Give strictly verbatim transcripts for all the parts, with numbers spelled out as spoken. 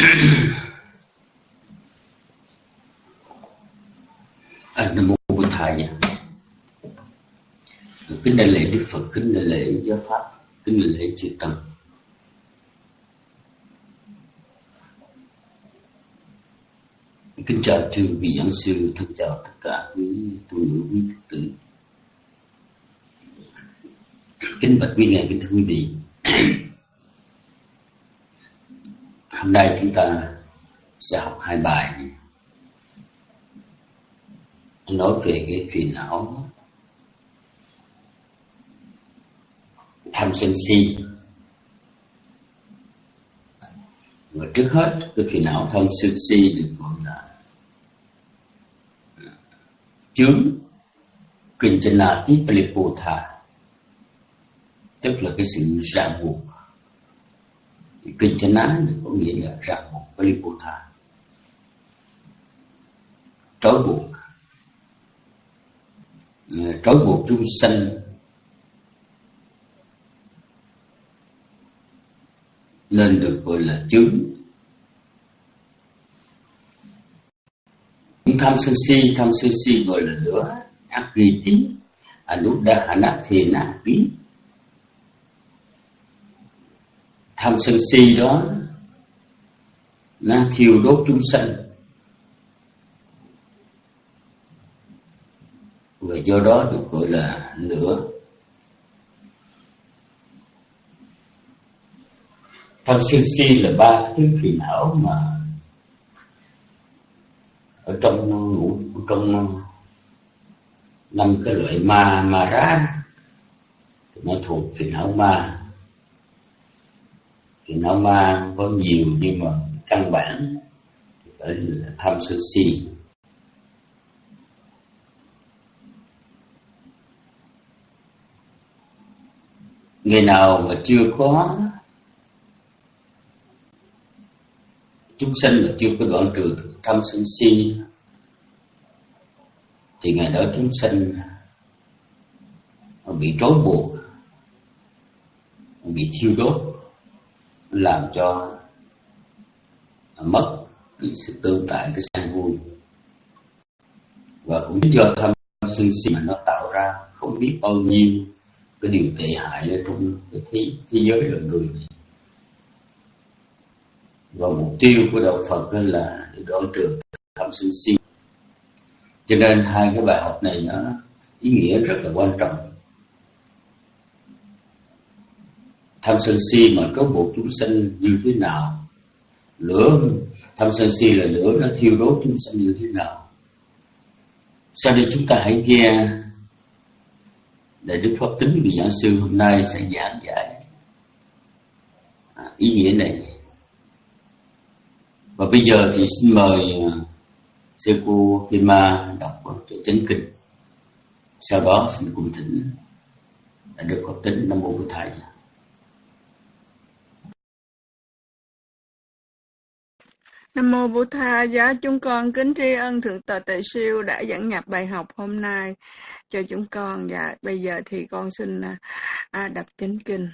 À, Nam mô Bổn Thầy. Kính đại lễ Đức Phật, kính đại lễ giáo pháp, kính đại lễ chư tăng. Kính chào chư vị giảng sư, thân chào tất cả quý tu nữ, quý Phật tử. Kính bạch quý ngài, kính thưa quý vị. Hôm nay chúng ta sẽ học hai bài nói về cái phiền não tham sân si. Và trước hết cái phiền não tham sân si được gọi là chướng Kincana Palipotha, tức là cái sự ràng buộc. Kincana có nghĩa là ràng buộc, Palipotha trói buộc, trói buộc chúng sanh nên được gọi là chướng. Tham sân si, tham sân si gọi là lửa ác kỳ tí, Anuddahana Thena Ký. Tham sân si đó nó thiêu đốt chúng sanh, và do đó được gọi là lửa. Tham sân si là ba thứ phiền não mà ở trong trong năm cái loại ma ma rá thì nó thuộc phiền não ma. Phiền não ma có nhiều nhưng mà căn bản thì phải là tham sân si. Người nào mà chưa có, chúng sanh mà chưa có đoạn trừ tham sân si thì ngày đó chúng sanh bị trói buộc, bị thiêu đốt, làm cho mất cái sự tương tại, cái san vui. Và cũng do tham sân si mà nó tạo ra không biết bao nhiêu cái điều tệ hại ở trong cái thế, thế giới loài người. Và mục tiêu của đạo Phật là để đoạn trừ tham sân si. Cho nên hai cái bài học này nó ý nghĩa rất là quan trọng. Tham sân si mà trói buộc chúng sanh như thế nào? Lửa tham sân si là lửa nó thiêu đốt chúng sanh như thế nào? Sau đây chúng ta hãy nghe Đại Đức Pháp Tính vị giảng sư hôm nay sẽ giảng giải à, ý nghĩa này. Và bây giờ thì xin mời sư cô Kima đọc cho chánh kinh. Sau đó xin cùng thỉnh Đại Đức Pháp Tính. Nam mô Bổn Thầy. Nam mô Bổn Thầy. Giá chúng con kính tri ân Thượng Tọa Tề Siêu đã dẫn nhập bài học hôm nay cho chúng con. Và bây giờ thì con xin à, đọc chánh kinh.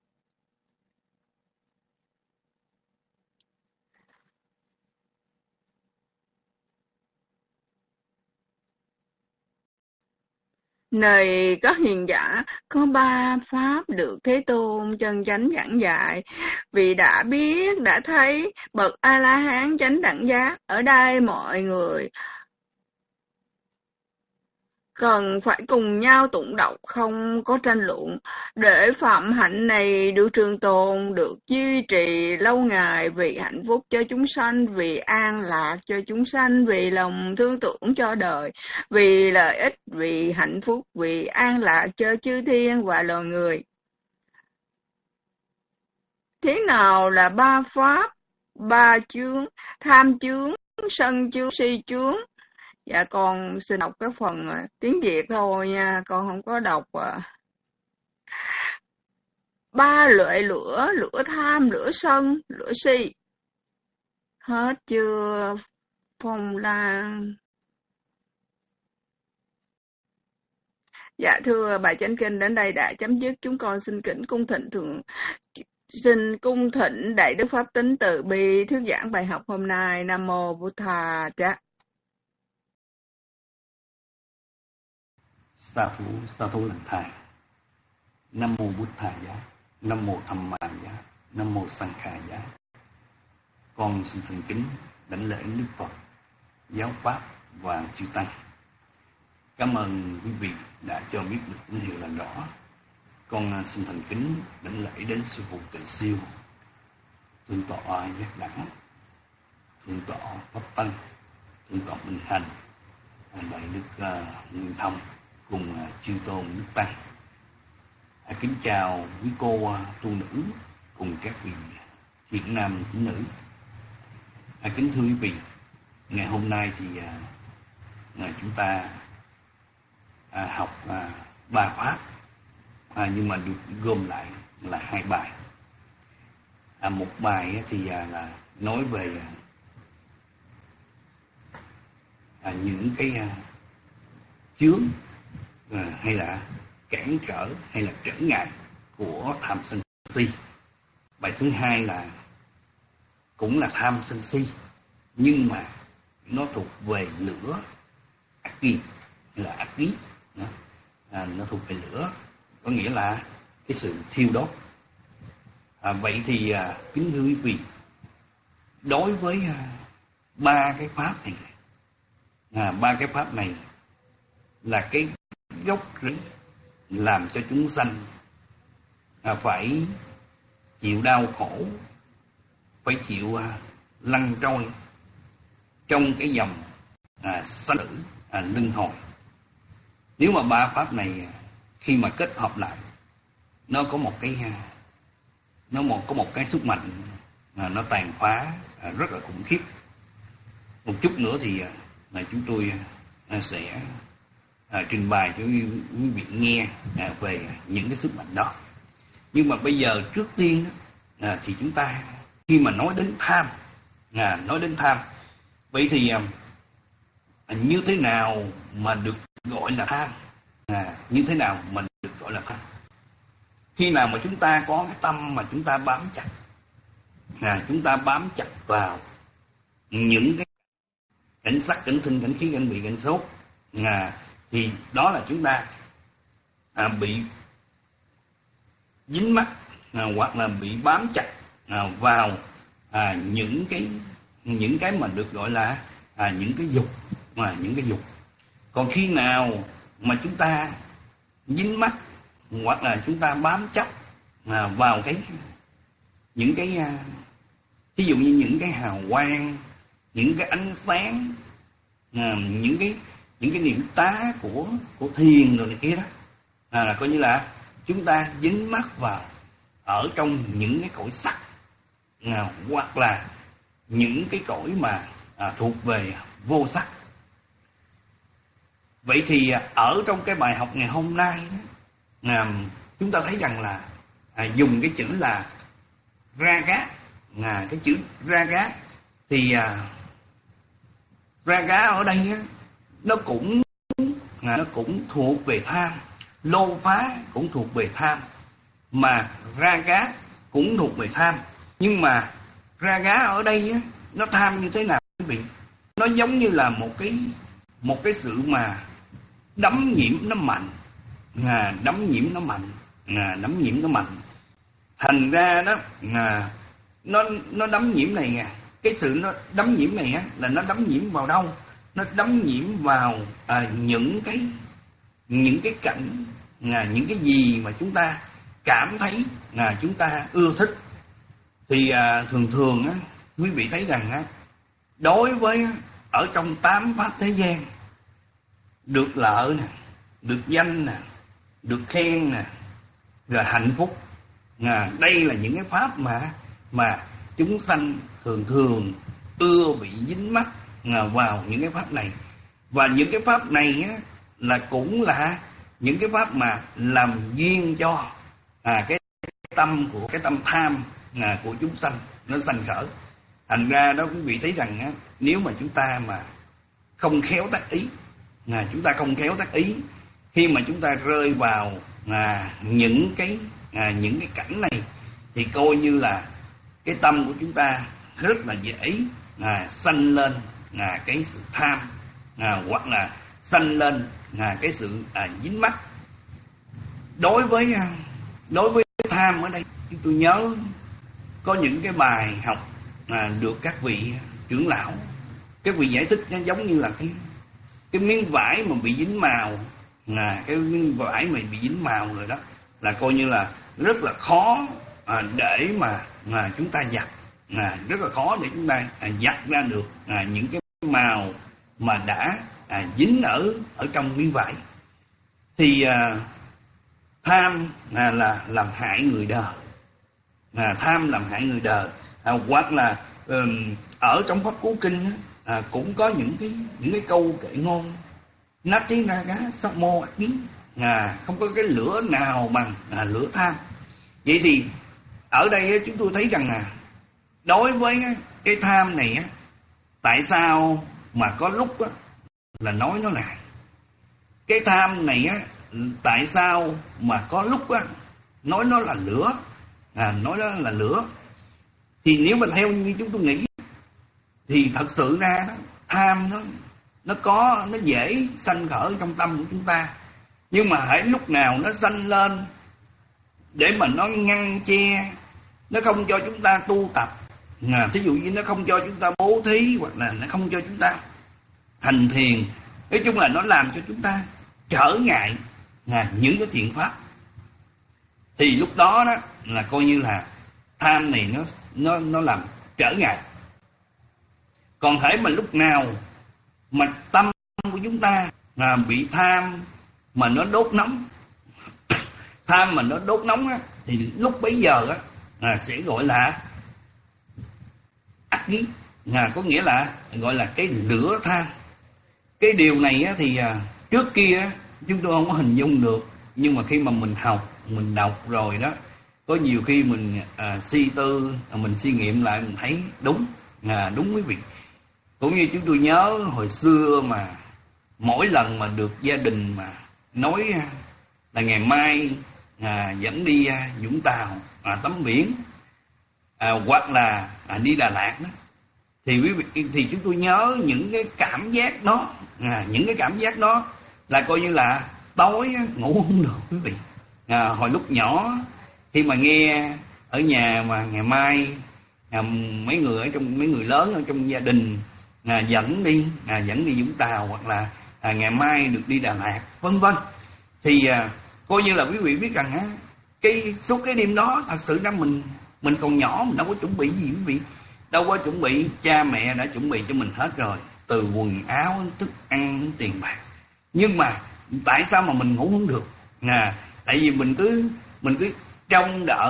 Này các hiền giả, có ba pháp được Thế Tôn chân chánh giảng dạy. Vì đã biết, đã thấy bậc A-la-hán chánh đẳng giác. Ở đây mọi người cần phải cùng nhau tụng đọc, không có tranh luận, để phạm hạnh này được trường tồn, được duy trì lâu ngày, vì hạnh phúc cho chúng sanh, vì an lạc cho chúng sanh, vì lòng thương tưởng cho đời, vì lợi ích, vì hạnh phúc, vì an lạc cho chư thiên và loài người. Thế nào là ba pháp, ba chướng? Tham chướng, sân chướng, si chướng. Dạ con xin đọc cái phần uh, tiếng Việt thôi nha, con không có đọc uh, ba loại lửa, lửa tham, lửa sân, lửa si. Hết chưa Phong Lan? Dạ thưa bài chánh kinh đến đây đã chấm dứt. Chúng con xin kính cung thịnh thượng Xin cung thỉnh Đại Đức Pháp Tính Từ Bi thuyết giảng bài học hôm nay. Nam Mô Bụt Thà Chá. Sa thú, sa thú lần thai. Nam Mô Bụt Thà Giá. Nam Mô Tham Ma Giá. Nam Mô Sang Kha Giá. Con xin thành kính đảnh lễ Đức Phật, Giáo Pháp và chư Tăng. Cảm ơn quý vị đã cho biết được tín hiệu là rõ. Con xin thành kính đảnh lễ đến sư phụ Tịnh Siêu, thượng tọa Giác Đẳng, thượng tọa Pháp Tăng, thượng tọa Minh Hành, đại đức uh, Nguyên Thông cùng uh, chư tôn Đức Tăng. À, kính chào quý cô uh, tu nữ cùng các vị thiện nam tín nữ. À, kính thưa quý vị, ngày hôm nay thì uh, chúng ta uh, học uh, ba pháp. À, nhưng mà được gom lại là hai bài. À, một bài thì à, là nói về à, những cái à, chướng à, hay là cản trở hay là trở ngại của tham sân si. Bài thứ hai là cũng là tham sân si, nhưng mà nó thuộc về lửa ác kim hay là ác khí. À, nó thuộc về lửa, có nghĩa là cái sự thiêu đốt. À, vậy thì à, kính thưa quý vị, đối với à, ba cái pháp này, à, ba cái pháp này là cái gốc rễ làm cho chúng sanh à, phải chịu đau khổ, phải chịu à, lăn trôi trong cái dòng à, sanh tử à, luân hồi. Nếu mà ba pháp này khi mà kết hợp lại, nó có một cái nó một có một cái sức mạnh à, nó tàn phá à, rất là khủng khiếp. Một chút nữa thì à, chúng tôi à, sẽ à, trình bày cho quý, quý vị nghe à, về những cái sức mạnh đó. Nhưng mà bây giờ trước tiên à, thì chúng ta khi mà nói đến tham, à, nói đến tham, vậy thì à, như thế nào mà được gọi là tham? À, như thế nào mình được gọi là tham? Khi nào mà chúng ta có cái tâm mà chúng ta bám chặt, à, chúng ta bám chặt vào những cái cảnh sắc, cảnh thinh, cảnh khí, cảnh vị, cảnh sốt, à, thì đó là chúng ta à, bị dính mắc à, hoặc là bị bám chặt à, vào à, những cái những cái mà được gọi là à, những cái dục, mà những cái dục. Còn khi nào mà chúng ta dính mắc hoặc là chúng ta bám chấp à, vào cái những cái à, ví dụ như những cái hào quang, những cái ánh sáng, à, những cái những cái niệm tá của của thiền rồi này kia đó, à, là coi như là chúng ta dính mắc vào ở trong những cái cõi sắc à, hoặc là những cái cõi mà à, thuộc về vô sắc. Vậy thì ở trong cái bài học ngày hôm nay à, chúng ta thấy rằng là à, dùng cái chữ là ra gá, à, cái chữ ra gá thì à, ra gá ở đây á, nó cũng à, nó cũng thuộc về tham, lô phá cũng thuộc về tham, mà ra gá cũng thuộc về tham. Nhưng mà ra gá ở đây á, nó tham như thế nào quý vị? Nó giống như là một cái một cái sự mà đấm nhiễm nó mạnh, à, đấm nhiễm nó mạnh, à, đấm nhiễm nó mạnh. Thành ra đó à, nó nó đấm nhiễm này, à, cái sự nó đấm nhiễm này á, là nó đấm nhiễm vào đâu? Nó đấm nhiễm vào à, những cái những cái cảnh, à, những cái gì mà chúng ta cảm thấy là chúng ta ưa thích. Thì à, thường thường á, quý vị thấy rằng á, đối với ở trong tám pháp thế gian, được lợi nè, được danh nè, được khen nè, rồi hạnh phúc, à, đây là những cái pháp mà mà chúng sanh thường thường ưa bị dính mắc à, vào những cái pháp này. Và những cái pháp này á, là cũng là những cái pháp mà làm duyên cho à, cái tâm của cái tâm tham à, của chúng sanh nó sanh khởi. Thành ra đó quý vị thấy rằng á, nếu mà chúng ta mà không khéo tác ý, à, chúng ta không khéo tác ý khi mà chúng ta rơi vào à, những cái à, những cái cảnh này, thì coi như là cái tâm của chúng ta rất là dễ à, sanh lên à, cái sự tham à, hoặc là sanh lên à, cái sự à, dính mắc. Đối với đối với tham ở đây, chúng tôi nhớ có những cái bài học à, được các vị trưởng lão, các vị giải thích nó giống như là cái cái miếng vải mà bị dính màu, là cái miếng vải mà bị dính màu rồi đó, là coi như là rất là khó à, để mà mà chúng ta giặt, à, rất là khó để chúng ta à, giặt ra được à, những cái màu mà đã à, dính ở ở trong miếng vải. Thì à, tham à, là làm hại người đời, à, tham làm hại người đời, à, hoặc là um, ở trong pháp cú kinh à, cũng có những cái những cái câu kệ ngôn nát tí ra cá sắc mô ác ý, à, không có cái lửa nào bằng à, lửa tham. Vậy thì ở đây chúng tôi thấy rằng là đối với cái tham này, tại sao mà có lúc là nói nó lại cái tham này á, tại sao mà có lúc á, nói nó là lửa, à, nói nó là lửa. Thì nếu mà theo như chúng tôi nghĩ thì thật sự ra đó, tham nó nó có nó dễ sanh khởi trong tâm của chúng ta, nhưng mà hãy lúc nào nó sanh lên để mà nó ngăn che, nó không cho chúng ta tu tập, à, thí dụ như nó không cho chúng ta bố thí, hoặc là nó không cho chúng ta hành thiền, nói chung là nó làm cho chúng ta trở ngại à, những cái thiện pháp, thì lúc đó đó là coi như là tham này nó nó nó làm trở ngại. Còn hễ mà lúc nào mà tâm của chúng ta là bị tham mà nó đốt nóng tham mà nó đốt nóng á, thì lúc bấy giờ á, à, sẽ gọi là ác khí, à, có nghĩa là gọi là cái lửa tham. Cái điều này á, thì à, trước kia á, chúng tôi không có hình dung được, nhưng mà khi mà mình học, mình đọc rồi đó, có nhiều khi mình à, suy tư, à, mình suy nghiệm lại, mình thấy đúng, à, đúng quý vị. Cũng như chúng tôi nhớ hồi xưa mà mỗi lần mà được gia đình mà nói là ngày mai à, dẫn đi à, Vũng Tàu à, tắm biển, à, hoặc là à, đi Đà Lạt đó, thì quý vị thì chúng tôi nhớ những cái cảm giác đó, à, những cái cảm giác đó là coi như là tối ngủ không được quý vị. À, hồi lúc nhỏ khi mà nghe ở nhà mà ngày mai à, mấy người ở trong mấy người lớn ở trong gia đình à, dẫn đi à, dẫn đi Vũng Tàu, hoặc là à, ngày mai được đi Đà Lạt, vân vân, thì à, coi như là quý vị biết rằng á, cái suốt cái đêm đó thật sự ra mình mình còn nhỏ, mình đâu có chuẩn bị gì quý vị, đâu có chuẩn bị, cha mẹ đã chuẩn bị cho mình hết rồi, từ quần áo, thức ăn, tiền bạc. Nhưng mà tại sao mà mình ngủ không được? À, tại vì mình cứ mình cứ trông đợi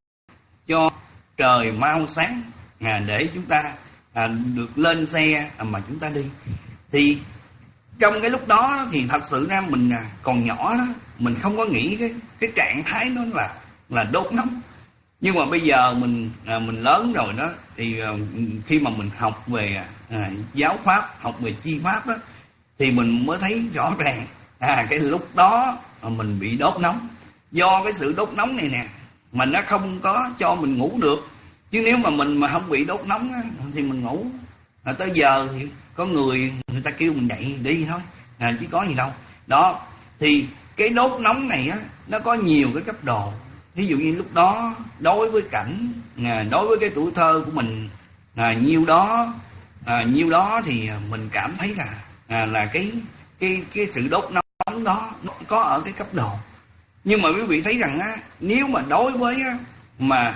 cho trời mau sáng à, để chúng ta à, được lên xe à, mà chúng ta đi. Thì trong cái lúc đó thì thật sự ra mình à, còn nhỏ đó, mình không có nghĩ cái cái trạng thái đó là là đốt nóng. Nhưng mà bây giờ mình à, mình lớn rồi đó, thì à, khi mà mình học về à, giáo pháp, học về chi pháp đó, thì mình mới thấy rõ ràng à, cái lúc đó à, mình bị đốt nóng. Do cái sự đốt nóng này nè mà nó không có cho mình ngủ được. Chứ nếu mà mình mà không bị đốt nóng á, thì mình ngủ à, tới giờ thì có người người ta kêu mình dậy đi thôi à, chứ có gì đâu. Đó thì cái đốt nóng này á, nó có nhiều cái cấp độ. Ví dụ như lúc đó đối với cảnh à, đối với cái tuổi thơ của mình à, nhiêu đó à, nhiêu đó thì mình cảm thấy là à, là cái cái cái sự đốt nóng đó nó có ở cái cấp độ. Nhưng mà quý vị thấy rằng á, nếu mà đối với á, mà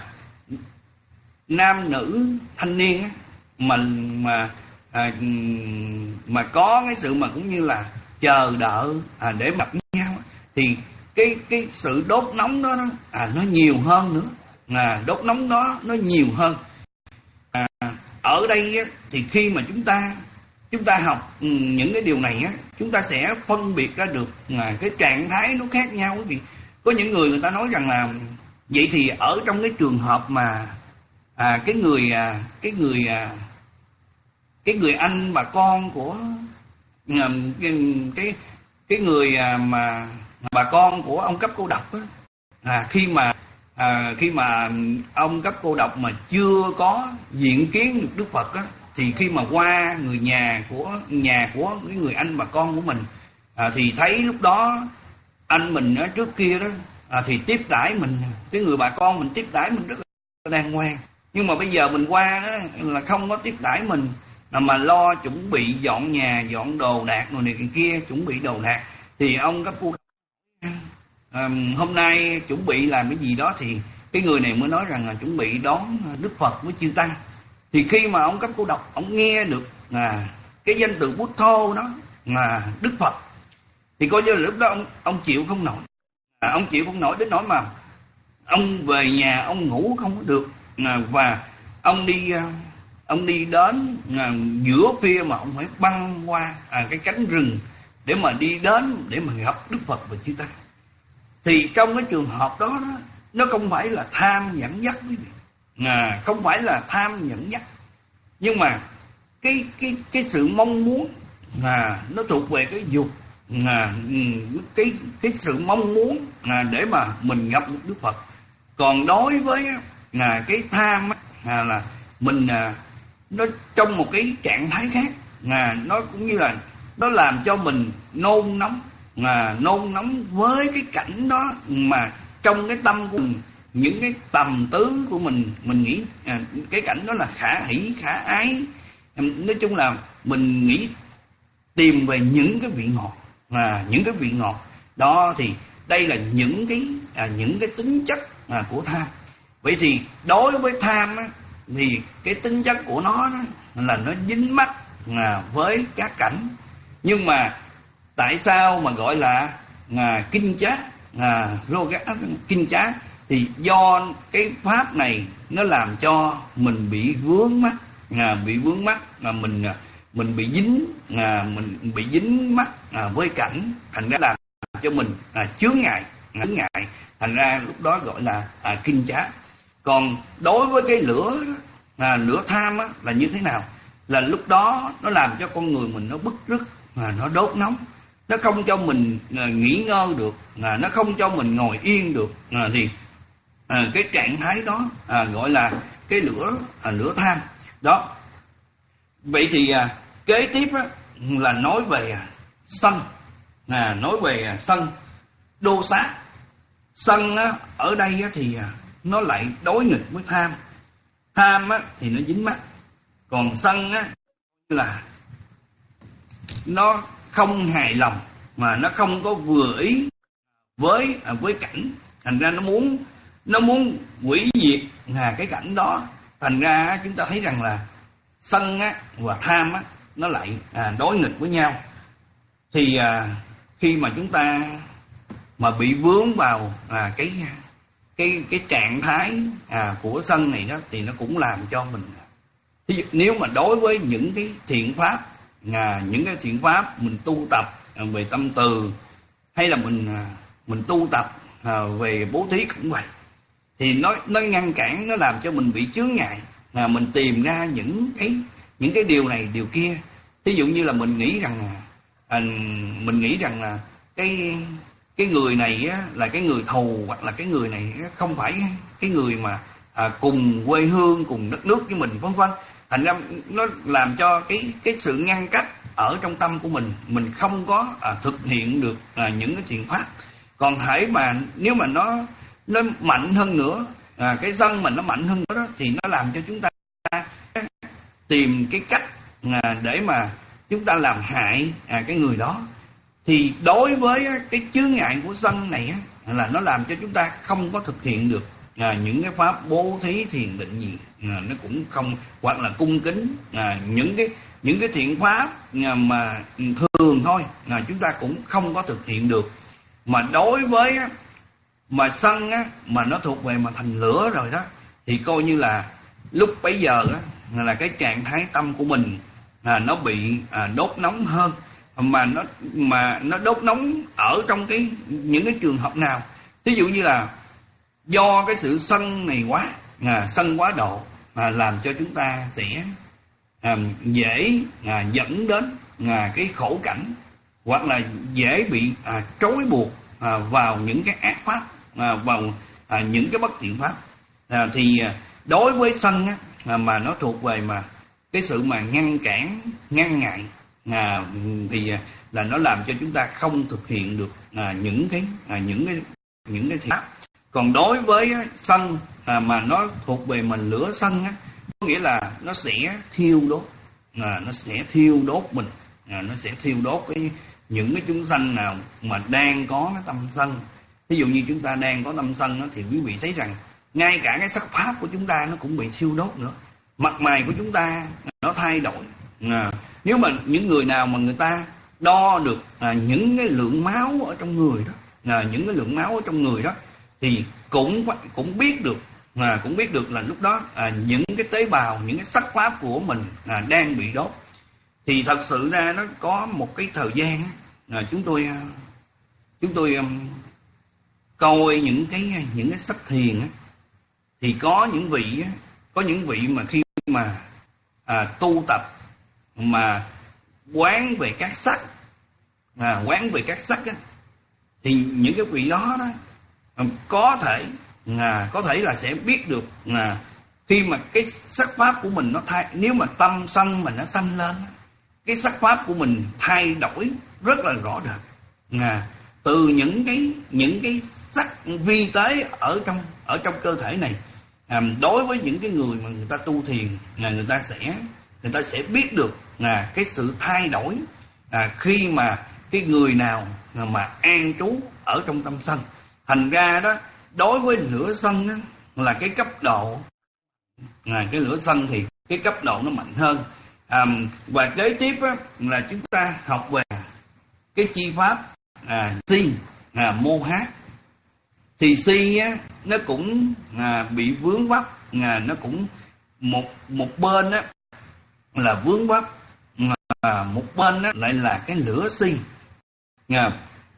nam nữ thanh niên á, mà mà à, mà có cái sự mà cũng như là chờ đợi à, để gặp nhau á, thì cái cái sự đốt nóng đó, đó à, nó nhiều hơn nữa, à, đốt nóng đó nó nhiều hơn. À, ở đây á, thì khi mà chúng ta chúng ta học ừ, những cái điều này á, chúng ta sẽ phân biệt ra được à, cái trạng thái nó khác nhau quý vị. Có những người người ta nói rằng là vậy thì ở trong cái trường hợp mà à, cái người à, cái người à, cái người anh bà con của à, cái cái cái người à, mà bà con của ông cấp cô độc á, à, khi mà à, khi mà ông Cấp Cô Độc mà chưa có diện kiến được Đức Phật á, thì khi mà qua người nhà của nhà của cái người anh bà con của mình, à, thì thấy lúc đó anh mình á, trước kia đó à, thì tiếp đãi mình, cái người bà con mình tiếp đãi mình rất là đàng hoàng, nhưng mà bây giờ mình qua đó là không có tiếp đãi mình, mà lo chuẩn bị dọn nhà, dọn đồ đạc rồi này kia, chuẩn bị đồ đạc. Thì ông Cấp Cô à, hôm nay chuẩn bị làm cái gì đó, thì cái người này mới nói rằng là chuẩn bị đón Đức Phật với chư tăng. Thì khi mà ông Cấp Cô Độc ông nghe được à, cái danh từ Bút Thô đó là Đức Phật, thì coi như là lúc đó ông ông chịu không nổi, à, ông chịu không nổi đến nỗi mà ông về nhà ông ngủ không có được, à, và ông đi ông đi đến à, giữa phía mà ông phải băng qua à, cái cánh rừng để mà đi đến để mà gặp Đức Phật và chư tăng. Thì trong cái trường hợp đó, đó nó không phải là tham dẫn dắt quý vị, à, không phải là tham dẫn dắt, nhưng mà cái cái cái sự mong muốn là nó thuộc về cái dục, là cái cái sự mong muốn là để mà mình gặp được Đức Phật. Còn đối với là cái tham là, là mình à, nó trong một cái trạng thái khác, là nó cũng như là nó làm cho mình nôn nóng, là nôn nóng với cái cảnh đó, mà trong cái tâm của mình, những cái tầm tứ của mình mình nghĩ à, cái cảnh đó là khả hỷ khả ái. Nói chung là mình nghĩ tìm về những cái vị ngọt, à, những cái vị ngọt đó. Thì đây là những cái à, những cái tính chất à, của tham. Vậy thì đối với tham á, thì cái tính chất của nó đó là nó dính mắc à, với các cảnh. Nhưng mà tại sao mà gọi là à, kinh chá, à, kinh chá? Thì do cái pháp này nó làm cho mình bị vướng mắc, à, bị vướng mắc, mà mình mình bị dính, à, mình bị dính mắc à, với cảnh, thành ra làm cho mình à, chướng ngại, chướng ngại, thành ra lúc đó gọi là à, kinh chá. Còn đối với cái lửa đó, à, lửa tham á, là như thế nào? Là lúc đó nó làm cho con người mình nó bứt rứt, à, nó đốt nóng, nó không cho mình à, nghỉ ngơi được, à, nó không cho mình ngồi yên được, à, thì à, cái trạng thái đó à, gọi là cái lửa à, lửa tham đó. Vậy thì à, kế tiếp á, là nói về à, sân, à, nói về à, sân đô sát. Sân á, ở đây á, thì à, nó lại đối nghịch với tham. Tham á, thì nó dính mắc, còn sân á, là nó không hài lòng, mà nó không có vừa ý với à, với cảnh, thành ra nó muốn nó muốn hủy diệt à, cái cảnh đó. Thành ra chúng ta thấy rằng là sân á, và tham á, nó lại à, đối nghịch với nhau. Thì à, khi mà chúng ta mà bị vướng vào à, cái cái cái trạng thái à, của sân này đó, thì nó cũng làm cho mình, thí dụ, nếu mà đối với những cái thiện pháp, à, những cái thiện pháp mình tu tập à, về tâm từ, hay là mình à, mình tu tập à, về bố thí cũng vậy, thì nó nó ngăn cản, nó làm cho mình bị chướng ngại, à, mình tìm ra những cái những cái điều này điều kia. Ví dụ như là mình nghĩ rằng là à, mình nghĩ rằng là cái cái người này á, là cái người thù, hoặc là cái người này á, không phải cái người mà à, cùng quê hương, cùng đất nước với mình, vân vân. Thành ra nó làm cho cái cái sự ngăn cách ở trong tâm của mình, mình không có à, thực hiện được à, những cái thiện pháp. Còn hãy mà nếu mà nó nó mạnh hơn nữa, à, cái sân mình nó mạnh hơn nữa đó, thì nó làm cho chúng ta tìm cái cách à, để mà chúng ta làm hại à, cái người đó. Thì đối với cái chướng ngại của sân này á, là nó làm cho chúng ta không có thực hiện được à, những cái pháp bố thí thiền định gì, à, nó cũng không, hoặc là cung kính à, những cái những cái thiện pháp à, mà thường thôi, à, chúng ta cũng không có thực hiện được. Mà đối với á, mà sân á, mà nó thuộc về mà thành lửa rồi đó, thì coi như là lúc bấy giờ á, là cái trạng thái tâm của mình à, nó bị à, đốt nóng hơn. Mà nó mà nó đốt nóng ở trong cái những cái trường hợp nào? Ví dụ như là do cái sự sân này quá, à, sân quá độ, à, làm cho chúng ta sẽ à, dễ à, dẫn đến à, cái khổ cảnh, hoặc là dễ bị à, trói buộc à, vào những cái ác pháp, à, vào à, những cái bất thiện pháp. À, thì đối với sân á, à, mà nó thuộc về mà cái sự mà ngăn cản, ngăn ngại, à, thì là nó làm cho chúng ta không thực hiện được à, những cái à, những cái những cái thiện pháp. Còn đối với sân à, mà nó thuộc về mình lửa sân á, có nghĩa là nó sẽ thiêu đốt, à, nó sẽ thiêu đốt mình, à, nó sẽ thiêu đốt cái những cái chúng sanh nào mà đang có cái tâm sân. Ví dụ như chúng ta đang có tâm sân đó, thì quý vị thấy rằng ngay cả cái sắc pháp của chúng ta nó cũng bị thiêu đốt nữa, mặt mày của chúng ta nó thay đổi. À, nếu mà những người nào mà người ta đo được à, những cái lượng máu ở trong người đó, à, những cái lượng máu ở trong người đó, thì cũng cũng biết được, à, cũng biết được là lúc đó à, những cái tế bào, những cái sắc pháp của mình à, đang bị đốt. Thì thật sự ra nó có một cái thời gian à, chúng tôi chúng tôi um, coi những cái những cái sách thiền á, thì có những vị có những vị mà khi mà à, tu tập mà quán về các sắc, à, quán về các sắc á, thì những cái vị đó đó có thể à, có thể là sẽ biết được là khi mà cái sắc pháp của mình nó thay, nếu mà tâm sân mình nó sanh lên, cái sắc pháp của mình thay đổi rất là rõ rệt, à, từ những cái những cái sắc vi tế ở trong ở trong cơ thể này. À, đối với những cái người mà người ta tu thiền, là người ta sẽ người ta sẽ biết được là cái sự thay đổi à, khi mà cái người nào mà an trú ở trong tâm sân. Thành ra đó, đối với lửa sân đó, là cái cấp độ à, cái lửa sân thì cái cấp độ nó mạnh hơn. À, và kế tiếp á, là chúng ta học về cái chi pháp à, si, à, mô hát. Thì si á, nó cũng à, bị vướng vấp, à, nó cũng một một bên á, là vướng vấp, à, một bên á, lại là cái lửa si. À,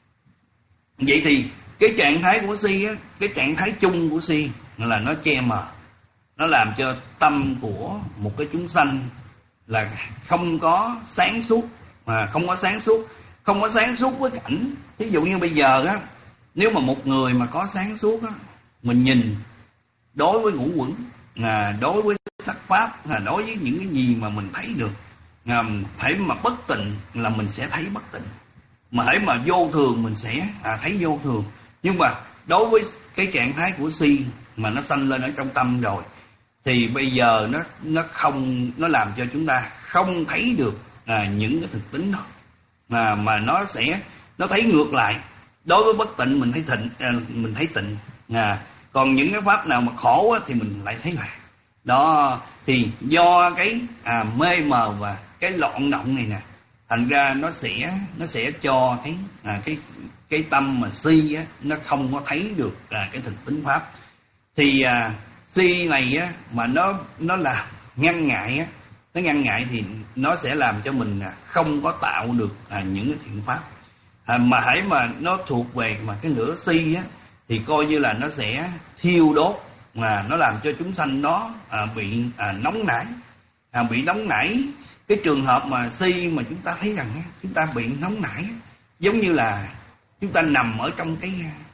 vậy thì cái trạng thái của si á, cái trạng thái chung của si là nó che mờ, nó làm cho tâm của một cái chúng sanh là không có sáng suốt, mà không có sáng suốt, không có sáng suốt với cảnh. Ví dụ như bây giờ á, nếu mà một người mà có sáng suốt á, mình nhìn đối với ngũ quẩn, à, đối với sắc pháp, à, đối với những cái gì mà mình thấy được, à, hãy mà bất tịnh là mình sẽ thấy bất tịnh, mà hãy mà vô thường mình sẽ à, thấy vô thường. Nhưng mà đối với cái trạng thái của si mà nó sanh lên ở trong tâm rồi, thì bây giờ nó nó không nó làm cho chúng ta không thấy được à, những cái thực tính đó, mà mà nó sẽ nó thấy ngược lại. Đối với bất tịnh mình thấy thịnh, à, mình thấy tịnh, à, còn những cái pháp nào mà khổ á, thì mình lại thấy lạc. Đó thì do cái à, mê mờ và cái loạn động này nè, thành ra nó sẽ nó sẽ cho cái à, cái cái tâm mà si á, nó không có thấy được à, cái thực tính pháp. Thì à, si này á, mà nó nó là ngăn ngại á, nó ngăn ngại thì nó sẽ làm cho mình không có tạo được à, những cái thiện pháp. À, mà hãy mà nó thuộc về mà cái lửa si á, thì coi như là nó sẽ thiêu đốt, mà nó làm cho chúng sanh đó à, bị à, nóng nảy, à, bị nóng nảy. Cái trường hợp mà si mà chúng ta thấy rằng á, chúng ta bị nóng nảy á, giống như là chúng ta nằm ở trong cái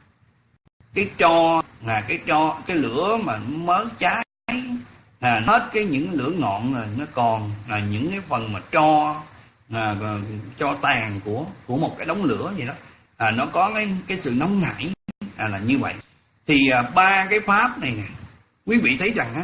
cái tro, là cái tro cái lửa mà mới cháy, à, hết cái những lửa ngọn rồi, nó còn là những cái phần mà tro, à, cho tàn của của một cái đống lửa vậy đó, à, nó có cái cái sự nóng nảy, à, là như vậy. Thì à, ba cái pháp này nè, quý vị thấy rằng á,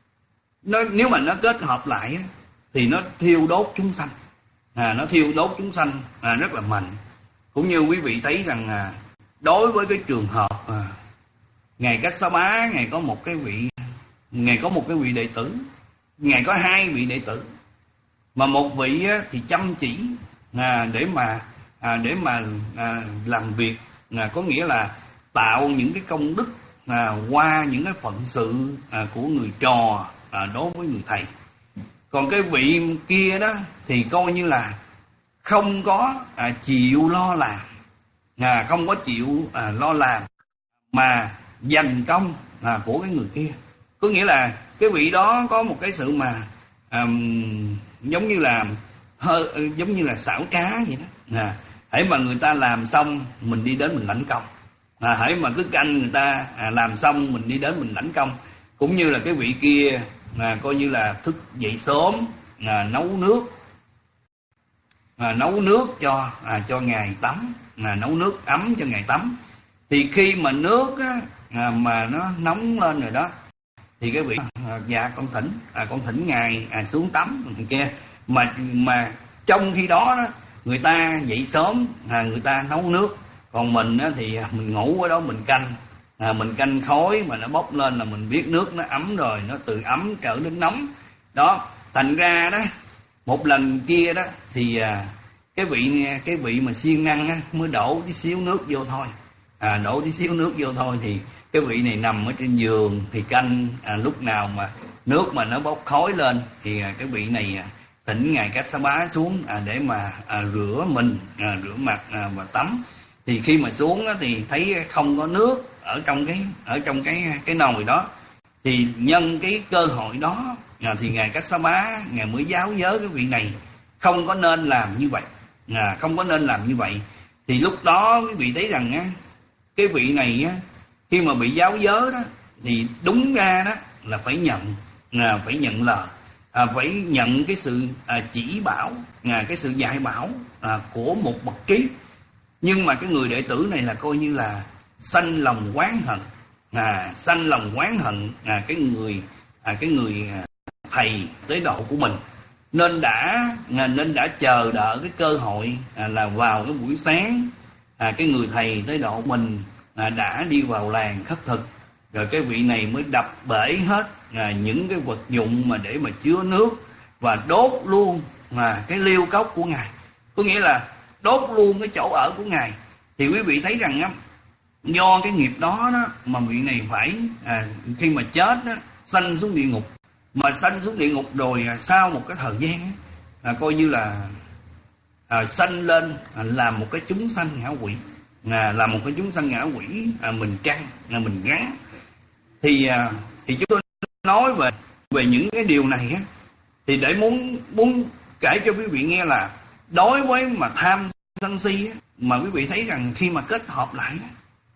nó nếu mà nó kết hợp lại á, thì nó thiêu đốt chúng sanh, à, nó thiêu đốt chúng sanh à, rất là mạnh. Cũng như quý vị thấy rằng à, đối với cái trường hợp à, ngài Cách Xá Bá, ngài có một cái vị ngài có một cái vị đệ tử, ngài có hai vị đệ tử, mà một vị á, thì chăm chỉ à, để mà à, để mà à, làm việc, à, có nghĩa là tạo những cái công đức à, qua những cái phận sự à, của người trò à, đối với người thầy. Còn cái vị kia đó thì coi như là không có à, chịu lo làm, à, không có chịu à, lo làm mà dành công à, của cái người kia. Có nghĩa là cái vị đó có một cái sự mà um, giống như là hơi, giống như là xảo trá vậy đó. À, hãy mà người ta làm xong mình đi đến mình lãnh công, à, hãy mà cứ canh người ta à, làm xong mình đi đến mình lãnh công. Cũng như là cái vị kia à, coi như là thức dậy sớm à, nấu nước à, nấu nước cho à, cho ngài tắm, à, nấu nước ấm cho ngài tắm. Thì khi mà nước á, à, mà nó nóng lên rồi đó thì cái vị à, dạ con thỉnh à, con thỉnh ngài à, xuống tắm người kia. Mà mà trong khi đó, đó người ta dậy sớm à, người ta nấu nước, còn mình á, thì mình ngủ ở đó mình canh à, mình canh khói mà nó bốc lên là mình biết nước nó ấm rồi, nó từ ấm trở đến nóng đó. Thành ra đó một lần kia đó thì à, cái vị cái vị mà siêng năng á, mới đổ tí xíu nước vô thôi à, đổ tí xíu nước vô thôi thì cái vị này nằm ở trên giường thì canh à, lúc nào mà nước mà nó bốc khói lên thì à, cái vị này à, thỉnh ngài Kassapa xuống à, để mà à, rửa mình à, rửa mặt à, và tắm. Thì khi mà xuống á, thì thấy không có nước ở trong cái ở trong cái cái nồi đó, thì nhân cái cơ hội đó à, thì ngài Kassapa ngài mới giáo giới cái vị này không có nên làm như vậy à, không có nên làm như vậy. Thì lúc đó quý vị thấy rằng á, cái vị này á, khi mà bị giáo giới đó thì đúng ra đó là phải nhận à, phải nhận lời à, phải nhận cái sự à, chỉ bảo à, cái sự dạy bảo à, của một bậc trí. Nhưng mà cái người đệ tử này là coi như là sanh lòng oán hận à, sanh lòng oán hận à, cái người à, cái người à, thầy tế độ của mình, nên đã à, nên đã chờ đợi cái cơ hội à, là vào cái buổi sáng à, cái người thầy tế độ mình à, đã đi vào làng khất thực, rồi cái vị này mới đập bể hết à, những cái vật dụng mà để mà chứa nước và đốt luôn à, cái liêu cốc của ngài, có nghĩa là đốt luôn cái chỗ ở của ngài. Thì quý vị thấy rằng á, do cái nghiệp đó đó mà vị này phải à, khi mà chết đó, sanh xuống địa ngục. Mà sanh xuống địa ngục rồi à, sau một cái thời gian á, à, coi như là à, sanh lên à, làm một cái chúng sanh ngã quỷ à, làm một cái chúng sanh ngã quỷ à, mình trăng à, mình gắn. Thì à, thì chúng tôi nói về về những cái điều này á, thì để muốn muốn kể cho quý vị nghe là đối với mà tham sân si á, mà quý vị thấy rằng khi mà kết hợp lại á,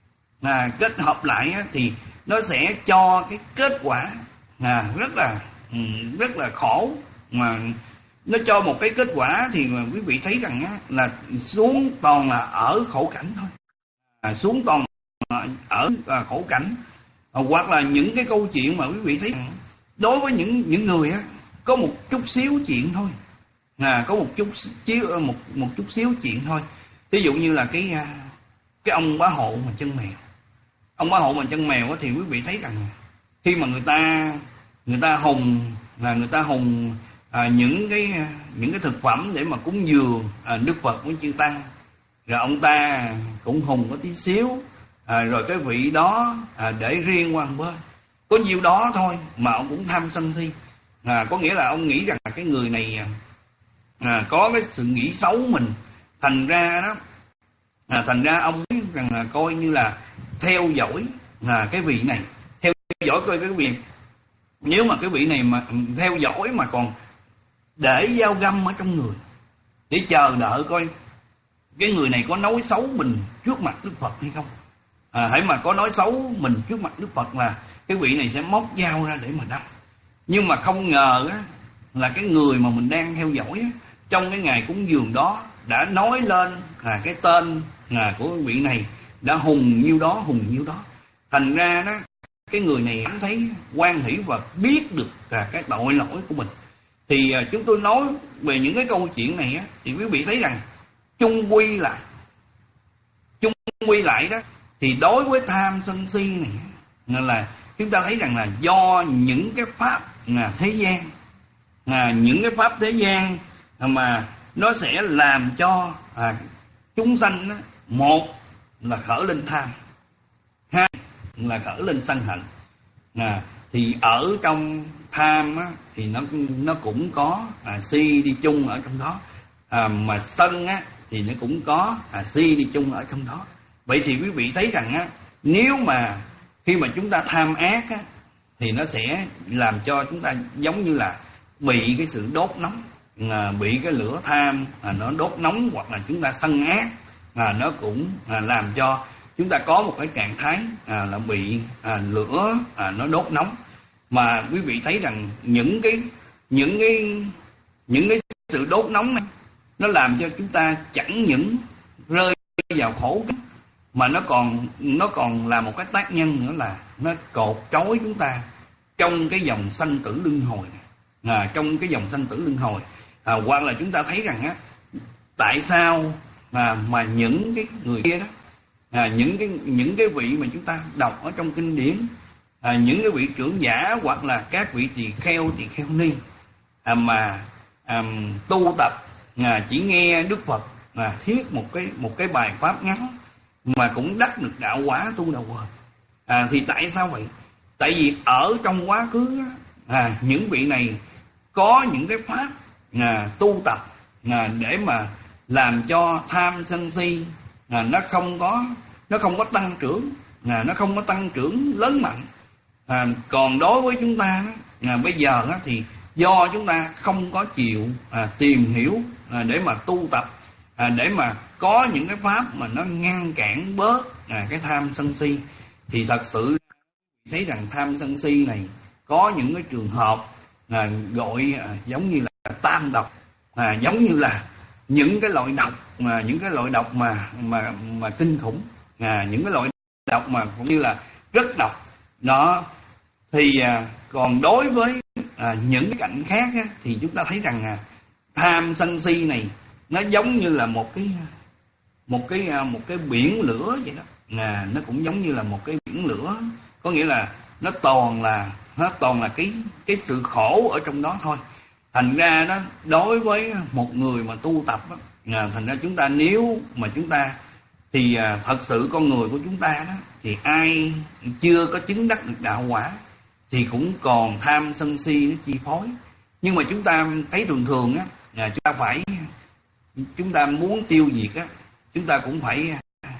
à, kết hợp lại á, thì nó sẽ cho cái kết quả à, rất là rất là khổ. Mà nó cho một cái kết quả thì mà quý vị thấy rằng á, là xuống toàn là ở khổ cảnh thôi à, xuống toàn là ở à, khổ cảnh à, hoặc là những cái câu chuyện mà quý vị thấy rằng, đối với những những người á, có một chút xíu chuyện thôi à, có một chút xíu một một chút xíu chuyện thôi. Ví dụ như là cái cái ông bá hộ mà chân mèo, ông bá hộ mà chân mèo thì quý vị thấy rằng khi mà người ta người ta hùng là người ta hùng à, những cái những cái thực phẩm để mà cúng dường à, Đức Phật với chư tăng, rồi ông ta cũng hùng có tí xíu à, rồi cái vị đó à, để riêng qua một bên, có nhiêu đó thôi mà ông cũng tham sân si à, có nghĩa là ông nghĩ rằng là cái người này à, có cái sự nghĩ xấu mình, thành ra đó à, thành ra ông biết rằng là coi như là theo dõi à, cái vị này, theo dõi coi cái vị, nếu mà cái vị này mà theo dõi mà còn để dao găm ở trong người để chờ đợi coi cái người này có nói xấu mình trước mặt Đức Phật hay không à, hãy mà có nói xấu mình trước mặt Đức Phật là cái vị này sẽ móc dao ra để mà đâm. Nhưng mà không ngờ á, là cái người mà mình đang theo dõi á, trong cái ngày cúng dường đó đã nói lên à, cái tên à, của vị này đã hùng nhiêu đó hùng nhiêu đó, thành ra đó cái người này cảm thấy hoan hỷ và biết được à, cái tội lỗi của mình. Thì à, chúng tôi nói về những cái câu chuyện này á, thì quý vị thấy rằng chung quy lại chung quy lại đó thì đối với tham sân si này nên là chúng ta thấy rằng là do những cái pháp à, thế gian à, những cái pháp thế gian mà nó sẽ làm cho à, chúng sanh đó, một là khởi lên tham, hai là khởi lên sân hận à, thì ở trong tham á, thì nó nó cũng có à, si đi chung ở trong đó à, mà sân á, thì nó cũng có à, si đi chung ở trong đó. Vậy thì quý vị thấy rằng á, nếu mà khi mà chúng ta tham ác á, thì nó sẽ làm cho chúng ta giống như là bị cái sự đốt nóng à, bị cái lửa tham à, nó đốt nóng, hoặc là chúng ta sân ác à, nó cũng à, làm cho chúng ta có một cái trạng thái à, là bị à, lửa à, nó đốt nóng, mà quý vị thấy rằng những cái những cái những cái sự đốt nóng này nó làm cho chúng ta chẳng những rơi vào khổ, mà nó còn nó còn là một cái tác nhân nữa là nó cột trói chúng ta trong cái dòng sanh tử luân hồi này. À, trong cái dòng sanh tử luân hồi à, hoặc là chúng ta thấy rằng á, tại sao mà mà những cái người kia đó à, những cái những cái vị mà chúng ta đọc ở trong kinh điển, à, những cái vị trưởng giả hoặc là các vị tỳ kheo tỳ kheo ni à, mà à, tu tập à, chỉ nghe Đức Phật à, thiết một cái một cái bài pháp ngắn mà cũng đắc được đạo quả tu đạo quả. À, thì tại sao vậy? Tại vì ở trong quá khứ à, những vị này có những cái pháp à, tu tập à, để mà làm cho tham sân si à, nó không có nó không có tăng trưởng à, nó không có tăng trưởng lớn mạnh. À, còn đối với chúng ta à, bây giờ á, thì do chúng ta không có chịu à, tìm hiểu à, để mà tu tập à, để mà có những cái pháp mà nó ngăn cản bớt à, cái tham sân si, thì thật sự thấy rằng tham sân si này có những cái trường hợp à, gọi à, giống như là tam độc, à, giống như là những cái loại độc mà những cái loại độc mà mà mà kinh khủng, à, những cái loại độc mà cũng như là rất độc đó. Thì à, còn đối với à, những cái cạnh khác á, thì chúng ta thấy rằng à, tham sân si này nó giống như là một cái một cái một cái biển lửa vậy đó. À, nó cũng giống như là một cái biển lửa, có nghĩa là nó toàn là nó toàn là cái cái sự khổ ở trong đó thôi. Thành ra đó, đối với một người mà tu tập đó, à, thành ra chúng ta nếu mà chúng ta thì à, thật sự con người của chúng ta đó thì ai chưa có chứng đắc được đạo quả thì cũng còn tham sân si nó chi phối. Nhưng mà chúng ta thấy thường thường á, à, chúng ta phải chúng ta muốn tiêu diệt á, chúng ta cũng phải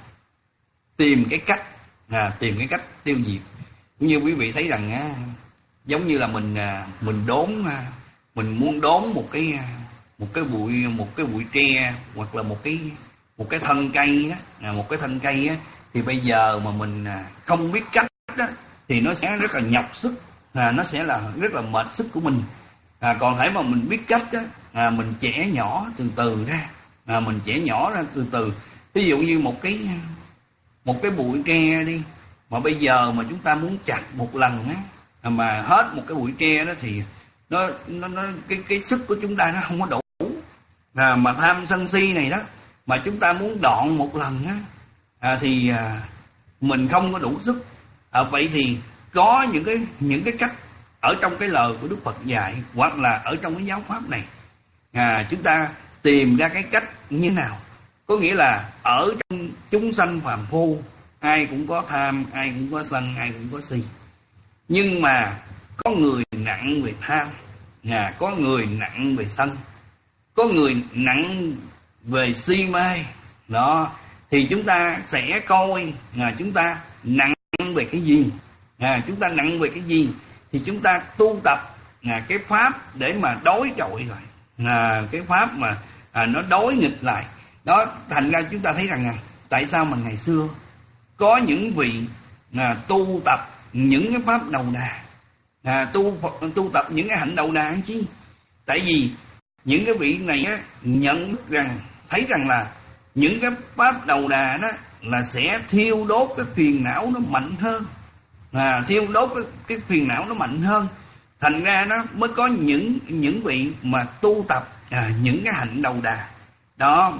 tìm cái cách à, tìm cái cách tiêu diệt. Cũng như quý vị thấy rằng á, giống như là mình à, mình đốn à, mình muốn đốn một cái một cái bụi một cái bụi tre hoặc là một cái một cái thân cây đó, à, một cái thân cây á, thì bây giờ mà mình à, không biết cách đó, thì nó sẽ rất là nhọc sức, à, nó sẽ là rất là mệt sức của mình. À, còn thể mà mình biết cách đó, à, mình chẻ nhỏ từ từ ra, à, mình chẻ nhỏ ra từ từ. Ví dụ như một cái một cái bụi tre đi, mà bây giờ mà chúng ta muốn chặt một lần á, mà hết một cái bụi tre đó thì nó nó, nó cái cái sức của chúng ta nó không có đủ. À, mà tham sân si này đó, mà chúng ta muốn đoạn một lần á, à, thì à, mình không có đủ sức. À, vậy thì có những cái những cái cách ở trong cái lời của Đức Phật dạy, hoặc là ở trong cái giáo pháp này, à, chúng ta tìm ra cái cách như nào. Có nghĩa là ở trong chúng sanh phàm phu, ai cũng có tham, ai cũng có sân, ai cũng có si. Nhưng mà có người nặng về tham, à, có người nặng về sân, có người nặng về si mê. Đó, thì chúng ta sẽ coi là chúng ta nặng về cái gì, à, chúng ta nặng về cái gì thì chúng ta tu tập à, cái pháp để mà đối chọi lại, à, cái pháp mà à, nó đối nghịch lại. Đó, thành ra chúng ta thấy rằng à, tại sao mà ngày xưa có những vị à, tu tập những cái pháp đầu đà, à, tu tu tập những cái hạnh đầu đà anh chi? Tại vì những cái vị này á, nhận thức rằng, thấy rằng là những cái pháp đầu đà đó là sẽ thiêu đốt cái phiền não nó mạnh hơn, à, thiêu đốt cái, cái phiền não nó mạnh hơn. Thành ra nó mới có những những vị mà tu tập à, những cái hạnh đầu đà đó.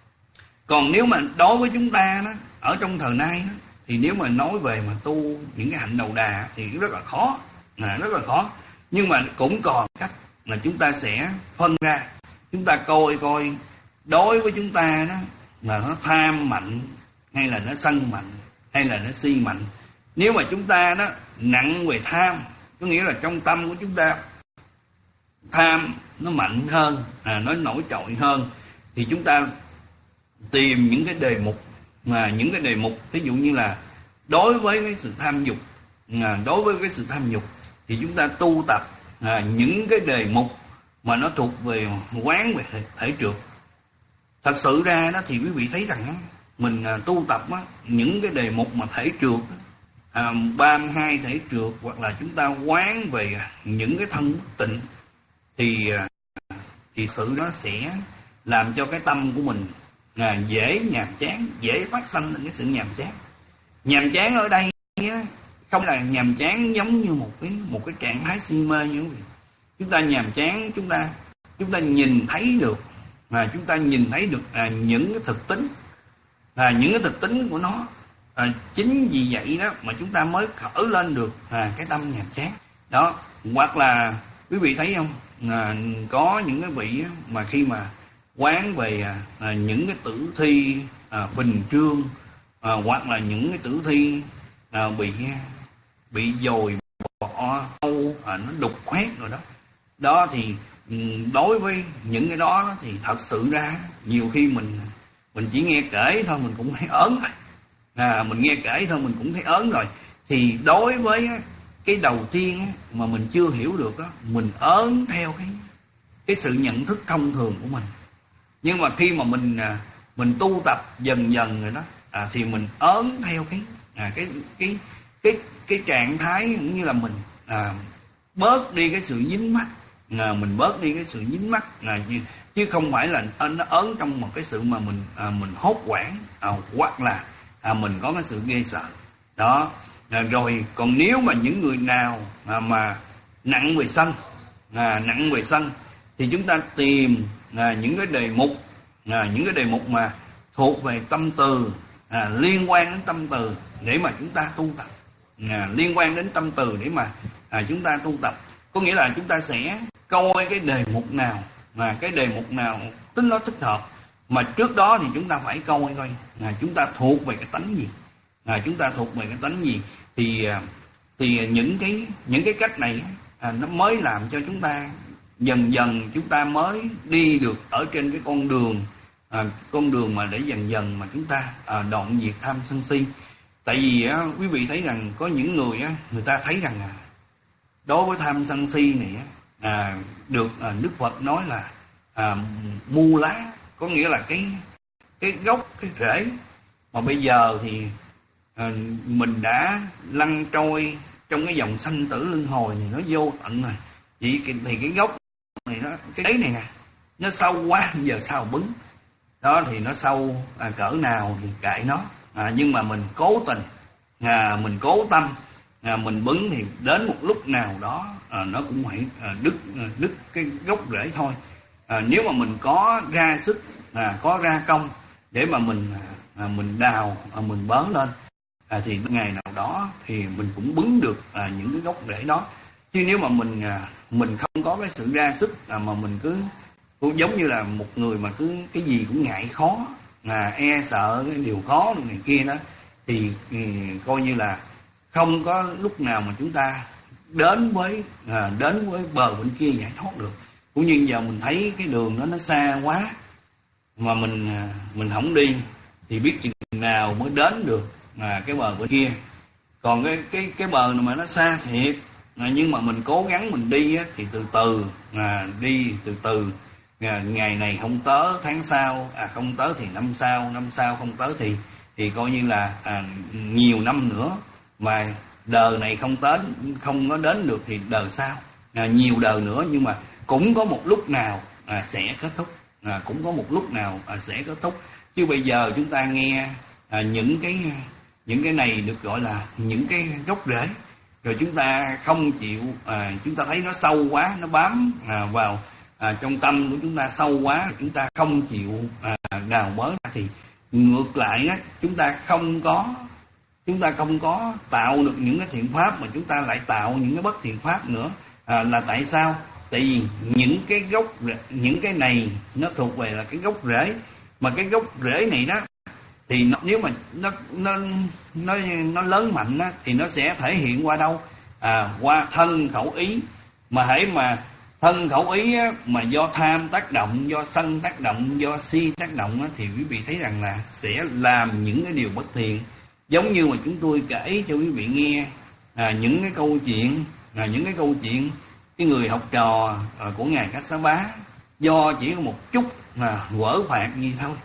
Còn nếu mà đối với chúng ta đó, ở trong thời nay đó, thì nếu mà nói về mà tu những cái hạnh đầu đà thì rất là khó, à, rất là khó. Nhưng mà cũng còn cách là chúng ta sẽ phân ra, chúng ta coi coi đối với chúng ta đó là nó tham mạnh hay là nó sân mạnh hay là nó si mạnh. Nếu mà chúng ta đó nặng về tham, có nghĩa là trong tâm của chúng ta tham nó mạnh hơn, à, nó nổi trội hơn, thì chúng ta tìm những cái đề mục, mà những cái đề mục ví dụ như là đối với cái sự tham dục, à, đối với cái sự tham dục thì chúng ta tu tập à, những cái đề mục mà nó thuộc về quán về thể, thể trượt. Thật sự ra đó thì quý vị thấy rằng mình à, tu tập á, những cái đề mục mà thể trượt à, ba mươi hai thể trượt, hoặc là chúng ta quán về những cái thân bất tịnh, thì à, thì sự nó sẽ làm cho cái tâm của mình à, dễ nhàm chán, dễ phát sinh lên cái sự nhàm chán. Nhàm chán ở đây á, không là nhàm chán giống như một cái một cái trạng thái si mê như vậy. Chúng ta nhàm chán, chúng ta chúng ta nhìn thấy được, à, chúng ta nhìn thấy được à, những cái thực tính, à, những cái thực tính của nó. À, chính vì vậy đó mà chúng ta mới khởi lên được à, cái tâm nhàm chán đó. Hoặc là quý vị thấy không, à, có những cái vị mà khi mà quán về à, những cái tử thi à, phình trương, à, hoặc là những cái tử thi à, bị bị dồi bỏ âu, à, nó đục khoét rồi đó. Đó thì đối với những cái đó thì thật sự ra nhiều khi mình mình chỉ nghe kể thôi mình cũng thấy ớn rồi. À, mình nghe kể thôi mình cũng thấy ớn rồi. Thì đối với cái đầu tiên mà mình chưa hiểu được đó, mình ớn theo cái cái sự nhận thức thông thường của mình. Nhưng mà khi mà mình mình tu tập dần dần rồi đó, à, thì mình ớn theo cái à, cái cái cái cái trạng thái cũng như là mình à, bớt đi cái sự dính mắc, à, mình bớt đi cái sự dính mắc, à, chứ, chứ không phải là nó ớn trong một cái sự mà mình à, mình hốt hoảng, à, hoặc là à, mình có cái sự ghê sợ đó. À, rồi còn nếu mà những người nào à, mà nặng về sân, à, nặng về sân thì chúng ta tìm à, những cái đề mục, à, những cái đề mục mà thuộc về tâm từ, à, liên quan đến tâm từ để mà chúng ta tu tập, à, liên quan đến tâm từ để mà à, chúng ta tu tập. Có nghĩa là chúng ta sẽ coi cái đề mục nào, mà cái đề mục nào tính nó thích hợp, mà trước đó thì chúng ta phải coi coi à, chúng ta thuộc về cái tánh gì, à, chúng ta thuộc về cái tánh gì thì thì những cái những cái cách này à, nó mới làm cho chúng ta dần dần chúng ta mới đi được ở trên cái con đường à, con đường mà để dần dần mà chúng ta à, đoạn diệt tham sân si. Tại vì á, quý vị thấy rằng có những người á, người ta thấy rằng à, đối với tham sân si này á, à, được à, Đức Phật nói là à, mu lá, có nghĩa là cái cái gốc, cái rễ mà bây giờ thì à, mình đã lăn trôi trong cái dòng sanh tử luân hồi này, nó vô tận rồi. Vậy thì cái gốc này nó cái đấy này nè nó sâu quá, giờ sao bứng đó, thì nó sâu à, cỡ nào thì kệ nó, à, nhưng mà mình cố tình à, mình cố tâm à, mình bứng thì đến một lúc nào đó à, nó cũng phải à, đứt à, đứt cái gốc rễ thôi. À, nếu mà mình có ra sức à, có ra công để mà mình à, mình đào à, mình bớ lên à, thì ngày nào đó thì mình cũng bứng được à, những cái gốc rễ đó. Chứ nếu mà mình à, mình không có cái sự ra sức à, mà mình cứ cũng giống như là một người mà cứ cái gì cũng ngại khó, à, e sợ cái điều khó này kia đó, thì ừ, coi như là không có lúc nào mà chúng ta đến với à, đến với bờ bên kia giải thoát được. Cũng như giờ mình thấy cái đường đó nó xa quá mà mình à, mình không đi thì biết chừng nào mới đến được à, cái bờ bên kia. Còn cái cái cái bờ này mà nó xa thiệt, à, nhưng mà mình cố gắng mình đi á, thì từ từ à, đi từ từ. À, ngày này không tới tháng sau, à không tới thì năm sau, năm sau không tới thì thì coi như là à, nhiều năm nữa, mà đời này không tới không có đến được thì đời sau à, nhiều đời nữa, nhưng mà cũng có một lúc nào à, sẽ kết thúc, à, cũng có một lúc nào à, sẽ kết thúc. Chứ bây giờ chúng ta nghe à, những cái những cái này được gọi là những cái gốc rễ, rồi chúng ta không chịu, à, chúng ta thấy nó sâu quá, nó bám à, vào À, trong tâm của chúng ta sâu quá, chúng ta không chịu à, đào bới ra, thì ngược lại á, chúng ta không có chúng ta không có tạo được những cái thiện pháp, mà chúng ta lại tạo những cái bất thiện pháp nữa. À, là tại sao? Tại vì những cái gốc những cái này nó thuộc về là cái gốc rễ, mà cái gốc rễ này đó thì nó, nếu mà nó nó nó nó lớn mạnh á, thì nó sẽ thể hiện qua đâu? À, qua thân khẩu ý. Mà hãy mà thân khẩu ý á, mà do tham tác động, do sân tác động, do si tác động á, thì quý vị thấy rằng là sẽ làm những cái điều bất thiện. Giống như mà chúng tôi kể cho quý vị nghe à, những cái câu chuyện à, những cái câu chuyện cái người học trò à, của ngài Kassapa, do chỉ có một chút mà quở phạt gì thôi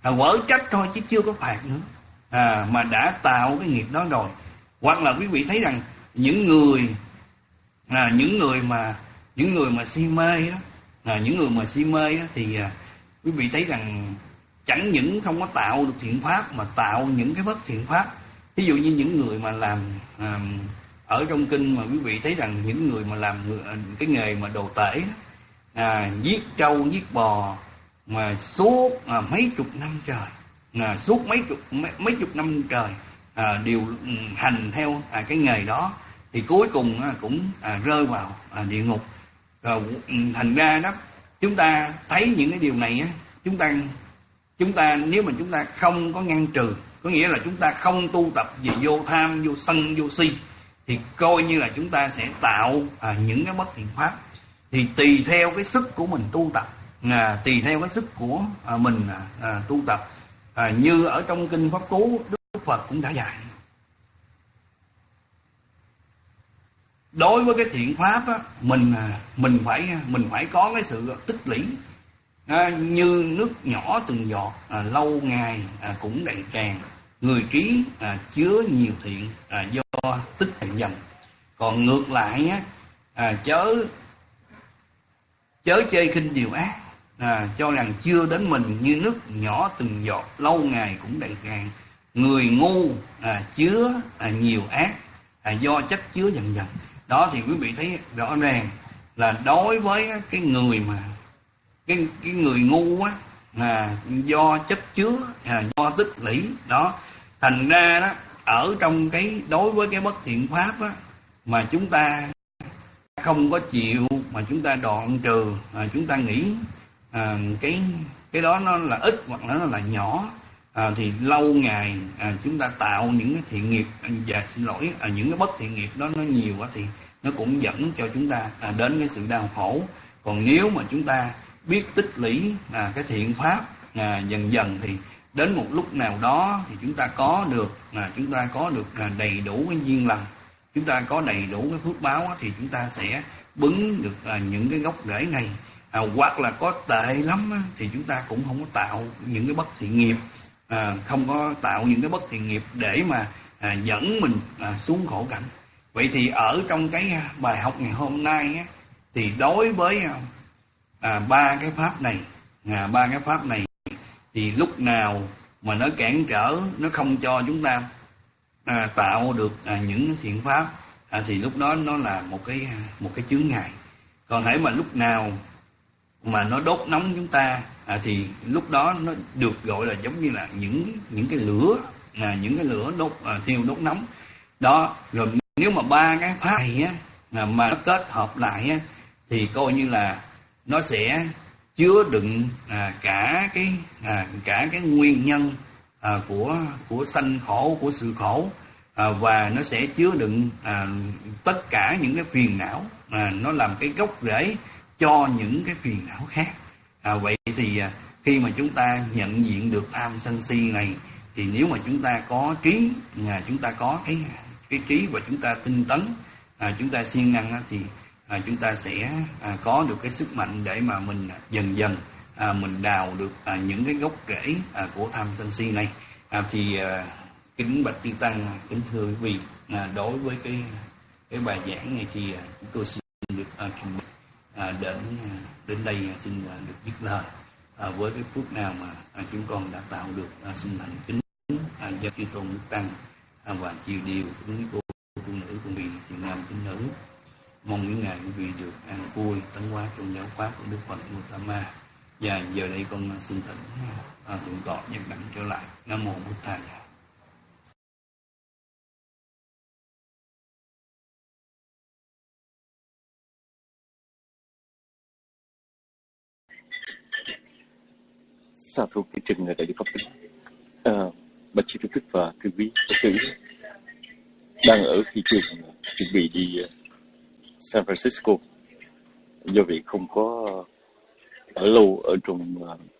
à, quở trách thôi chứ chưa có phạt nữa, à, mà đã tạo cái nghiệp đó rồi. Hoặc là quý vị thấy rằng những người à, những người mà những người mà si mê đó, à, những người mà si mê đó, thì à, quý vị thấy rằng chẳng những không có tạo được thiện pháp mà tạo những cái bất thiện pháp. Ví dụ như những người mà làm à, ở trong kinh mà quý vị thấy rằng những người mà làm cái nghề mà đồ tể đó, à, giết trâu giết bò mà suốt à, mấy chục năm trời, à, suốt mấy chục mấy, mấy chục năm trời à, đều hành theo à, cái nghề đó, thì cuối cùng à, cũng à, rơi vào à, địa ngục. Rồi thành ra đó, chúng ta thấy những cái điều này á, chúng ta chúng ta nếu mà chúng ta không có ngăn trừ, có nghĩa là chúng ta không tu tập về vô tham, vô sân, vô si, thì coi như là chúng ta sẽ tạo à, những cái bất thiện pháp. Thì tùy theo cái sức của mình tu tập, à, tùy theo cái sức của à, mình à, à, tu tập, à, như ở trong kinh Pháp Cú, Đức Phật cũng đã dạy. Đối với cái thiện pháp á, mình mình phải mình phải có cái sự tích lũy, à, như nước nhỏ từng giọt, à, lâu ngày à, cũng đầy tràn. Người trí à, chứa nhiều thiện à, do tích dần. Còn ngược lại á, à, chớ chớ chê khinh điều ác, à, cho rằng chưa đến mình như nước nhỏ từng giọt, lâu ngày cũng đầy tràn. Người ngu à, chứa à, nhiều ác à, do chất chứa dần dần. Đó thì quý vị thấy rõ ràng là đối với cái người mà cái cái người ngu á, là do chất chứa, à, do tích lũy đó, thành ra đó ở trong cái đối với cái bất thiện pháp á, mà chúng ta không có chịu, mà chúng ta đoạn trừ, à, chúng ta nghĩ à, cái cái đó nó là ít hoặc là nó là nhỏ, à, thì lâu ngày à, chúng ta tạo những cái thiện nghiệp, và xin lỗi à, những cái bất thiện nghiệp đó nó nhiều quá thì nó cũng dẫn cho chúng ta à, đến cái sự đau khổ. Còn nếu mà chúng ta biết tích lũy à, cái thiện pháp à, dần dần thì đến một lúc nào đó thì chúng ta có được à, chúng ta có được à, đầy đủ cái duyên lành, chúng ta có đầy đủ cái phước báo á, thì chúng ta sẽ bứng được à, những cái gốc rễ này. À, hoặc là có tệ lắm á, thì chúng ta cũng không có tạo những cái bất thiện nghiệp, à, không có tạo những cái bất thiện nghiệp để mà à, dẫn mình à, xuống khổ cảnh. Vậy thì ở trong cái bài học ngày hôm nay á, thì đối với à, ba cái pháp này, à, ba cái pháp này thì lúc nào mà nó cản trở, nó không cho chúng ta à, tạo được à, những thiện pháp, à, thì lúc đó nó là một cái một cái chướng ngại. Còn hễ mà lúc nào mà nó đốt nóng chúng ta, à, thì lúc đó nó được gọi là giống như là những những cái lửa, à, những cái lửa đốt à, thiêu đốt nóng đó. Rồi nếu mà ba cái pháp này á, à, mà nó kết hợp lại á, thì coi như là nó sẽ chứa đựng à, cả cái à, cả cái nguyên nhân à, của của sanh khổ, của sự khổ, à, và nó sẽ chứa đựng à, tất cả những cái phiền não, à, nó làm cái gốc rễ cho những cái phiền não khác. À, vậy thì à, khi mà chúng ta nhận diện được tham sân si này, thì nếu mà chúng ta có trí, à, chúng ta có cái cái trí và chúng ta tinh tấn, à, chúng ta siêng năng thì à, chúng ta sẽ à, có được cái sức mạnh để mà mình dần dần à, mình đào được à, những cái gốc rễ à, của tham sân si này. À, thì à, kính bạch chư tăng, kính thưa quý vị, à, đối với cái cái bài giảng này thì à, chúng tôi xin được à, trình bày à, đến đến đây à, xin à, được dứt lời. À, với cái phước nào mà à, chúng con đã tạo được, à, xin thành kính à, do chư tôn đức tăng à, và chiều điều đúng cô phụ nữ của vị thiện nam tín nữ. Mong những ngày quý vị được an vui tấn hóa trong giáo pháp của Đức Phật Gautama. Và giờ đây con xin thỉnh à, thượng tọa nhân đảnh trở lại. Nam mô Bụt Thầy. Sa thú kỳ trình đại đức Pháp kính, à, bạch chư Đức và quý vị Phật tử đang ở thị trường chuẩn bị đi San Francisco. Do vậy không có ở lâu ở trong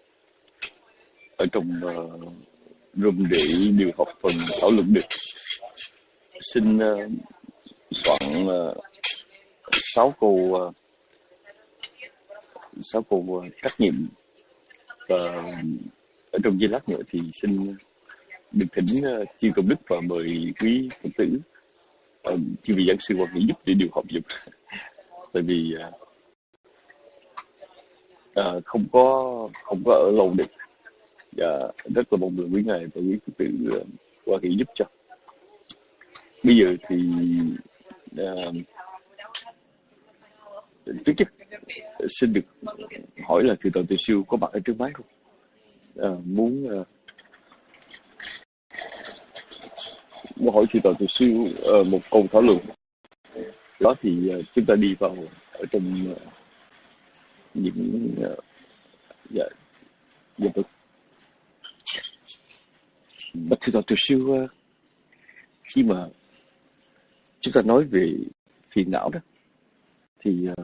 ở trong uh, room để điều học phần thảo luận được. Xin uh, soạn uh, sáu câu uh, sáu câu uh, trắc nghiệm và ở trong giây lát nữa thì xin được thỉnh uh, chư công đức và mời quý phật tử, uh, chư vị giảng sư Hoàng Nghĩ giúp để điều họp giúp. Tại vì uh, uh, không có không có ở lâu được. Và rất là mong được quý ngài và quý phật tử uh, Hoàng Nghĩ giúp cho. Bây giờ thì uh, trước nhất xin được hỏi là thượng tọa Từ Siêu có mặt ở trước máy không? À, muốn uh, muốn hỏi thượng tọa Từ Siêu uh, một câu thảo luận. Đó thì uh, chúng ta đi vào ở trong uh, những uh, dạ dạ được. Bạch thượng tọa Từ Siêu, uh, khi mà chúng ta nói về phiền não đó thì uh,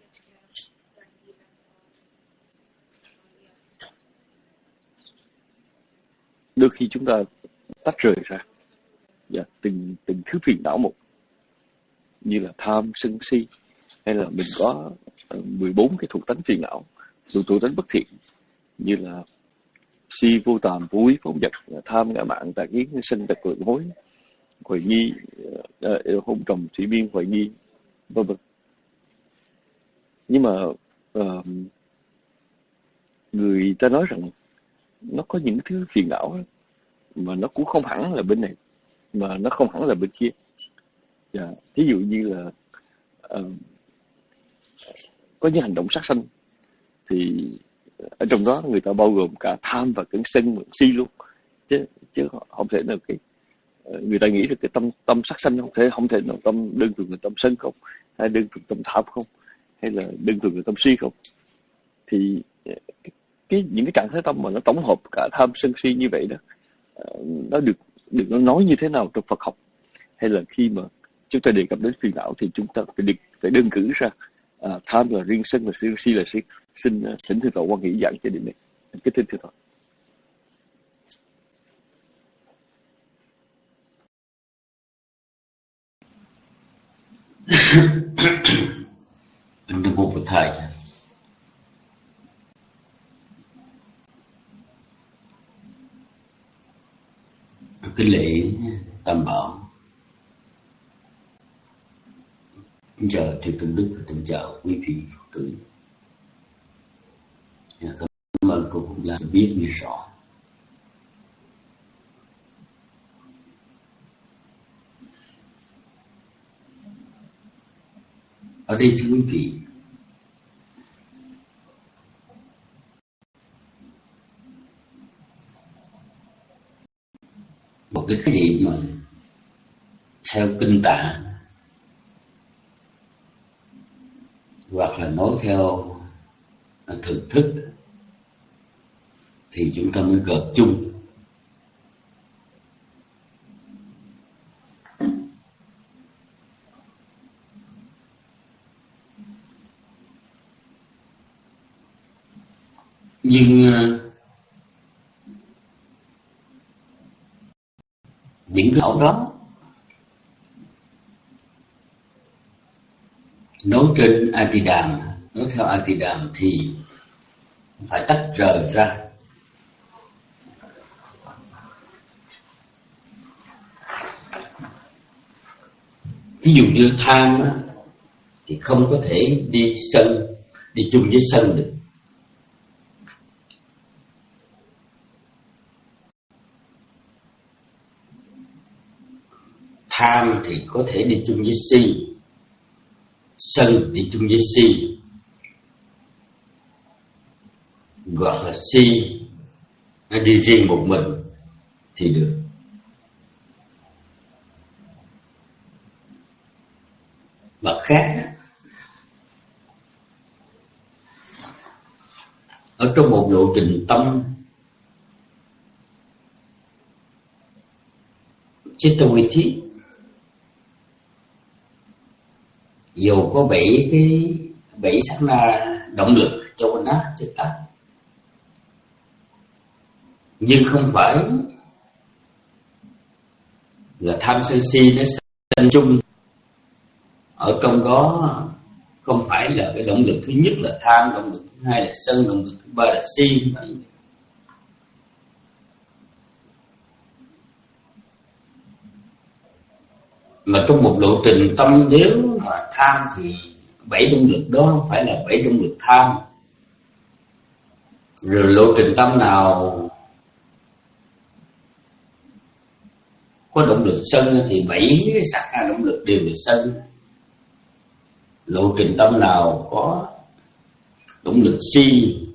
đôi khi chúng ta tách rời ra, yeah, từng từng thứ phiền não một, như là tham, sân, si, hay là mình có uh, mười bốn cái thuộc tánh phiền não, thuộc thuộc tánh bất thiện, như là si, vô tàm, vô úy, phóng dật, tham, ngã mạn, tà kiến, sân, tật, lượng, hối, hoài nghi, uh, uh, hôn trầm, thủy biên, hoài nghi, vân vân. Nhưng mà uh, người ta nói rằng nó có những thứ phiền não mà nó cũng không hẳn là bên này, mà nó không hẳn là bên kia. Yeah. Ví dụ như là uh, có những hành động sát sanh thì ở trong đó người ta bao gồm cả tham và cẩn sân và si luôn, chứ chứ không thể nào cái uh, người ta nghĩ được cái tâm tâm sát sanh không thể không thể nào tâm đơn thuần là tâm sân không, hay đơn thuần tâm tham không, hay là đơn thuần là tâm si không. Thì cái, cái những cái trạng thái tâm mà nó tổng hợp cả tham sân si như vậy đó, uh, nó được được nó nói như thế nào trong Phật học, hay là khi mà chúng ta đề cập đến phiền não thì chúng ta phải được phải đơn cử ra à, tham là riêng, sân là riêng, si là riêng. Xin uh, thỉnh thưa tọa Quan Nghĩ giảng cho điểm này. Kính thưa thưa tọa. Nam mô Phật Thầy. Kính lễ Tam Bảo. Kính chào Thầy Công Đức và kính chào quý vị Phật tử. Cảm ơn cô cũng đã biết như rõ. Ở đây thưa quý vị, một cái khái niệm mà theo kinh Tạng hoặc là nói theo thực thức thì chúng ta mới gộp chung. Nhưng những cái ảo đó nói trên A Di Đàm, nói theo A Di Đàm thì phải tách rời ra. Ví dụ như tham á, thì không có thể đi sân, đi chung với sân được. Tham thì có thể đi chung với si, sân đi chung với si, gọi là si đi riêng một mình thì được. Mặt khác, ở trong một lộ trình tâm Chitta-vi-thí, dù có bảy cái bảy sát na động lực cho nó Chitta, nhưng không phải là tham sân si nó sanh chung. Ở trong đó không phải là cái động lực thứ nhất là tham, động lực thứ hai là sân, động lực thứ ba là si. Mà trong một lộ trình tâm, nếu mà tham thì bảy động lực đó không phải là bảy động lực tham. Rồi lộ trình tâm nào có động lực sân thì bảy sắc na động lực đều là sân. Lộ trình tâm nào có động lực si,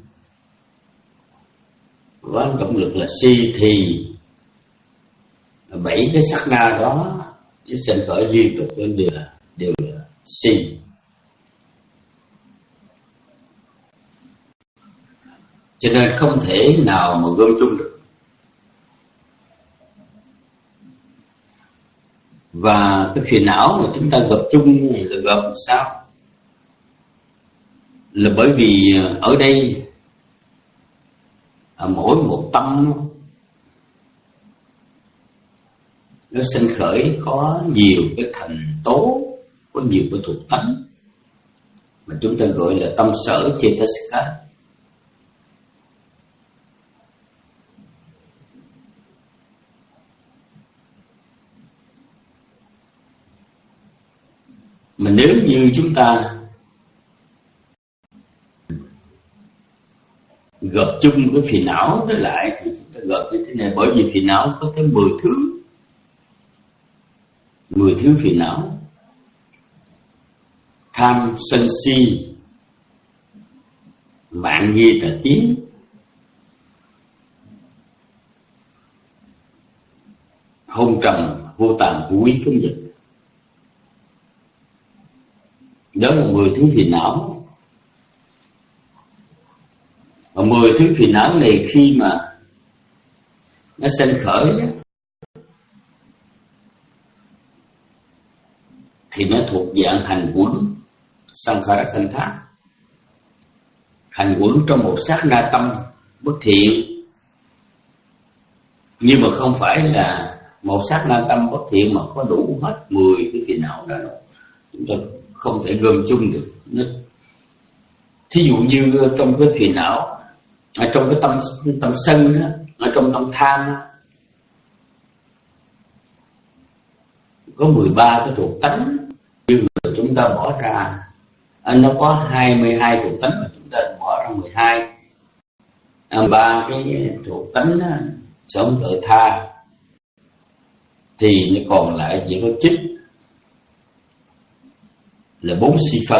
có động lực là si thì bảy cái sắc na đó với sinh khởi liên tục đều là đều là si. Cho nên không thể nào mà gom chung được. Và cái phiền não mà chúng ta gặp chung là gặp sao? Là bởi vì ở đây ở mỗi một tâm nó sinh khởi có nhiều cái thành tố, có nhiều cái thuộc tánh mà chúng ta gọi là tâm sở Cetasika. Mà nếu như chúng ta gộp chung cái phiền não đó lại thì chúng ta gộp như thế này, bởi vì phiền não có tới mười thứ, mười thứ phiền não: tham, sân, si, mạn, nghi, tà, kiến, hôn trầm, vô tàng, vô quý, phóng dật. Đó là mười thứ phiền não. Và mười thứ phiền não này khi mà nó sinh khởi thì nó thuộc dạng hành quẩn, sankhara khandha, hành quẩn trong một sát na tâm bất thiện. Nhưng mà không phải là một sát na tâm bất thiện mà có đủ hết mười cái phiền não đó đâu. Chúng ta không thể gom chung được. Thí dụ như trong cái phiền não, ở trong cái tâm tâm sân đó, ở trong tâm tham đó, có mười ba cái thuộc tánh. Nhưng mà chúng ta bỏ ra, nó có hai mươi hai thuộc tánh mà chúng ta bỏ ra mười hai. Ba cái thuộc tánh đó, sở hữu tự tha, thì nó còn lại chỉ có chín, là bốn si phần.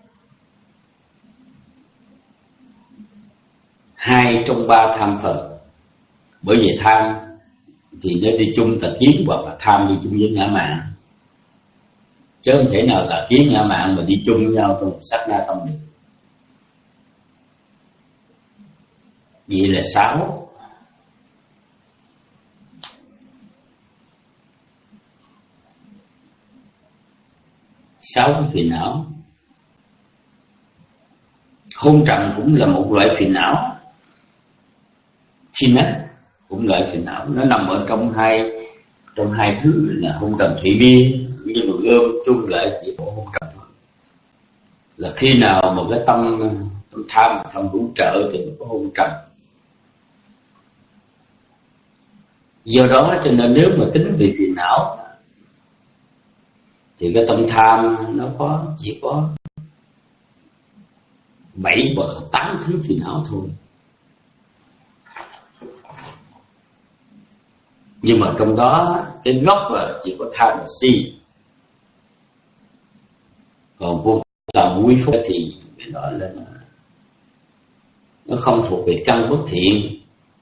Hai trong ba tham phần. Bởi vì tham thì nó đi chung tà kiến, hoặc là tham đi chung với ngã mạn, chứ không thể nào tà kiến ngã mạn mà đi chung với nhau trong một sát na tâm được. Vậy là sáu. Sáu cái phiền não. Hôn trầm cũng là một loại phiền não. Thiên á cũng loại phiền não, nó nằm ở trong hai trong hai thứ là hôn trầm thủy biên, nhưng mà gom chung lại chỉ có hôn trầm thôi. Là khi nào một cái tâm tâm tham, tâm hữu trợ thì nó có hôn trầm. Do đó cho nên nếu mà tính về phiền não thì cái tâm tham nó có chỉ có bảy hoặc tám thứ phiền não thôi. Nhưng mà trong đó cái gốc chỉ có tham và si. Còn vô tàm quý phúc thì cái đó là nó không thuộc về căn bất thiện.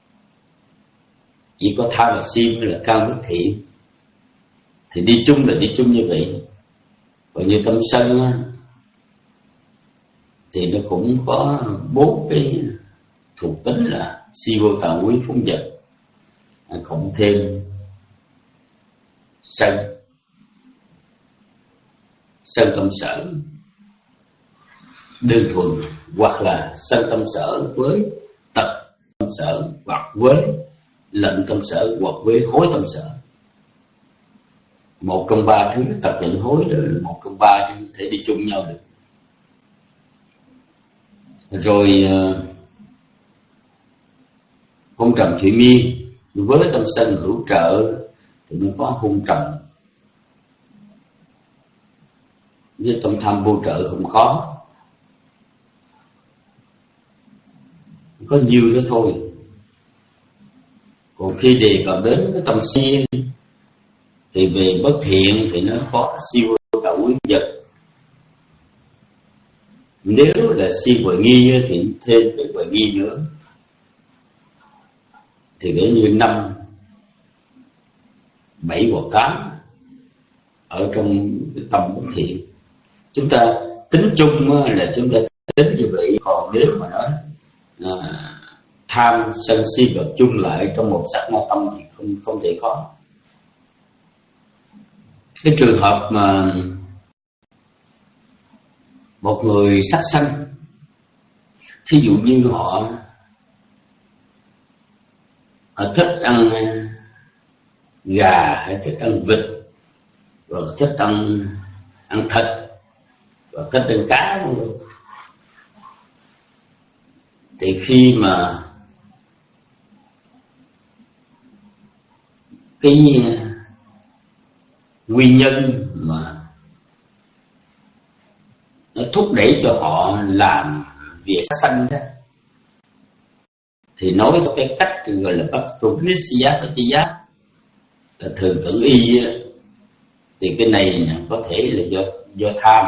Chỉ có tham và si mới là căn bất thiện. Thì đi chung là đi chung như vậy. Còn như tâm sân thì nó cũng có bốn cái thuộc tính là si, vô tàm, quý, phóng dật, cộng thêm sân, sân tâm sở đơn thuần, hoặc là sân tâm sở với tật tâm sở, hoặc với lệnh tâm sở, hoặc với hối tâm sở. Một trong ba thứ tập lệnh hối đó là một trong ba, chứ không thể đi chung nhau được. Rồi hôn trầm thủy miên với tâm sân hữu trợ thì nó có hôn trầm với tâm tham vô trợ không khó, có nhiêu đó thôi. Còn khi đề cập đến cái tâm si thì về bất thiện thì nó có si vô tạo quý vật. Nếu là si huệ nghi thì thêm cái huệ nghi nữa, thì kể như năm, bảy hoặc tám ở trong cái tâm bất thiện. Chúng ta tính chung là chúng ta tính như vậy. Còn nếu mà nói à, tham sân si gặp chung lại trong một sát na tâm thì không không thể có. Cái trường hợp mà một người sát sanh, thí dụ như họ, họ thích ăn gà hay thích ăn vịt, hoặc thích ăn ăn thịt, hoặc thích ăn cá luôn, thì khi mà cái nguyên nhân mà nó thúc đẩy cho họ làm việc sát sanh đó, thì nói theo cái cách gọi là bắt tu nisya pachaya, là thường tưởng y, thì cái này có thể là do do tham.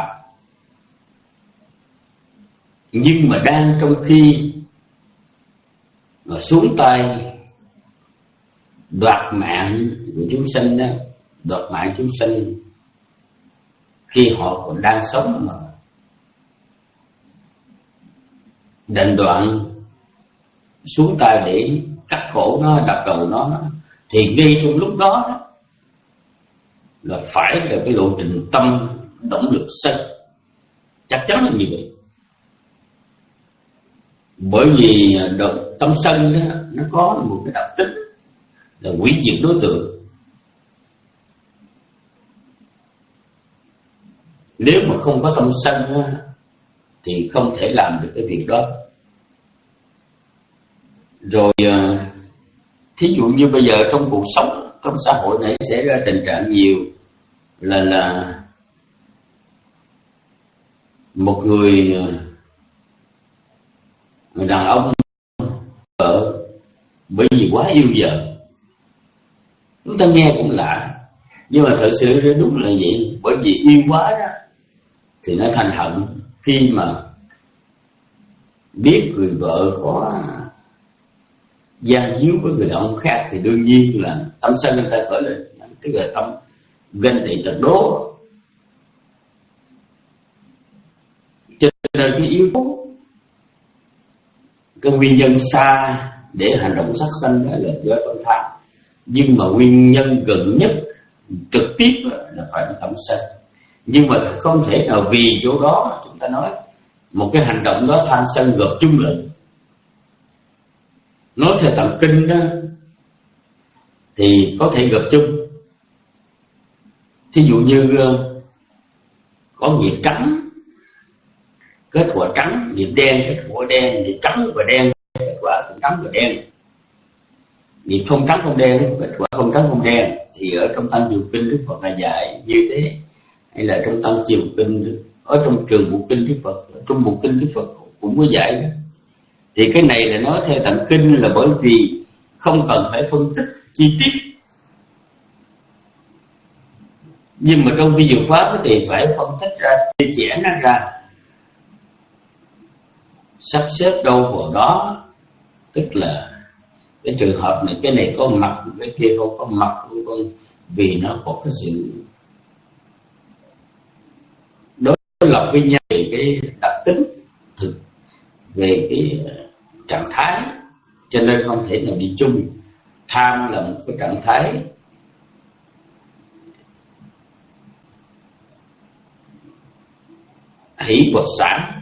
Nhưng mà đang trong khi mà xuống tay đoạt mạng của chúng sanh đó, đoạt mạng chúng sanh khi họ còn đang sống, mà định đoạn xuống tay để cắt cổ nó, đập đầu nó, thì ngay trong lúc đó, đó là phải là cái lộ trình tâm động lực sân, chắc chắn là như vậy. Bởi vì tâm sân đó, nó có một cái đặc tính là hủy diệt đối tượng. Nếu mà không có tâm sân đó, thì không thể làm được cái việc đó. Rồi thí dụ như bây giờ trong cuộc sống, trong xã hội này xảy ra tình trạng nhiều là là một người, người đàn ông vợ bởi vì quá yêu vợ. Chúng ta nghe cũng lạ, nhưng mà thật sự đúng là vậy. Bởi vì yêu quá đó thì nó thành hận. Khi mà biết người vợ có gian díu với người đàn ông khác thì đương nhiên là tâm sân người ta khởi lên, tức là tâm ganh tị tật đố. Cho nên cái yếu tố, cái nguyên nhân xa để hành động sát sanh đó là do tâm tham. Nhưng mà nguyên nhân gần nhất trực tiếp là phải là tâm sân. Nhưng mà không thể nào vì chỗ đó chúng ta nói một cái hành động đó tham sân gặp chung lại. Nói theo tạng kinh đó thì có thể gặp chung. Thí dụ như có nghiệp trắng kết quả trắng, nghiệp đen kết quả đen, nghiệp trắng và đen kết quả cũng trắng và đen, nghiệp không trắng không đen kết quả không trắng không đen. Thì ở trong Tăng Diệu Kinh Đức Phật là dạy như thế, hay là trong Tăng Diệu Kinh, ở trong Trường Bộ Kinh Đức Phật, trong Bộ Kinh Đức Phật cũng có dạy đó. Thì cái này là nói theo tạng kinh là bởi vì không cần phải phân tích chi tiết, nhưng mà trong vi diệu pháp thì phải phân tích ra, chia sẻ nó ra, sắp xếp đâu vào đó. Tức là cái trường hợp này, cái này có mặt, cái kia không có mặt, vì nó có cái sự đối lập với nhau về cái đặc tính thực, về cái trạng thái, cho nên không thể nào đi chung. Tham là một cái trạng thái hỷ hoặc sản,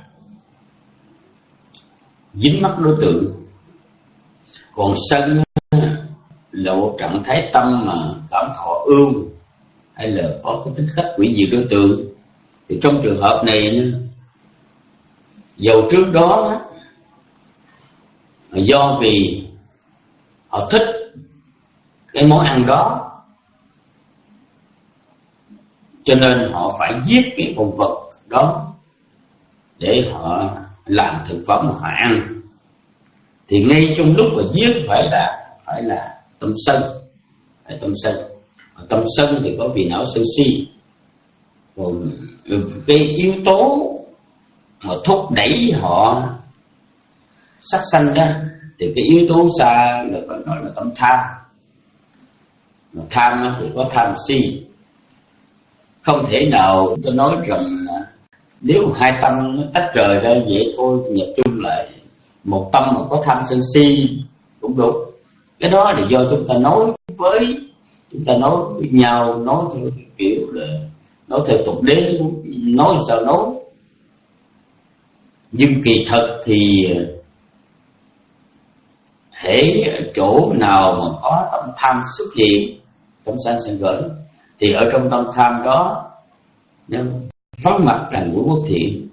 dính mắc đối tượng. Còn sân là một trạng thái tâm mà cảm thọ ương, hay là có cái tính cách hủy diệt đối tượng. Thì trong trường hợp này, dầu trước đó do vì họ thích cái món ăn đó, cho nên họ phải giết cái con vật đó để họ làm thực phẩm họ ăn. Thì ngay trong lúc mà giết phải là phải là tâm sân, phải tâm sân. Tâm sân thì có phiền não sân si. Còn cái yếu tố mà thúc đẩy họ sát sanh đó thì cái yếu tố xa là phải nói là tâm tham. Mà tham thì có tham si. Không thể nào tôi nói rằng nếu hai tâm nó tách rời ra vậy thôi, nhập chung lại một tâm mà có tham sân si cũng đúng. Cái đó là do chúng ta nói với chúng ta nói với nhau, nói theo kiểu là nói theo tục đế, nói sao nói. Nhưng kỳ thật thì hễ chỗ nào mà có tâm tham xuất hiện, tâm sanh sanh khởi, thì ở trong tâm tham đó nó vắng mặt là ngũ bất thiện.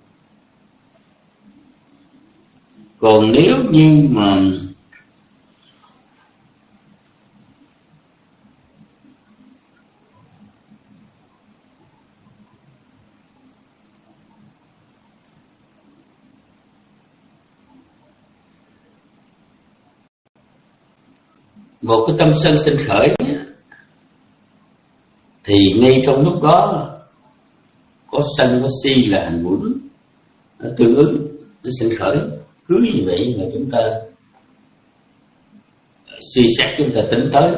Còn nếu như mà một cái tâm sân sinh khởi thì ngay trong lúc đó có sân có si là hành quẩn, nó tương ứng, nó sinh khởi. Cứ như vậy mà chúng ta suy xét, chúng ta tính tới.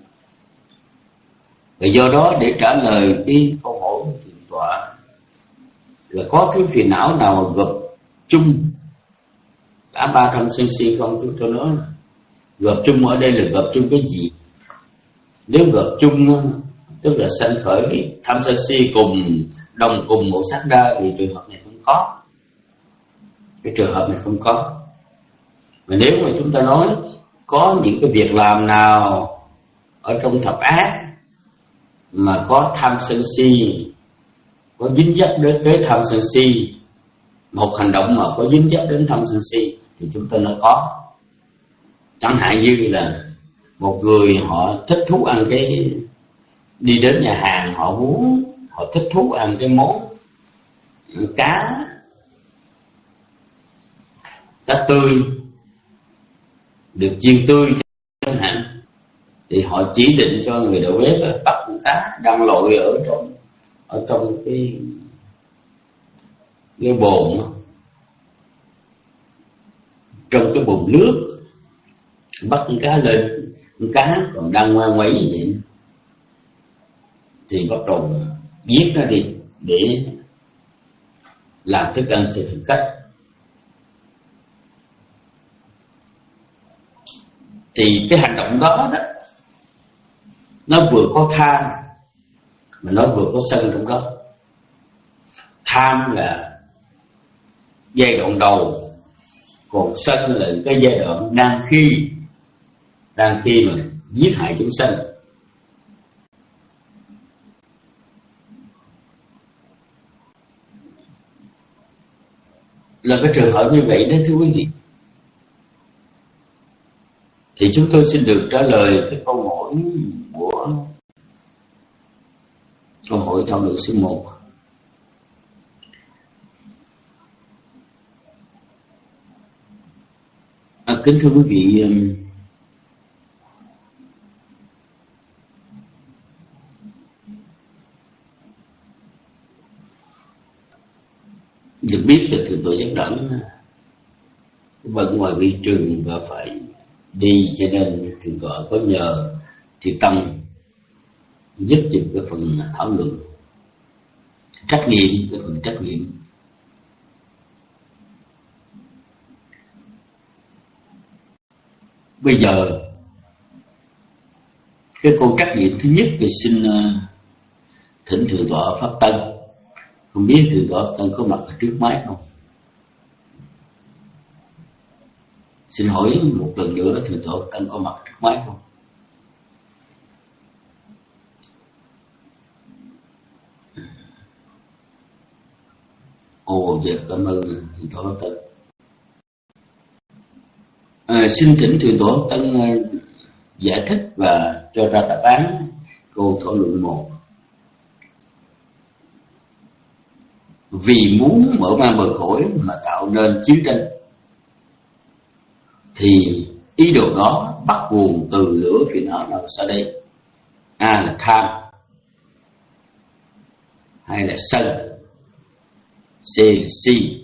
Và do đó để trả lời cái câu hỏi của thượng tọa là có cái phiền não nào gặp chung cả ba tâm sân si không? Chúng tôi nói gặp chung ở đây là gặp chung cái gì? Nếu gặp chung tức là sanh khởi tham sân si cùng đồng cùng một sắc đa thì trường hợp này không có. Cái trường hợp này không có. Mà nếu mà chúng ta nói có những cái việc làm nào ở trong thập ác mà có tham sân si, có dính dấp đến tới tham sân si, một hành động mà có dính dấp đến tham sân si thì chúng ta nói có. Chẳng hạn như là một người họ thích thú ăn cái, đi đến nhà hàng họ muốn, họ thích thú ăn cái món cá cá tươi được chiên tươi chẳng hạn, thì họ chỉ định cho người đầu bếp là bắt con cá đang lội ở trong ở trong cái cái bồn đó, trong cái bồn nước, bắt con cá lên, con cá còn đang ngoan ngoáy vậy thì bắt đầu giết nó đi để làm thức ăn cho thực khách. Thì cái hành động đó đó nó vừa có tham mà nó vừa có sân trong đó. Tham là giai đoạn đầu, còn sân là cái giai đoạn đang khi đang khi mà giết hại chúng sanh. Là cái trường hợp như vậy đó thưa quý vị. Thì chúng tôi xin được trả lời cái câu hỏi của câu hỏi thảo luận số một. À, kính thưa quý vị, được biết là thượng tọa Giác Đẳng vẫn ngoài vi trường và phải đi, cho nên thượng tọa có nhờ Thiện Tâm giúp giúp cái phần thảo luận trách nhiệm, cái phần trách nhiệm. Bây giờ cái câu trách nhiệm thứ nhất thì xin thỉnh thượng tọa Pháp Tân. Không biết thượng tọa Tân có mặt ở trước máy không? Xin hỏi một lần nữa, thượng tọa Tân có mặt trước máy không? Ồ, dạ cảm ơn thượng tọa Tân. À, xin thỉnh thượng tọa Tân giải thích và cho ra đáp án câu thảo luận một. vì muốn mở mang bờ cõi mà tạo nên chiến tranh, thì ý đồ đó bắt nguồn từ lửa phiền não nào sau đây? A là tham, hai là sân, C là si,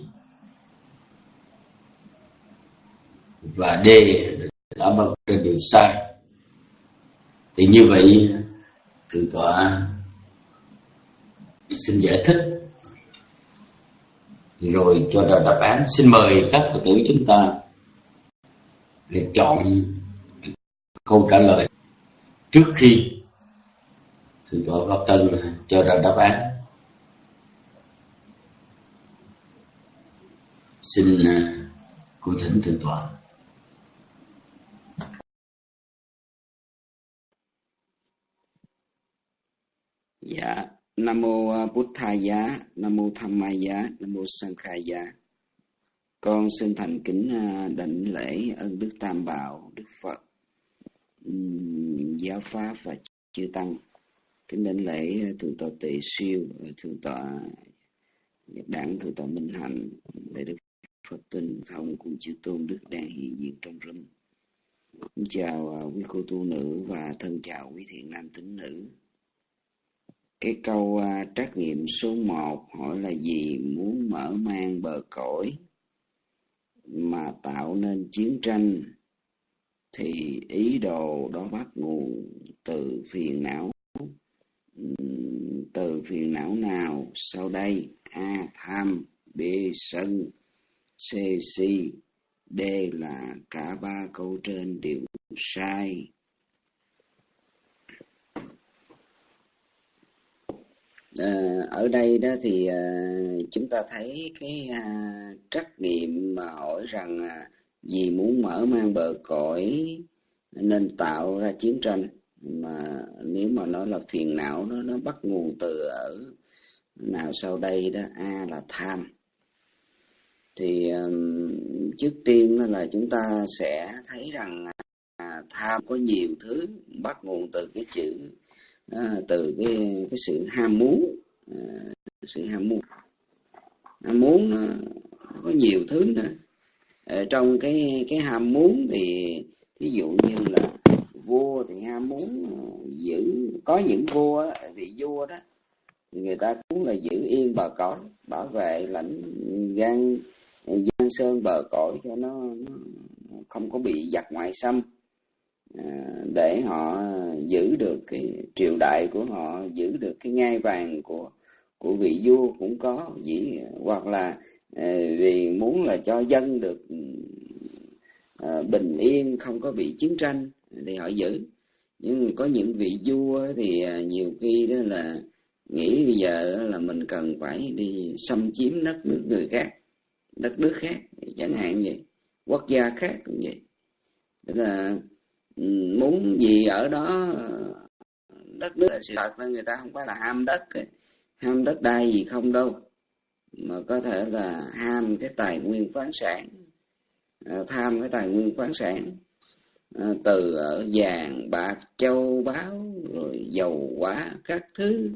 và D là bậc trên điều sai. Thì như vậy thượng tọa xin giải thích rồi cho ra đáp án. Xin mời các Phật tử chúng ta để chọn câu trả lời trước khi thượng tọa Pháp Tân cho ra đáp án. Xin cung thỉnh thượng tọa. Dạ, Nam mô Bụt Thầy Giá, Nam mô Tham Mai Giá, Nam mô Sang Khai Giá. Con xin thành kính đảnh lễ ơn Đức Tam Bảo, Đức Phật, Giáo Pháp và chư Tăng. Kính đảnh lễ thượng tọa Tỳ Siêu, thượng tọa Nhật Đẳng, thượng tọa Minh Hạnh, lễ Đức Phật Tinh Thông cùng chư Tôn Đức đang hiện diện trong rừng. Chào quý cô tu nữ và thân chào quý thiện nam tín nữ. Cái câu uh, trắc nghiệm số một hỏi là gì? Muốn mở mang bờ cõi mà tạo nên chiến tranh, thì ý đồ đó bắt nguồn từ phiền não. Từ phiền não nào sau đây? A. Tham, B. Sân, C. Si, D. là cả ba câu trên đều sai. À, ở đây đó thì à, chúng ta thấy cái à, trắc nghiệm mà hỏi rằng à, vì muốn mở mang bờ cõi nên tạo ra chiến tranh, mà nếu mà nói là phiền não đó, nó bắt nguồn từ ở nào sau đây đó? A là tham. Thì à, trước tiên đó là chúng ta sẽ thấy rằng à, tham có nhiều thứ bắt nguồn từ cái chữ À, từ cái cái sự ham muốn, à, sự ham muốn, ham muốn nó, nó có nhiều thứ nữa. Ở trong cái cái ham muốn thì ví dụ như là vua thì ham muốn giữ, có những vua vị vua đó thì người ta muốn là giữ yên bờ cõi, bảo vệ lãnh gan giang sơn bờ cõi cho nó, nó không có bị giặc ngoại xâm. À, để họ giữ được cái triều đại của họ, giữ được cái ngai vàng của của vị vua cũng có dĩ, hoặc là à, vì muốn là cho dân được à, bình yên, không có bị chiến tranh thì họ giữ. Nhưng có những vị vua thì à, nhiều khi đó là nghĩ bây giờ là mình cần phải đi xâm chiếm đất nước người khác, đất nước khác chẳng hạn vậy, quốc gia khác cũng vậy. Tức là muốn gì ở đó đất nước là sự thật, là người ta không phải là ham đất, ham đất đai gì không đâu, mà có thể là ham cái tài nguyên khoáng sản, tham cái tài nguyên khoáng sản từ ở vàng bạc châu báu rồi dầu hóa các thứ,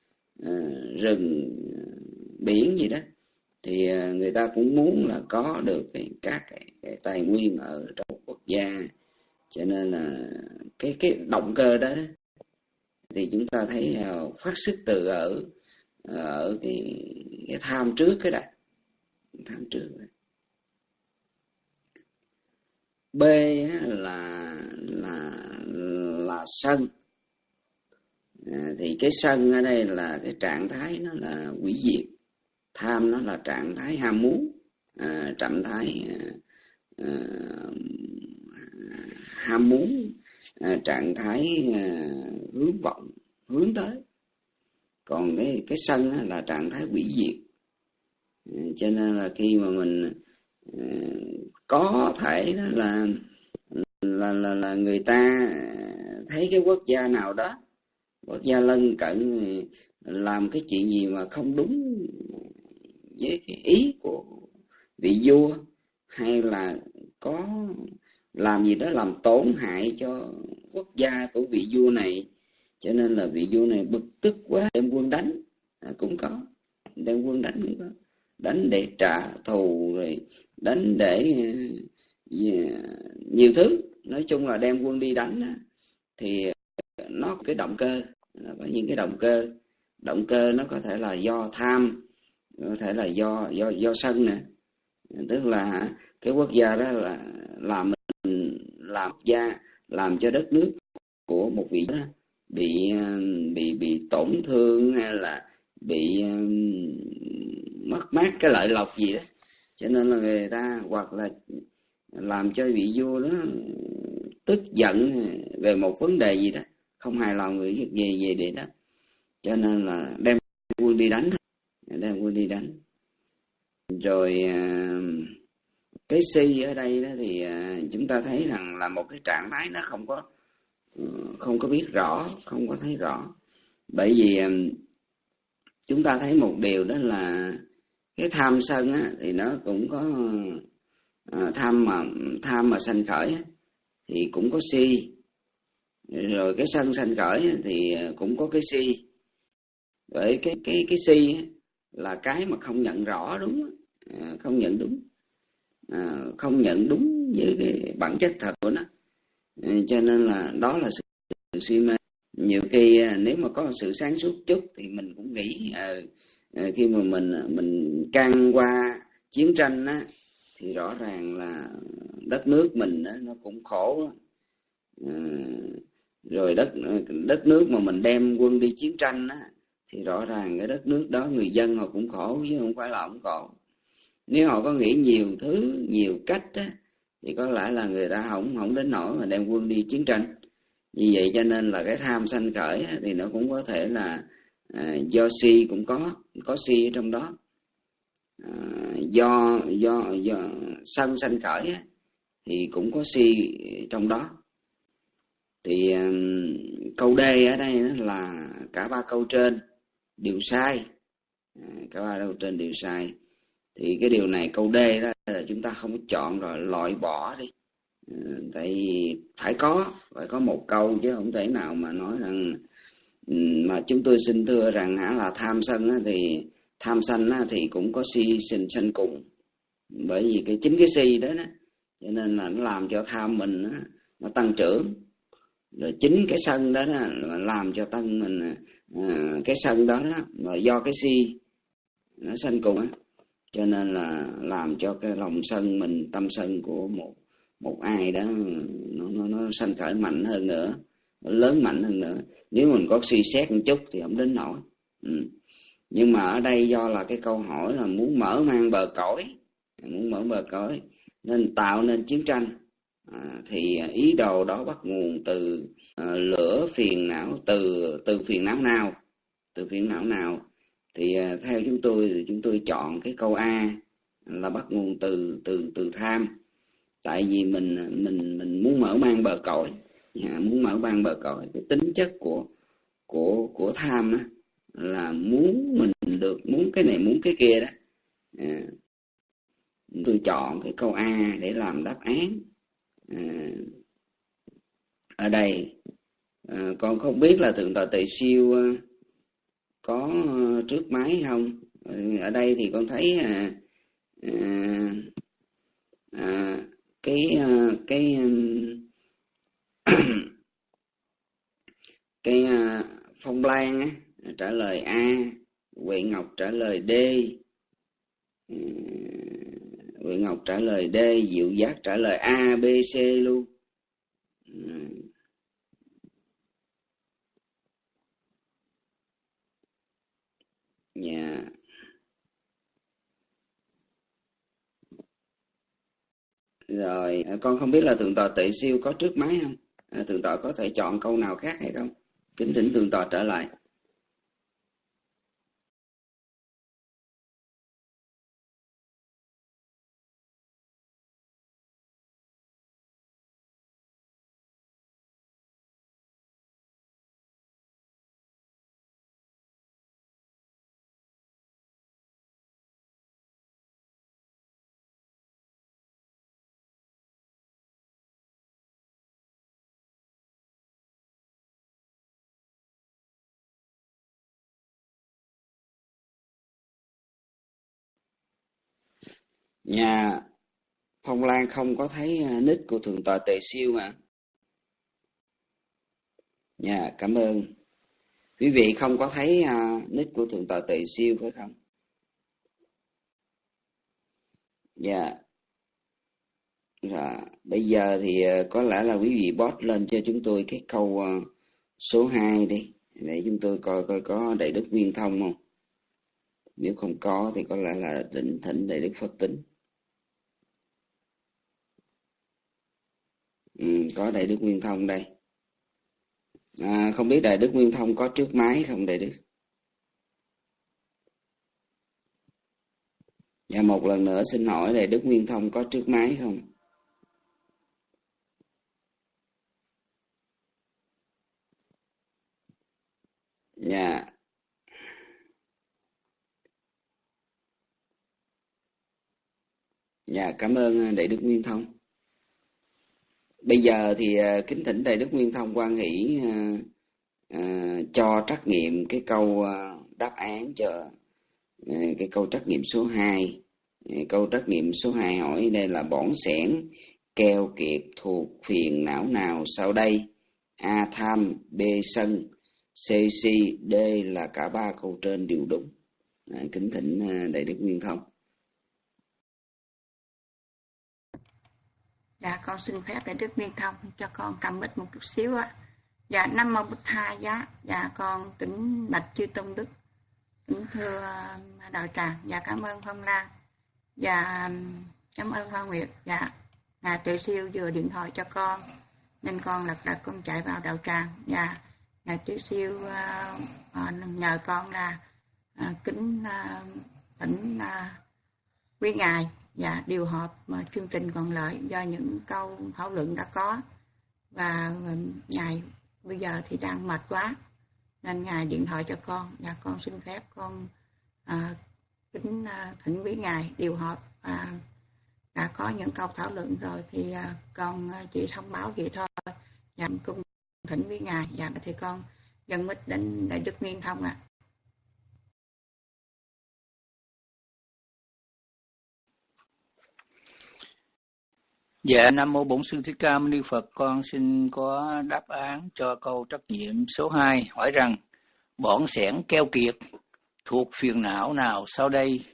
rừng biển gì đó, thì người ta cũng muốn là có được cái, các cái, cái tài nguyên ở trong quốc gia. Cho nên là cái cái động cơ đó, đó thì chúng ta thấy uh, phát xuất từ ở ở cái, cái tham trước cái đã, tham trước. B là là là sân. À, thì cái sân ở đây là cái trạng thái nó là hủy diệt, tham nó là trạng thái ham muốn, à, trạng thái à, ham muốn, à, trạng thái à, hướng vọng, hướng tới. Còn cái cái sân á, là trạng thái hủy diệt. À, cho nên là khi mà mình à, có thể đó là, là là là người ta thấy cái quốc gia nào đó, quốc gia lân cận làm cái chuyện gì mà không đúng với cái ý của vị vua, hay là có làm gì đó làm tổn hại cho quốc gia của vị vua này, cho nên là vị vua này bực tức quá đem quân đánh, à, cũng có. đem quân đánh cũng có, đánh để trả thù, rồi đánh để nhiều thứ. Nói chung là đem quân đi đánh á, thì nó có cái động cơ, nó có những cái động cơ. Động cơ nó có thể là do tham, có thể là do do do sân nè, tức là cái quốc gia đó là làm mình làm quốc gia, làm cho đất nước của một vị đó bị bị bị tổn thương, hay là bị mất mát cái lợi lộc gì đó, cho nên là người ta hoặc là làm cho vị vua đó tức giận về một vấn đề gì đó, không hài lòng người gì về để đó, cho nên là đem quân đi đánh, đem quân đi đánh. Rồi cái si ở đây đó thì chúng ta thấy rằng là một cái trạng thái nó không có không có biết rõ, không có thấy rõ. Bởi vì chúng ta thấy một điều đó là cái tham sân á, thì nó cũng có tham mà tham mà sanh khởi thì cũng có si, rồi cái sân sanh khởi thì cũng có cái si. Bởi cái cái cái si là cái mà không nhận rõ đúng, không nhận đúng, không nhận đúng với cái bản chất thật của nó, cho nên là đó là sự, sự si mê. Nhiều khi nếu mà có sự sáng suốt chút thì mình cũng nghĩ à, khi mà mình mình can qua chiến tranh á, thì rõ ràng là đất nước mình á, nó cũng khổ. À, rồi đất đất nước mà mình đem quân đi chiến tranh á, thì rõ ràng cái đất nước đó người dân họ cũng khổ chứ không phải là không khổ. Nếu họ có nghĩ nhiều thứ, nhiều cách á, thì có lẽ là người ta không không đến nỗi mà đem quân đi chiến tranh. Như vậy cho nên là cái tham sanh khởi á, thì nó cũng có thể là à, do si, cũng có có si ở trong đó. À, do do do sân sanh khởi á, thì cũng có si trong đó. Thì um, câu D ở đây là cả ba câu trên đều sai, à, cả ba câu trên đều sai. Thì cái điều này câu D đó là chúng ta không chọn rồi, loại bỏ đi. À, tại vì phải có phải có một câu, chứ không thể nào mà nói rằng mà chúng tôi xin thưa rằng hả là tham sân á, thì tham sân á, thì cũng có si sinh sanh cùng. Bởi vì cái chính cái si đó, đó cho nên là nó làm cho tham mình á, nó tăng trưởng. Rồi chính cái sân đó, đó làm cho tăng mình à, cái sân đó, đó là do cái si nó sanh cùng á, cho nên là làm cho cái lòng sân mình, tâm sân của một một ai đó nó nó nó sanh khởi mạnh hơn nữa, lớn mạnh hơn nữa. Nếu mình có suy xét một chút thì không đến nổi. Ừ. Nhưng mà ở đây do là cái câu hỏi là muốn mở mang bờ cõi, muốn mở bờ cõi nên tạo nên chiến tranh. À, thì ý đồ đó bắt nguồn từ à, lửa phiền não, từ từ phiền não nào, từ phiền não nào thì à, theo chúng tôi thì chúng tôi chọn cái câu A là bắt nguồn từ từ từ tham. Tại vì mình mình mình muốn mở mang bờ cõi, à, muốn mở mang bờ cõi, cái tính chất của của của tham á, là muốn mình được, muốn cái này muốn cái kia đó. À, tôi chọn cái câu A để làm đáp án. À, ở đây à, con không biết là thượng tọa Tỳ Siêu có trước máy không. Ở đây thì con thấy à, à, à, cái à, cái cái à, Phong Lan á, trả lời A, Huệ Ngọc trả lời D, à, Huệ Ngọc trả lời D, Diệu Giác trả lời A, B, C luôn. Dạ. Yeah. Rồi, con không biết là thượng tọa Tỳ Siêu có trước máy không? À, thượng tọa có thể chọn câu nào khác hay không? Kính thỉnh thượng tọa trở lại. Nhà Phong Lan không có thấy nick của Thượng tọa Tề Siêu mà. Dạ, cảm ơn. Quý vị không có thấy uh, nick của Thượng tọa Tề Siêu phải không? Dạ. Rồi, bây giờ thì uh, có lẽ là quý vị post lên cho chúng tôi cái câu uh, số hai đi, để chúng tôi coi coi có Đại Đức Nguyên Thông không. Nếu không có thì có lẽ là định thỉnh Đại Đức Phật Tính. Ừ, có Đại Đức Nguyên Thông đây. À, không biết Đại Đức Nguyên Thông có trước máy không Đại Đức? Dạ, một lần nữa xin hỏi Đại Đức Nguyên Thông có trước máy không? Dạ. Dạ, cảm ơn Đại Đức Nguyên Thông. Bây giờ thì uh, kính thỉnh Đại Đức Nguyên Thông quan hỷ uh, uh, cho trắc nghiệm cái câu uh, đáp án cho uh, cái câu trắc nghiệm số hai. Uh, câu trắc nghiệm số hai hỏi đây là bỏng sẻn, keo kiệt thuộc phiền não nào sau đây? A. Tham, B. Sân, C. Si, D là cả ba câu trên đều đúng. Uh, kính thỉnh uh, Đại Đức Nguyên Thông. Dạ, con xin phép Đại Đức Nguyên Thông cho con cầm mic một chút xíu á. Dạ, Nam Mô Bụt Tha giá. Dạ, con kính bạch chư tôn đức, kính thưa uh, đạo tràng. Dạ, cảm ơn Phong Lan. Dạ, cảm ơn Hoa Nguyệt. Dạ, ngài Tuệ Siêu vừa điện thoại cho con nên con lật đật con chạy vào đạo tràng. Dạ, ngài Tuệ Siêu uh, uh, nhờ con là uh, kính uh, thỉnh uh, quý ngài và điều họp mà chương trình còn lại do những câu thảo luận đã có, và ngài bây giờ thì đang mệt quá nên ngài điện thoại cho con, và con xin phép con à, kính à, thỉnh quý ngài điều họp. À, đã có những câu thảo luận rồi thì à, con chỉ thông báo vậy thôi, và cùng thỉnh quý ngài. Và thì con dâng mic đến Đại Đức Nguyên Thông ạ. À. Dạ, Nam Mô Bổn Sư Thích Ca Mâu Ni Phật. Con xin có đáp án cho câu trắc nghiệm số hai, hỏi rằng bỏng sẻn keo kiệt thuộc phiền não nào sau đây?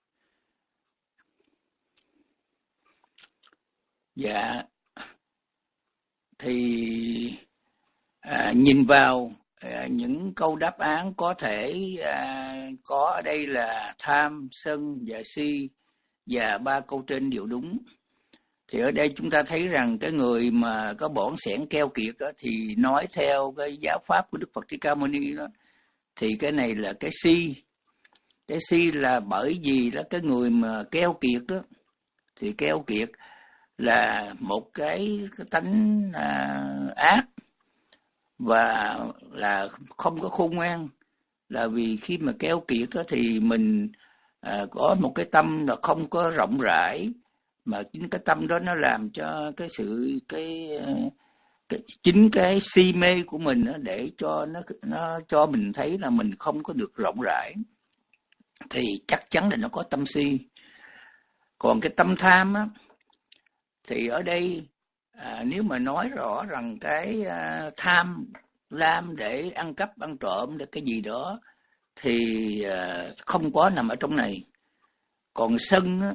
Dạ, thì à, nhìn vào à, những câu đáp án có thể à, có ở đây là tham, sân và si, và ba câu trên đều đúng. Thì ở đây chúng ta thấy rằng cái người mà có bỏng sẻn keo kiệt đó, thì nói theo cái giáo pháp của Đức Phật Thích Ca Mâu Ni đó, thì cái này là cái si. Cái si là bởi vì là cái người mà keo kiệt đó, thì keo kiệt là một cái, cái tánh à, ác và là không có khôn ngoan. Là vì khi mà keo kiệt đó, thì mình à, có một cái tâm là không có rộng rãi, mà chính cái tâm đó nó làm cho cái sự cái, cái chính cái si mê của mình đó, để cho nó nó cho mình thấy là mình không có được rộng rãi, thì chắc chắn là nó có tâm si. Còn cái tâm tham á, thì ở đây à, nếu mà nói rõ rằng cái à, tham lam để ăn cắp ăn trộm để cái gì đó thì à, không có nằm ở trong này. Còn sân á,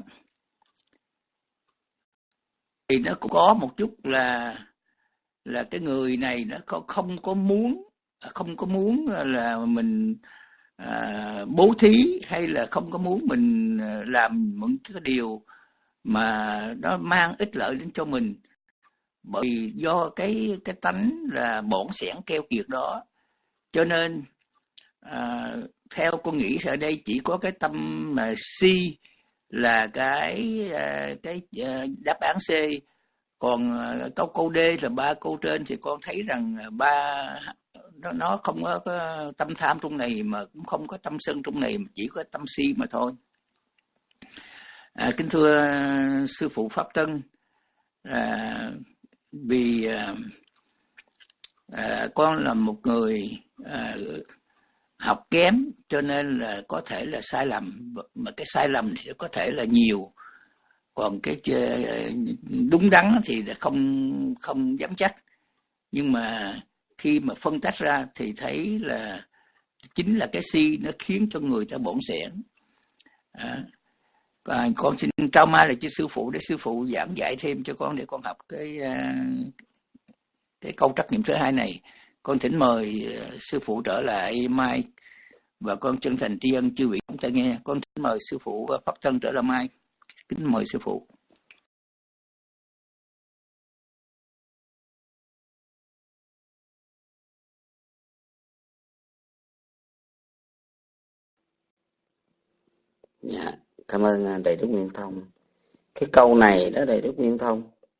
thì nó cũng có một chút là là cái người này nó không, không có muốn không có muốn là mình à, bố thí, hay là không có muốn mình làm những cái điều mà nó mang ích lợi đến cho mình, bởi vì do cái cái tánh là bỏng sẻn keo kiệt đó, cho nên à, theo con nghĩ ở đây chỉ có cái tâm mà si là cái cái đáp án C. Còn câu câu D là ba câu trên thì con thấy rằng ba nó nó không có, có tâm tham trong này, mà cũng không có tâm sân trong này, mà chỉ có tâm si mà thôi. À, kính thưa sư phụ Pháp Tân, à, vì à, à, con là một người à, học kém, cho nên là có thể là sai lầm, mà cái sai lầm thì có thể là nhiều. Còn cái đúng đắn thì không không dám chắc, nhưng mà khi mà phân tách ra thì thấy là chính là cái si nó khiến cho người ta bổn xẻn. À, à, con xin trao mai lại cho sư phụ để sư phụ giảng dạy thêm cho con để con học cái cái câu trắc nghiệm thứ hai này. Con thỉnh mời sư phụ trở lại mai, và con chân thành tri ân chư vị chúng ta nghe. Con thỉnh mời sư phụ Pháp Thân trở lại mai. Kính mời sư phụ. Dạ, cảm ơn Đại Đức Nguyên Thông. Cái câu này đó Đại Đức Nguyên Thông,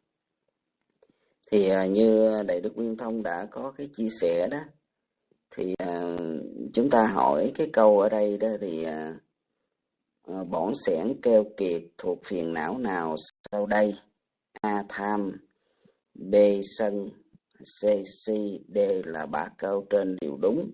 thì như Đại Đức Nguyên Thông đã có cái chia sẻ đó, thì uh, chúng ta hỏi cái câu ở đây đó thì uh, bỏn sẻn keo kiệt thuộc phiền não nào sau đây? A. Tham, B. Sân, C. Si, D. là ba câu trên đều đúng.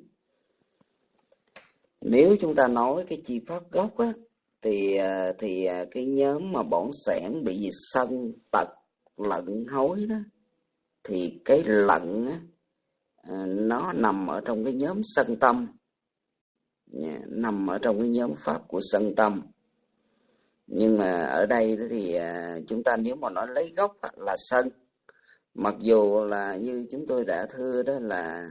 Nếu chúng ta nói cái chi pháp gốc á, thì thì cái nhóm mà bỏn sẻn bị gì sân, tật, lận, hối đó, thì cái lận á, nó nằm ở trong cái nhóm sân tâm, nằm ở trong cái nhóm pháp của sân tâm. Nhưng mà ở đây thì chúng ta nếu mà nói lấy gốc là sân, mặc dù là như chúng tôi đã thưa đó là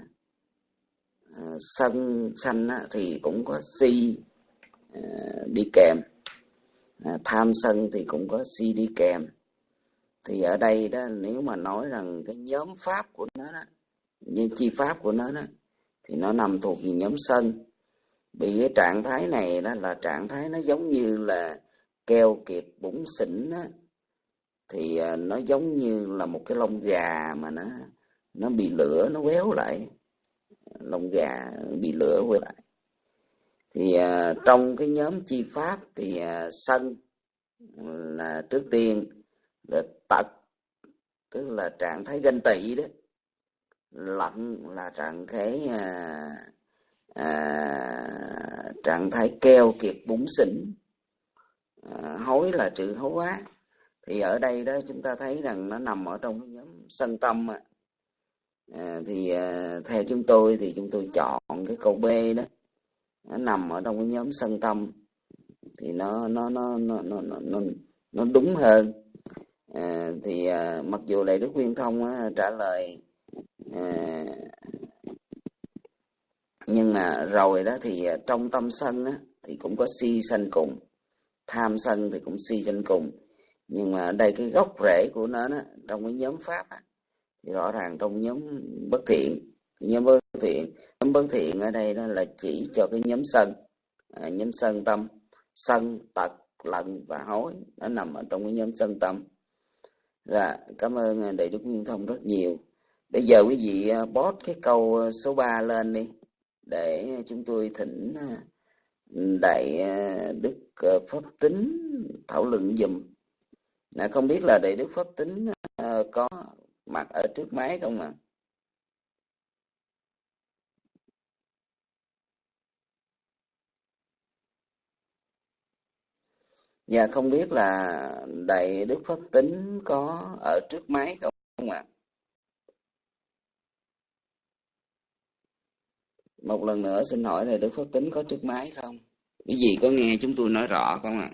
sân sanh thì cũng có si đi kèm, tham sân thì cũng có si đi kèm. Thì ở đây đó, nếu mà nói rằng cái nhóm pháp của nó đó, như chi pháp của nó đó, thì nó nằm thuộc về nhóm sân. Vì cái trạng thái này đó là trạng thái nó giống như là keo kiệt bủn xỉn đó, thì nó giống như là một cái lông gà mà nó nó bị lửa nó quéo lại, lông gà bị lửa quéo lại. Thì uh, trong cái nhóm chi pháp thì uh, sân là trước tiên, rồi tật tức là trạng thái ganh tị đó, lận là trạng thái uh, uh, trạng thái keo kiệt bủn xỉn, uh, hối là trừ hối quá. Thì ở đây đó chúng ta thấy rằng nó nằm ở trong cái nhóm sân tâm. À, thì uh, theo chúng tôi thì chúng tôi chọn cái câu B đó, nó nằm ở trong cái nhóm sân tâm, thì nó nó nó nó nó nó, nó đúng hơn. À, thì uh, mặc dù Đại Đức Nguyên Thông uh, trả lời uh, nhưng mà rồi đó thì uh, trong tâm sân uh, thì cũng có si sanh cùng, tham sân thì cũng si sanh cùng. Nhưng mà ở đây cái gốc rễ của nó đó, trong cái nhóm pháp uh, thì rõ ràng trong nhóm bất thiện, nhóm bất thiện, nhóm bất thiện ở đây đó là chỉ cho cái nhóm sân, à, nhóm sân tâm, sân, tật, lận và hối, nó nằm ở trong cái nhóm sân tâm. Rồi, cảm ơn Đại Đức Nguyên Thông rất nhiều. Bây giờ quý vị post cái câu số ba lên đi, để chúng tôi thỉnh Đại Đức Pháp Tính thảo luận dùm. À, không biết là Đại Đức Pháp Tính uh, có mặt ở trước máy không ạ? À? Dạ không biết là Đại Đức Pháp Tính có ở trước máy không ạ? À? Một lần nữa xin hỏi Đại Đức Pháp Tính có trước máy không? Quý vị có nghe chúng tôi nói rõ không ạ? À?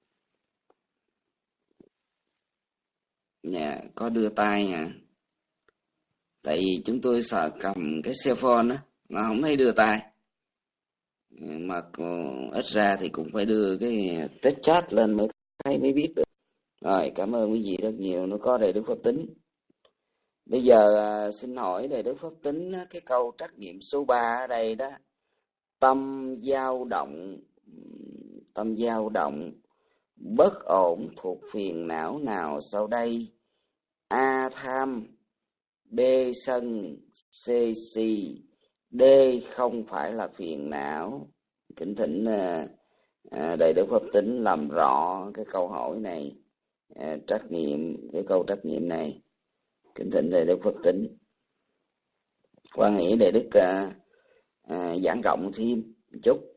Dạ, có đưa tay hả? Tại vì chúng tôi sợ cầm cái cell phone á mà không thấy đưa tay. Mà ít ra thì cũng phải đưa cái text chat lên mới thấy mới biết được. Rồi, cảm ơn quý vị rất nhiều. Nó có Đại Đức Pháp Tính. Bây giờ xin hỏi Đại Đức Pháp Tính cái câu trắc nghiệm số ba ở đây đó. Tâm dao động, tâm dao động, bất ổn thuộc phiền não nào sau đây? A. Tham, B. Sân, C. Si, D. Không phải là phiền não. Kính thỉnh à, Đại Đức Pháp Tính làm rõ cái câu hỏi này, à, trắc nghiệm cái câu trắc nghiệm này. Kính thỉnh Đại Đức Pháp Tính. Quan nghĩ Đại Đức à, à, giảng rộng thêm chút.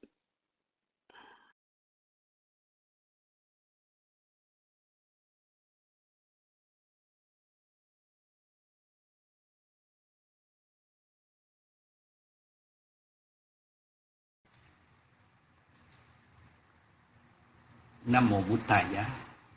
Nam mô Bụt Thầy Giá.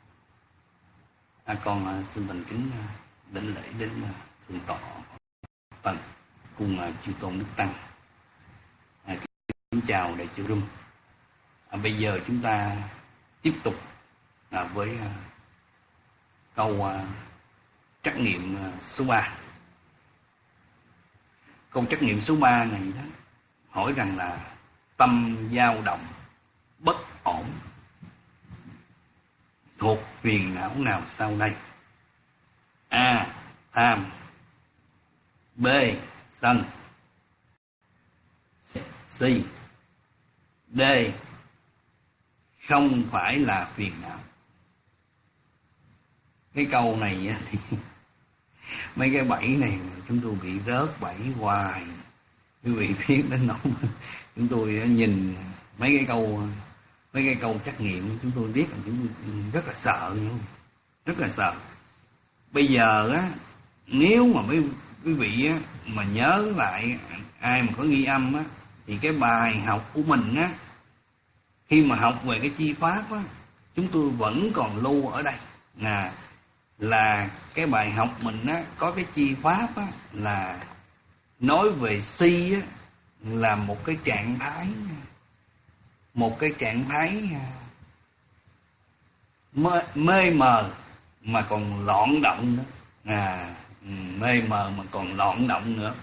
À, con xin thành kính đảnh lễ đến thượng tọa Tần cùng chư tôn đức tăng. À, kính chào đại chúng Rum. À, bây giờ chúng ta tiếp tục à, với à, câu à, trắc nghiệm à, số ba. Câu trắc nghiệm số ba này đó hỏi rằng là tâm dao động bất ổn thuộc phiền não nào sau đây? A. Tham. B. Sân. C. D. Không phải là phiền não. Cái câu này thì mấy cái bẫy này chúng tôi bị rớt bẫy hoài. Quý vị biết đến nỗi chúng tôi nhìn mấy cái câu mấy cái câu trắc nghiệm chúng tôi biết là chúng tôi rất là sợ, rất là sợ. Bây giờ á, nếu mà mấy quý vị á, mà nhớ lại, ai mà có ghi âm á, thì cái bài học của mình á, khi mà học về cái chi pháp á, chúng tôi vẫn còn lưu ở đây. À, là cái bài học mình á, có cái chi pháp á, là nói về si á, là một cái trạng thái một cái trạng thái mê, mê mờ mà còn loạn động nữa. À, mê mờ mà còn loạn động nữa.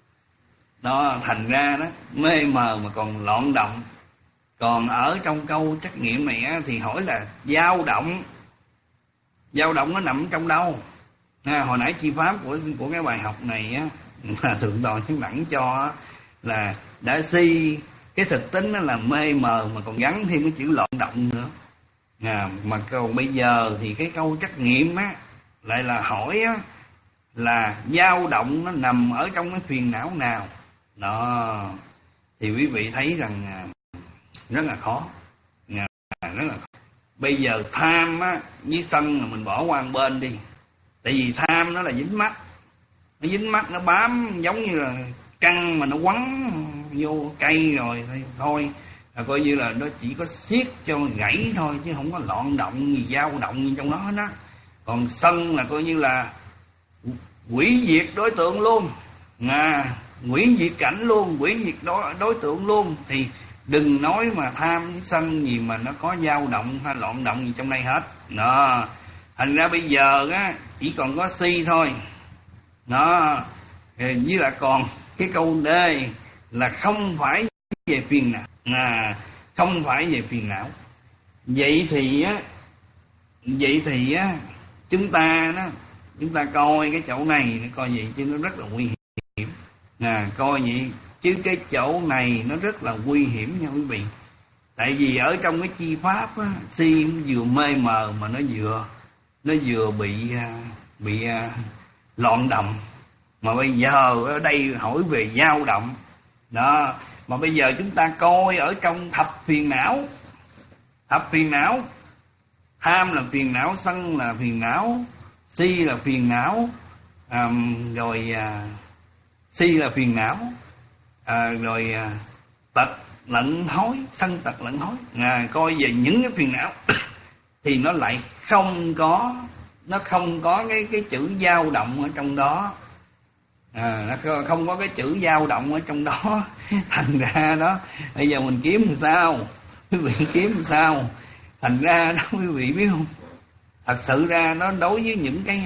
Đó, thành ra đó, mê mờ mà còn loạn động. Còn ở trong câu trắc nghiệm này á, thì hỏi là dao động. Dao động nó nằm trong đâu? À, hồi nãy chi pháp của của cái bài học này á, mà thượng tọa chứng đẳng cho á, là đã si. Cái thực tính nó là mê mờ mà còn gắn thêm cái chữ loạn động nữa. À, mà còn bây giờ thì cái câu trắc nghiệm á lại là hỏi á, là dao động nó nằm ở trong cái phiền não nào. Đó, thì quý vị thấy rằng à, rất là khó. À, rất là khó. Bây giờ tham á với sân là mình bỏ qua một bên đi. Tại vì tham nó là dính mắt. Nó dính mắt, nó bám giống như là căng mà nó quấn vô cây rồi thôi, là coi như là nó chỉ có siết cho gãy thôi, chứ không có loạn động gì, dao động gì trong đó hết á. Còn sân là coi như là hủy diệt đối tượng luôn, à, hủy diệt cảnh luôn, hủy diệt đối, đối tượng luôn. Thì đừng nói mà tham với sân gì mà nó có dao động hay loạn động gì trong đây hết. Đó, thành ra bây giờ á chỉ còn có si thôi. Đó, với lại còn cái câu D là không phải về phiền não. À, không phải về phiền não. Vậy thì á, vậy thì á, chúng ta đó, chúng ta coi cái chỗ này, coi vậy chứ nó rất là nguy hiểm. À, coi vậy chứ cái chỗ này nó rất là nguy hiểm nha quý vị. Tại vì ở trong cái chi pháp á, si vừa mê mờ mà nó vừa nó vừa bị bị loạn động. Mà bây giờ ở đây hỏi về dao động. Đó, mà bây giờ chúng ta coi ở trong thập phiền não. Thập phiền não, tham là phiền não, sân là phiền não, si là phiền não, à, rồi à, si là phiền não, à, rồi à, tật lẫn hối, sân tật lẫn hối. À, coi về những cái phiền não thì nó lại không có, nó không có cái cái chữ dao động ở trong đó. À, nó không có cái chữ dao động ở trong đó. Thành ra đó, bây giờ mình kiếm làm sao? Quý vị kiếm làm sao? Thành ra đó quý vị biết không? Thật sự ra nó đối với những cái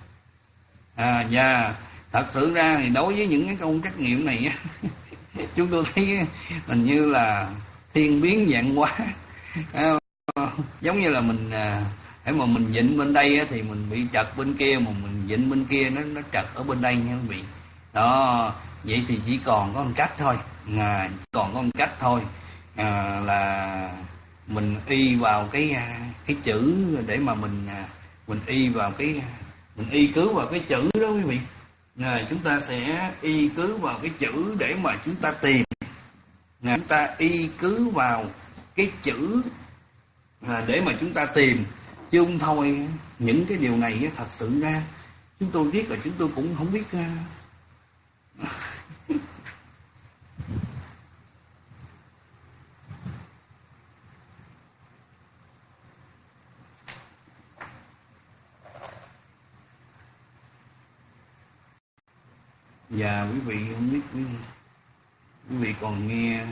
à dạ, yeah, thật sự ra thì đối với những cái câu trắc nghiệm này á, chúng tôi thấy hình như là thiên biến vạn hóa. À, giống như là mình à, hãy mà mình vịnh bên đây á, thì mình bị trật bên kia, mà mình vịnh bên kia nó nó trật ở bên đây nha quý vị. Đó, vậy thì chỉ còn có một cách thôi, à, chỉ còn có một cách thôi, à, là mình y vào cái cái chữ để mà mình mình y vào cái mình y cứ vào cái chữ đó quý vị. À, chúng ta sẽ y cứ vào cái chữ để mà chúng ta tìm. À, chúng ta y cứ vào cái chữ à, để mà chúng ta tìm, chứ không thôi những cái điều này thật sự ra chúng tôi biết là chúng tôi cũng không biết. Và quý vị không biết quý, quý vị còn nghe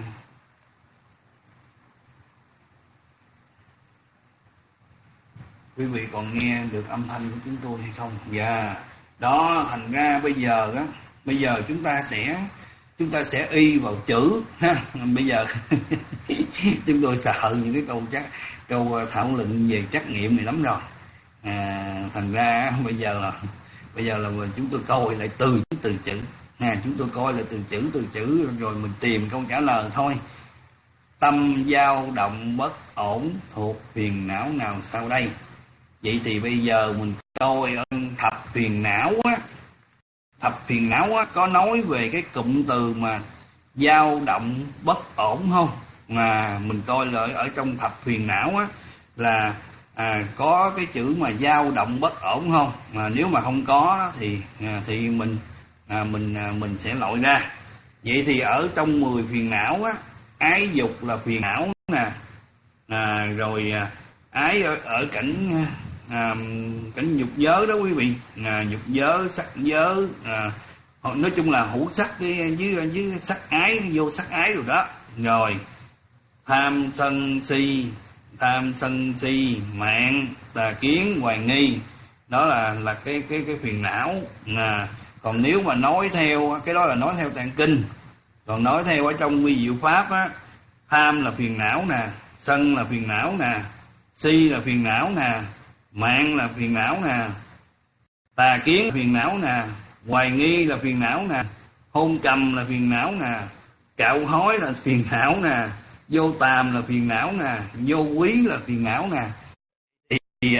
quý vị còn nghe được âm thanh của chúng tôi hay không? Dạ. Đó, thành ra bây giờ á, bây giờ chúng ta sẽ chúng ta sẽ y vào chữ ha. Bây giờ chúng tôi sợ những cái câu chắc câu thảo luận về trắc nghiệm này lắm rồi. À, thành ra bây giờ là bây giờ là chúng tôi coi lại từ từ chữ. À, chúng tôi coi là từ chữ từ chữ rồi mình tìm câu trả lời thôi. Tâm dao động bất ổn thuộc phiền não nào sau đây? Vậy thì bây giờ mình coi ở thập phiền não á, thập phiền não á có nói về cái cụm từ mà dao động bất ổn không? Mà mình coi lại ở trong thập phiền não á là à, có cái chữ mà dao động bất ổn không? Mà nếu mà không có thì à, thì mình à, mình à, mình sẽ loại ra. Vậy thì ở trong mười phiền não á, ái dục là phiền não nè, à, rồi à, ái ở, ở cảnh à, cảnh dục giới đó quý vị, à, dục giới, sắc giới, à, nói chung là hữu sắc với với, với sắc ái, vô sắc ái rồi đó. Rồi tham sân si, tham sân si, mạng, tà kiến, hoài nghi, đó là là cái cái cái phiền não. À, còn nếu mà nói theo cái đó là nói theo tạng kinh, còn nói theo ở trong vi diệu pháp á, tham là phiền não nè, sân là phiền não nè, si là phiền não nè, mạng là phiền não nè, tà kiến là phiền não nè, hoài nghi là phiền não nè, hôn trầm là phiền não nè, cạo hối là phiền não nè, vô tàm là phiền não nè, vô quý là phiền não nè. Thì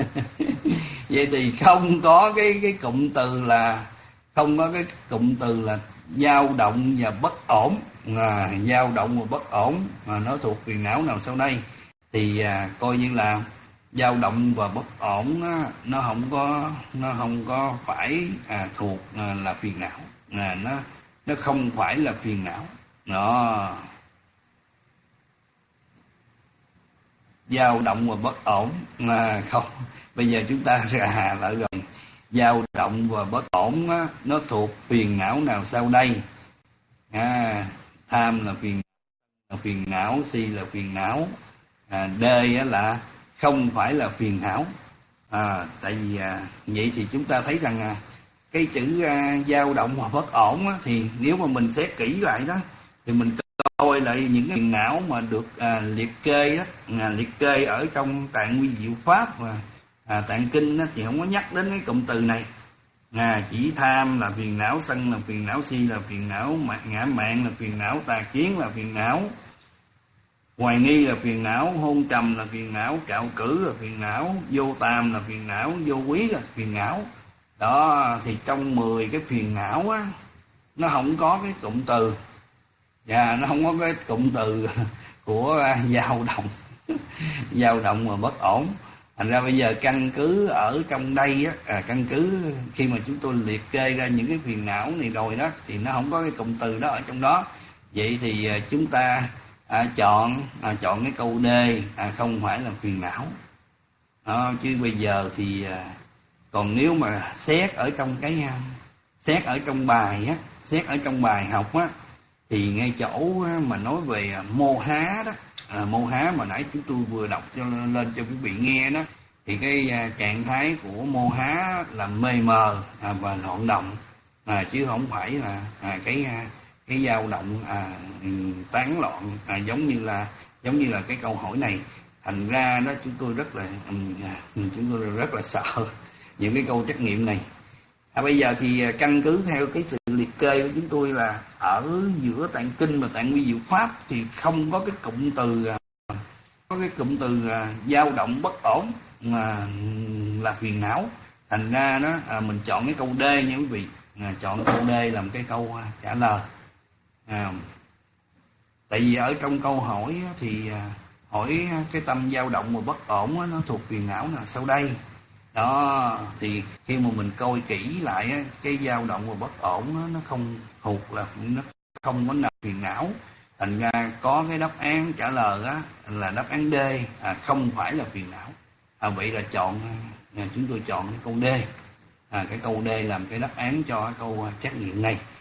vậy thì không có cái cái cụm từ là không có cái cụm từ là dao động và bất ổn. À, dao động và bất ổn mà nó thuộc phiền não nào sau đây? Thì à, coi như là dao động và bất ổn á, nó không có nó không có phải à, thuộc à, là phiền não. À, nó nó không phải là phiền não. Đó. Dao động và bất ổn à, không. Bây giờ chúng ta ra lại rồi. Dao động và bất ổn á, nó thuộc phiền não nào sau đây? À, tham là phiền là phiền não, si là phiền não, à, D á là không phải là phiền não. À, tại vì à, vậy thì chúng ta thấy rằng à, cái chữ à, dao động và bất ổn á, thì nếu mà mình xét kỹ lại đó thì mình coi lại những cái phiền não mà được à, liệt kê á, à, liệt kê ở trong tạng vi diệu pháp và à, tạng kinh á, thì không có nhắc đến cái cụm từ này. À, chỉ tham là phiền não, sân là phiền não, si là phiền não, ngã mạn là phiền não, tà kiến là phiền não, hoài nghi là phiền não, hôn trầm là phiền não, cạo cử là phiền não, vô tàm là phiền não, vô quý là phiền não. Đó, thì trong mười cái phiền não á, nó không có cái cụm từ, và nó không có cái cụm từ của dao động, dao động và bất ổn. Thành ra bây giờ căn cứ ở trong đây á, à, căn cứ khi mà chúng tôi liệt kê ra những cái phiền não này rồi đó, thì nó không có cái cụm từ đó ở trong đó. Vậy thì à, chúng ta à, chọn à, chọn cái câu D, à, không phải là phiền não. Đó, chứ bây giờ thì à, còn nếu mà xét ở trong cái à, xét ở trong bài á, xét ở trong bài học á, thì ngay chỗ mà nói về mô há đó, à, mô há mà nãy chúng tôi vừa đọc cho lên cho quý vị nghe đó, thì cái à, trạng thái của mô há là mê mờ à, và loạn động, à, chứ không phải là à, cái à, cái dao động à, tán loạn, à, giống như là giống như là cái câu hỏi này. Thành ra đó chúng tôi rất là à, chúng tôi rất là sợ những cái câu trắc nghiệm này. À, bây giờ thì căn cứ theo cái sự liệt kê của chúng tôi là ở giữa tạng kinh và tạng vi diệu pháp thì không có cái cụm từ có cái cụm từ dao động bất ổn mà là phiền não. Thành ra đó à, mình chọn cái câu D nha quý vị, à, chọn câu D làm cái câu trả lời. À, tại vì ở trong câu hỏi thì hỏi cái tâm dao động và bất ổn nó thuộc phiền não nào sau đây? Đó, thì khi mà mình coi kỹ lại á, cái dao động và bất ổn á, nó không thuộc là nó không có nào phiền não. Thành ra có cái đáp án trả lời á, là đáp án D, à, không phải là phiền não. À, vậy là chọn à, chúng tôi chọn cái câu D, à, cái câu D làm cái đáp án cho cái câu trắc nghiệm này.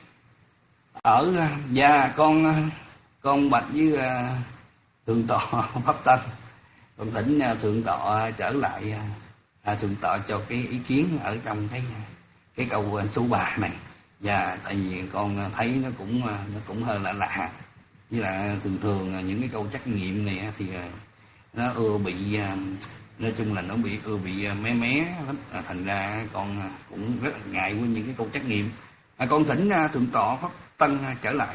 ở Dạ con con bạch với thượng tọa Pháp Tánh, con thỉnh thượng tọa trở lại à, thượng tọa cho cái ý kiến ở trong cái cái câu số ba này. Và tại vì con thấy nó cũng nó cũng hơi lạ lạ, với lại thường thường những cái câu trắc nghiệm này thì nó ưa bị, nói chung là nó bị ưa bị mé mé, thành ra con cũng rất là ngại với những cái câu trắc nghiệm. À, con thỉnh thượng tọa Pháp Tân trở lại.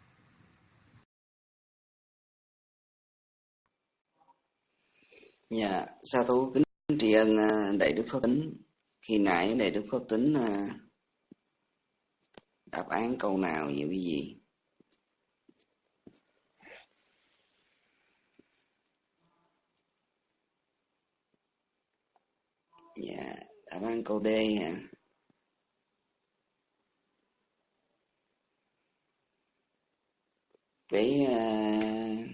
Dạ, sa thú kính tri ân đại đức Pháp Tính. Khi nãy đại đức Pháp Tính đáp án câu nào vậy quý vị? Dạ, đáp án câu D hả? Cái uh,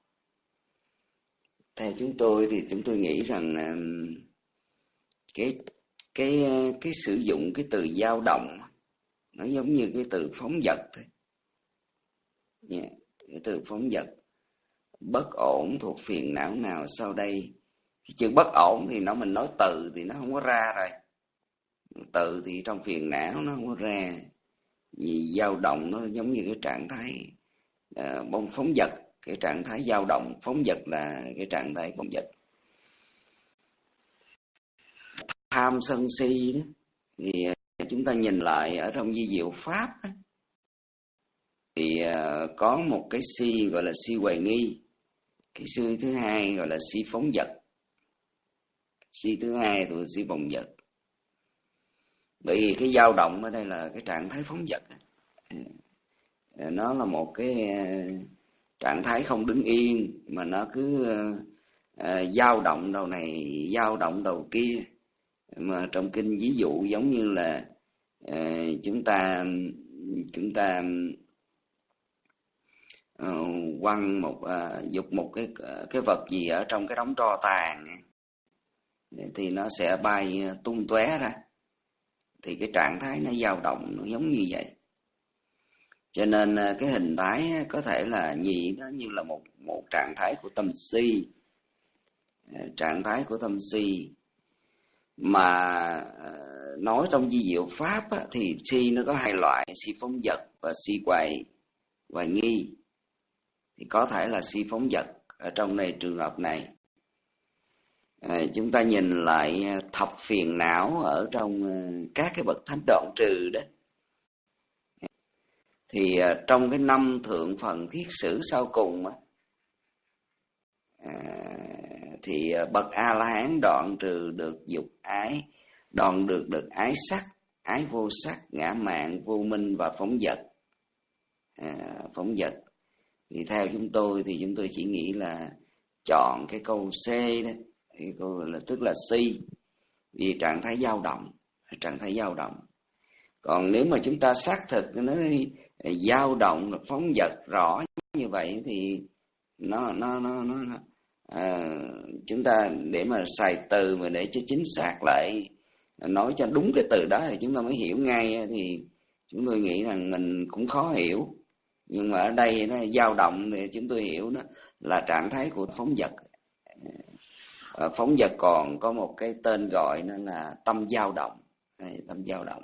theo chúng tôi thì chúng tôi nghĩ rằng uh, cái cái cái sử dụng cái từ dao động nó giống như cái từ phóng dật thôi. Yeah, cái từ phóng dật. Bất ổn thuộc phiền não nào sau đây? Cái chữ bất ổn thì nó mình nói từ thì nó không có ra rồi. Từ thì trong phiền não nó không có ra. Vì dao động nó giống như cái trạng thái uh, bông phóng dật. Cái trạng thái dao động, phóng dật là cái trạng thái phóng dật. Tham sân si đó thì chúng ta nhìn lại ở trong di diệu pháp đó, thì uh, có một cái si gọi là si hoài nghi, cái si thứ hai gọi là si phóng dật, si thứ hai thuộc si phóng dật. Bởi vì cái dao động ở đây là cái trạng thái phóng dật, nó là một cái uh, trạng thái không đứng yên mà nó cứ uh, dao động đầu này, dao động đầu kia. Mà trong kinh ví dụ giống như là uh, chúng ta chúng ta uh, quăng một uh, dục một cái cái vật gì ở trong cái đống tro tàn thì nó sẽ bay tung tóe ra. Thì cái trạng thái nó dao động nó giống như vậy. Cho nên cái hình thái có thể là nhị nó như là một một trạng thái của tâm si, trạng thái của tâm si. Mà nói trong di diệu pháp á, thì si nó có hai loại, si phóng dật và si hoài hoài nghi. Thì có thể là si phóng dật ở trong này, trường hợp này. À, chúng ta nhìn lại thập phiền não ở trong các cái bậc thánh đoạn trừ đó. Thì trong cái năm thượng phần thiết sử sau cùng á, à, thì bậc A La Hán đoạn trừ được dục ái, đoạn được được ái sắc, ái vô sắc, ngã mạn, vô minh và phóng dật. À, phóng dật. Thì theo chúng tôi thì chúng tôi chỉ nghĩ là chọn cái câu C đó, cái câu là tức là si, vì trạng thái dao động, trạng thái dao động. Còn nếu mà chúng ta xác thực nó dao động là phóng dật rõ như vậy thì nó nó nó nó à, chúng ta để mà xài từ mà để cho chính xác lại, nói cho đúng cái từ đó thì chúng ta mới hiểu ngay, thì chúng tôi nghĩ rằng mình cũng khó hiểu. Nhưng mà ở đây nó dao động thì chúng tôi hiểu nó là trạng thái của phóng dật. À, phóng dật còn có một cái tên gọi nó là tâm dao động. Đây, tâm dao động.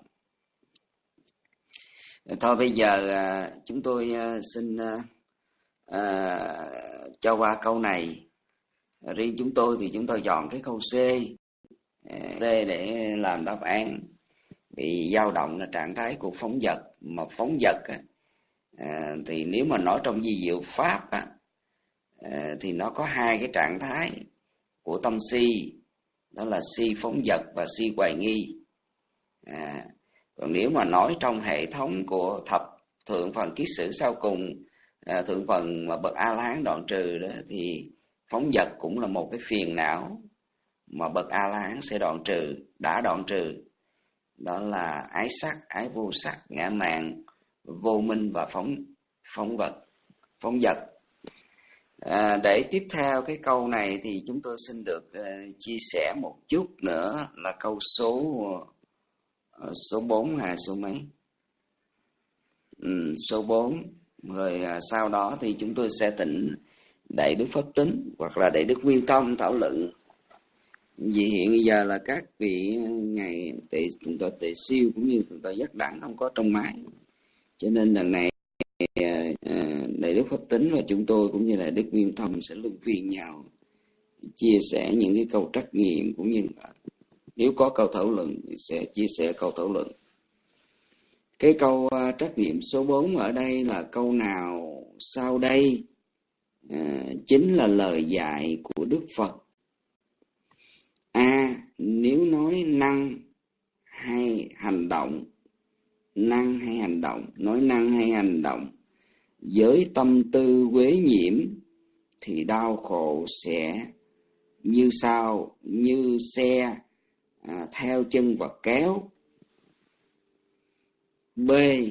Thôi bây giờ à, chúng tôi à, xin à, cho qua câu này. Riêng chúng tôi thì chúng tôi chọn cái câu C, C để làm đáp án. Vì dao động là trạng thái của phóng dật, mà phóng dật à, thì nếu mà nói trong di diệu pháp á, à, thì nó có hai cái trạng thái của tâm si, đó là si phóng dật và si hoài nghi. À, còn nếu mà nói trong hệ thống của thập thượng phần kiết sử sau cùng, à, thượng phần mà bậc A La Hán đoạn trừ đó, thì phóng dật cũng là một cái phiền não mà bậc A La Hán sẽ đoạn trừ, đã đoạn trừ. Đó là ái sắc, ái vô sắc, ngã mạn, vô minh và phóng phóng vật, phóng dật. À, để tiếp theo cái câu này thì chúng tôi xin được uh, chia sẻ một chút nữa là câu số uh, số bốn hay số mấy? um, số bốn. Rồi à, sau đó thì chúng tôi sẽ thỉnh Đại Đức Pháp Tính hoặc là Đại Đức Nguyên Thông thảo luận. Vì hiện bây giờ là các vị ngày tệ chúng tôi tệ siêu cũng như chúng tôi giác đẳng không có trong máy, cho nên lần này Đại Đức Pháp Tính và chúng tôi cũng như là Đức Nguyên Thông sẽ luân phiên nhau chia sẻ những cái câu trắc nghiệm, cũng như là nếu có câu thảo luận thì sẽ chia sẻ câu thảo luận. Cái câu uh, trắc nghiệm số bốn ở đây là câu nào sau đây uh, chính là lời dạy của Đức Phật? A. Nếu nói năng hay hành động, năng hay hành động, nói năng hay hành động, với tâm tư quế nhiễm thì đau khổ sẽ như sau: như xe à, theo chân và kéo. B.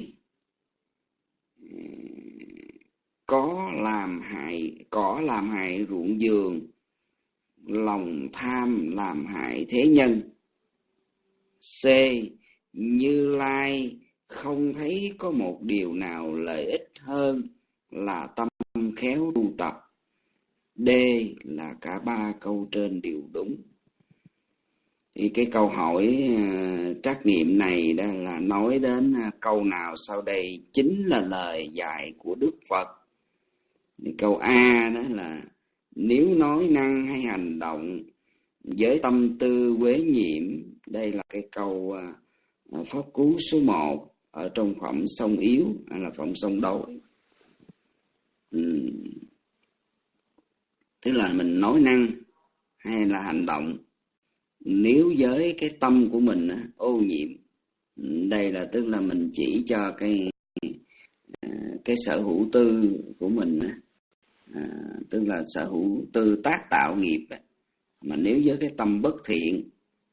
Có làm hại, cỏ làm hại ruộng vườn, lòng tham làm hại thế nhân. C. Như Lai không thấy có một điều nào lợi ích hơn là tâm khéo tu tập. D. Là cả ba câu trên đều đúng. Thì cái câu hỏi uh, trắc nghiệm này đó là nói đến uh, câu nào sau đây chính là lời dạy của Đức Phật. Thì câu A đó là nếu nói năng hay hành động với tâm tư quế nhiễm. Đây là cái câu uh, pháp cú số một ở trong phẩm sông yếu hay là phẩm sông đối. Uhm. Tức là mình nói năng hay là hành động nếu với cái tâm của mình ô nhiễm. Đây là tức là mình chỉ cho cái cái sở hữu tư của mình, à, tức là sở hữu tư tác tạo nghiệp, mà nếu với cái tâm bất thiện,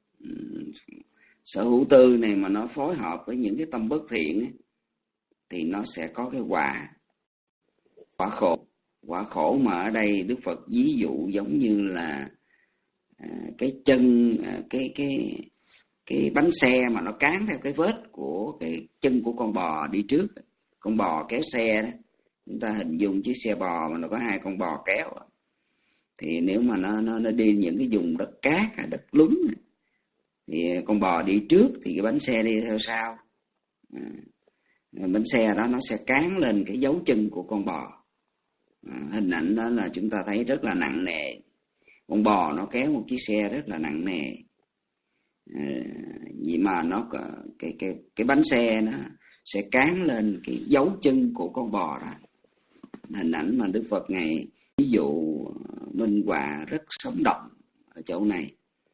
sở hữu tư này mà nó phối hợp với những cái tâm bất thiện thì nó sẽ có cái quả quả khổ. Quả khổ mà ở đây Đức Phật ví dụ giống như là à, cái chân à, cái cái cái bánh xe mà nó cán theo cái vết của cái chân của con bò đi trước. Con bò kéo xe đó, chúng ta hình dung chiếc xe bò mà nó có hai con bò kéo, thì nếu mà nó nó nó đi những cái vùng đất cát, đất lún, thì con bò đi trước thì cái bánh xe đi theo sau. À, bánh xe đó nó sẽ cán lên cái dấu chân của con bò. À, hình ảnh đó là chúng ta thấy rất là nặng nề. Con bò nó kéo một chiếc xe rất là nặng nề. À, vì mà nó cái cái cái bánh xe nó sẽ cán lên cái dấu chân của con bò đó. Hình ảnh mà Đức Phật ngài ví dụ minh họa rất sống động ở chỗ này.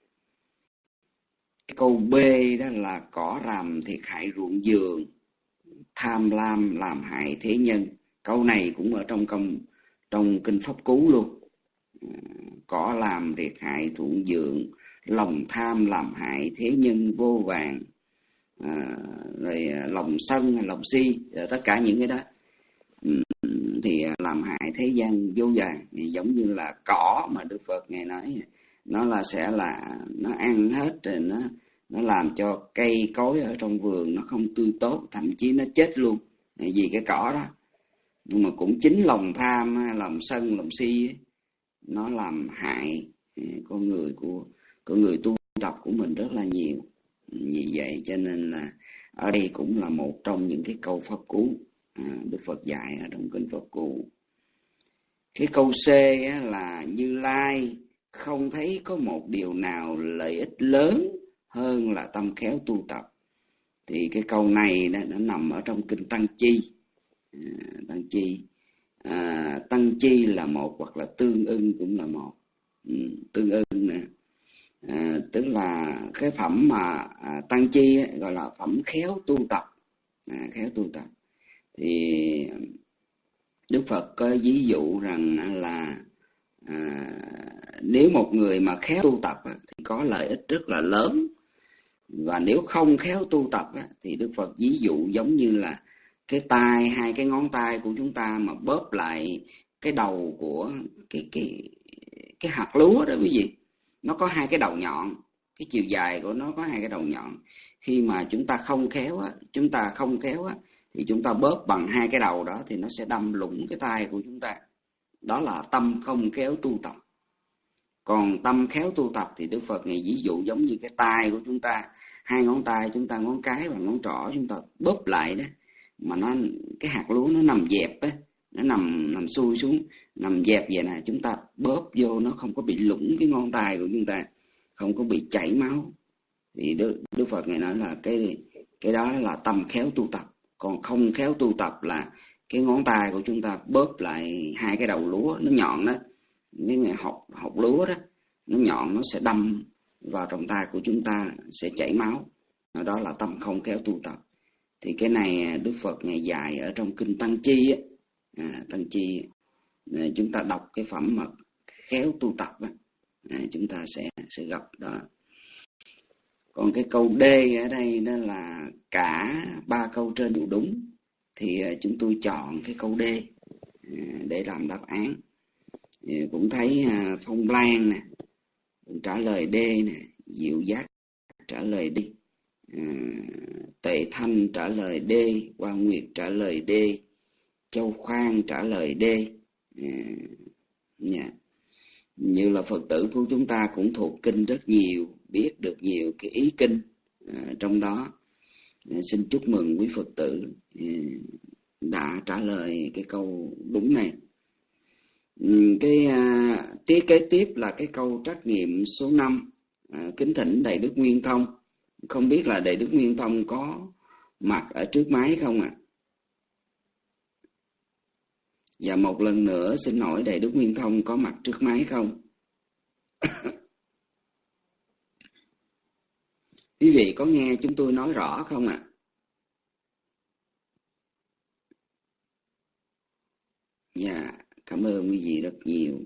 Câu B đó là cỏ rằm thiệt hại ruộng vườn, tham lam làm hại thế nhân. Câu này cũng ở trong công trong kinh Pháp Cú luôn. Cỏ làm thiệt hại ruộng vườn, lòng tham làm hại thế nhân vô vàng, à, rồi lòng sân, lòng si, tất cả những cái đó thì làm hại thế gian vô vàng. Thì giống như là cỏ mà Đức Phật ngài nói, nó là sẽ là nó ăn hết rồi, nó nó làm cho cây cối ở trong vườn nó không tươi tốt, thậm chí nó chết luôn vì cái cỏ đó. Nhưng mà cũng chính lòng tham, lòng sân, lòng si ấy, nó làm hại con người của con người tu tập của mình rất là nhiều. Vì vậy cho nên là ở đây cũng là một trong những cái câu pháp cú à, Đức Phật dạy ở trong kinh Pháp Cú. Cái câu C là Như Lai không thấy có một điều nào lợi ích lớn hơn là tâm khéo tu tập. Thì cái câu này đó, nó nằm ở trong kinh Tăng Chi. À, Tăng Chi à, Tăng Chi là một, hoặc là Tương Ưng cũng là một. Ừ, Tương Ưng nè, à, tức là cái phẩm mà à, Tăng Chi ấy, gọi là phẩm khéo tu tập. À, khéo tu tập thì Đức Phật có ví dụ rằng là à, nếu một người mà khéo tu tập thì có lợi ích rất là lớn, và nếu không khéo tu tập thì Đức Phật ví dụ giống như là cái tay, hai cái ngón tay của chúng ta mà bóp lại cái đầu của cái cái cái hạt lúa đó quý vị, nó có hai cái đầu nhọn, cái chiều dài của nó có hai cái đầu nhọn. Khi mà chúng ta không khéo á, chúng ta không khéo á thì chúng ta bóp bằng hai cái đầu đó thì nó sẽ đâm lủng cái tay của chúng ta. Đó là tâm không khéo tu tập. Còn tâm khéo tu tập thì Đức Phật ngày ví dụ giống như cái tay của chúng ta, hai ngón tay chúng ta, ngón cái và ngón trỏ chúng ta bóp lại đó, mà nó cái hạt lúa nó nằm dẹp á, nó nằm nằm xuôi xuống, nằm dẹp vậy nè, chúng ta bóp vô nó không có bị lủng cái ngón tay của chúng ta, không có bị chảy máu. Thì Đức, Đức Phật ngày nói là cái cái đó là tâm khéo tu tập. Còn không khéo tu tập là cái ngón tay của chúng ta bóp lại hai cái đầu lúa nó nhọn đó, những cái hột hột lúa đó nó nhọn, nó sẽ đâm vào trong tay của chúng ta, sẽ chảy máu. Đó là tâm không khéo tu tập. Thì cái này Đức Phật ngày dạy ở trong kinh Tăng Chi á, à, Tăng Chi à, chúng ta đọc cái phẩm mật khéo tu tập á, à, chúng ta sẽ sẽ gặp đó. Còn cái câu D ở đây đó là cả ba câu trên đều đúng, thì à, chúng tôi chọn cái câu D à, để làm đáp án. Thì cũng thấy à, Phong Lan nè trả lời D nè, Diệu Giác trả lời D, à, Tệ Thanh trả lời D, Hoa Nguyệt trả lời D, Châu Khoan trả lời D. À, yeah. Như là Phật tử của chúng ta cũng thuộc kinh rất nhiều, biết được nhiều cái ý kinh à, trong đó. À, xin chúc mừng quý Phật tử à, đã trả lời cái câu đúng này. Cái à, tiếp kế tiếp là cái câu trắc nghiệm số năm, à, kính thỉnh Đại Đức Nguyên Thông. Không biết là Đại Đức Nguyên Thông có mặt ở trước máy không ạ? À? Và một lần nữa xin hỏi Đại Đức Nguyên Thông có mặt trước máy không? Quý vị có nghe chúng tôi nói rõ không ạ? À? Dạ, cảm ơn quý vị rất nhiều.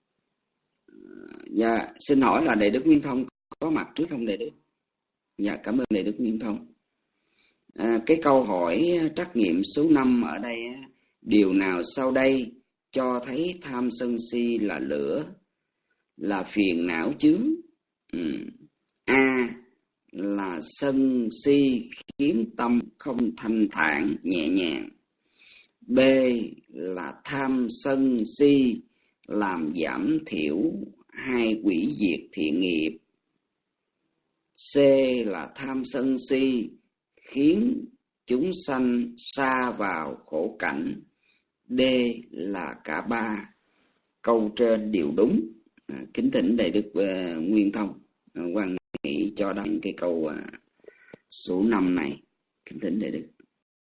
Dạ, xin hỏi là Đại Đức Nguyên Thông có mặt trước không Đại Đức? Dạ, cảm ơn Đại Đức Nguyên Thông. À, cái câu hỏi trắc nghiệm số năm ở đây, điều nào sau đây cho thấy tham sân si là lửa, là phiền não chướng? Ừ. A là sân si khiến tâm không thanh thản nhẹ nhàng. B là tham sân si làm giảm thiểu hay hủy diệt thiện nghiệp. C là tham sân si khiến chúng sanh sa vào khổ cảnh. D là cả ba câu trên đều đúng. À, kính thỉnh Đại Đức uh, Nguyên Thông uh, quan nghị cho đó những cái câu uh, số năm này. Kính thỉnh Đại Đức.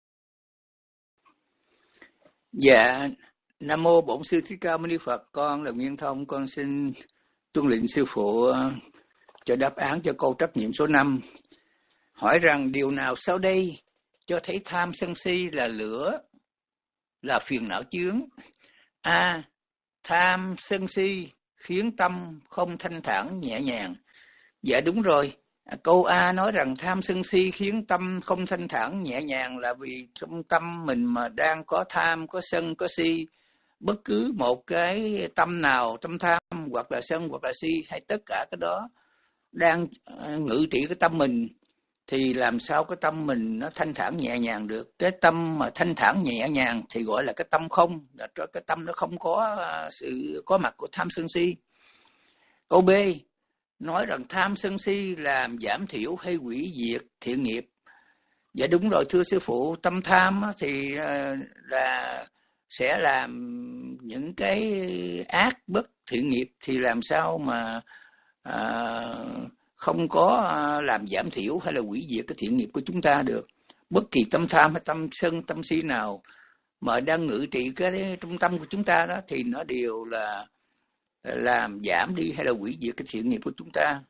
Dạ, Nam mô Bổn Sư Thích Ca Mâu Ni Phật. Con là Nguyên Thông, con xin tuân lệnh sư phụ uh, cho đáp án cho câu trắc nghiệm số năm. Hỏi rằng điều nào sau đây cho thấy tham sân si là lửa, là phiền não chướng? A. Tham sân si khiến tâm không thanh thản nhẹ nhàng. Dạ đúng rồi. Câu A nói rằng tham sân si khiến tâm không thanh thản nhẹ nhàng là vì trong tâm mình mà đang có tham, có sân, có si. Bất cứ một cái tâm nào, tâm tham hoặc là sân hoặc là si hay tất cả cái đó đang ngự trị cái tâm mình, thì làm sao cái tâm mình nó thanh thản nhẹ nhàng được? Cái tâm mà thanh thản nhẹ nhàng thì gọi là cái tâm không, là cái tâm nó không có sự có mặt của tham sân si. Câu B nói rằng tham sân si làm giảm thiểu hay hủy diệt thiện nghiệp. Dạ đúng rồi thưa sư phụ, tâm tham thì là sẽ làm những cái ác bất thiện nghiệp, thì làm sao mà à, không có làm giảm thiểu hay là hủy diệt cái thiện nghiệp của chúng ta được. Bất kỳ tâm tham hay tâm sân, tâm si nào mà đang ngự trị cái trung tâm của chúng ta đó thì nó đều là làm giảm đi hay là hủy diệt cái thiện nghiệp của chúng ta.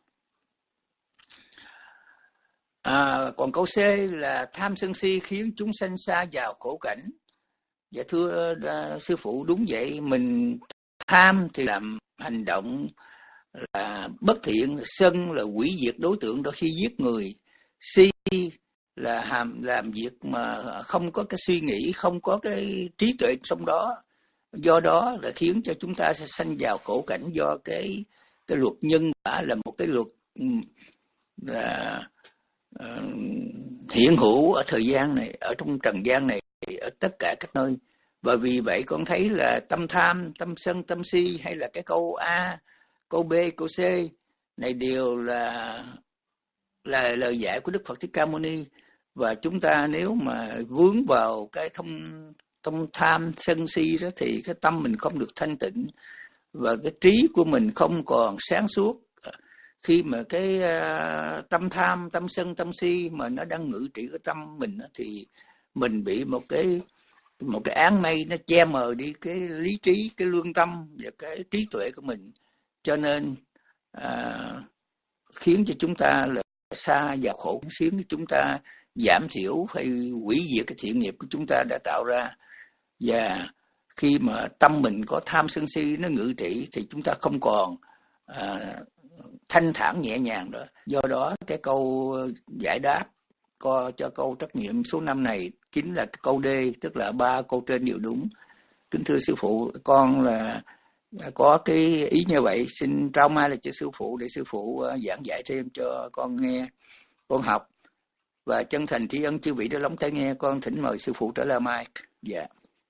À, còn câu C là tham sân si khiến chúng sanh xa vào khổ cảnh. Dạ thưa uh, sư phụ đúng vậy, mình tham thì làm hành động là bất thiện, sân là hủy diệt đối tượng đó khi giết người, si là làm, làm việc mà không có cái suy nghĩ, không có cái trí tuệ trong đó, do đó là khiến cho chúng ta sẽ sanh vào khổ cảnh do cái cái luật nhân quả là một cái luật là uh, hiện hữu ở thời gian này, ở trong trần gian này, ở tất cả các nơi. Và vì vậy con thấy là tâm tham, tâm sân, tâm si, hay là cái câu A, câu B, câu C này đều là là lời dạy của Đức Phật Thích Ca Mâu Ni. Và chúng ta nếu mà vướng vào cái thông tâm tham sân si đó thì cái tâm mình không được thanh tịnh, và cái trí của mình không còn sáng suốt. Khi mà cái uh, tâm tham, tâm sân, tâm si mà nó đang ngự trị ở tâm mình đó, thì mình bị một cái một cái áng mây nó che mờ đi cái lý trí, cái lương tâm và cái trí tuệ của mình, cho nên uh, khiến cho chúng ta là xa và khổ, khiến cho chúng ta giảm thiểu hay hủy diệt cái thiện nghiệp của chúng ta đã tạo ra. Và khi mà tâm mình có tham sân si nó ngự trị thì chúng ta không còn à, thanh thản nhẹ nhàng nữa. Do đó cái câu giải đáp co cho câu trắc nghiệm số năm này chính là câu D, tức là ba câu trên đều đúng. Kính thưa sư phụ, con là có cái ý như vậy, xin trao mai là cho sư phụ để sư phụ giảng dạy thêm cho con nghe, con học. Và chân thành tri ân chư vị đã lắng tai nghe. Con thỉnh mời sư phụ trở lại mai. Dạ.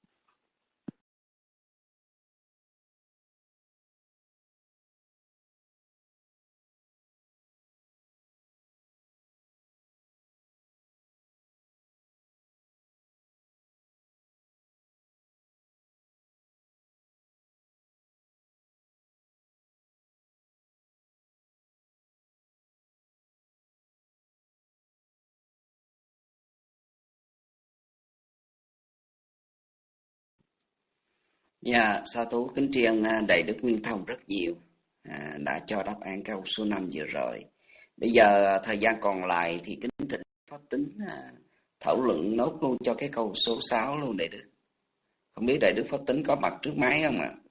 Dạ, sa thú kính tri ân Đại Đức Nguyên Thông rất nhiều, à, đã cho đáp án câu số năm vừa rồi. Bây giờ thời gian còn lại thì kính thỉnh Pháp Tính à, thảo luận nốt luôn cho cái câu số sáu luôn Đại Đức. Không biết Đại Đức Pháp Tính có mặt trước máy không ạ?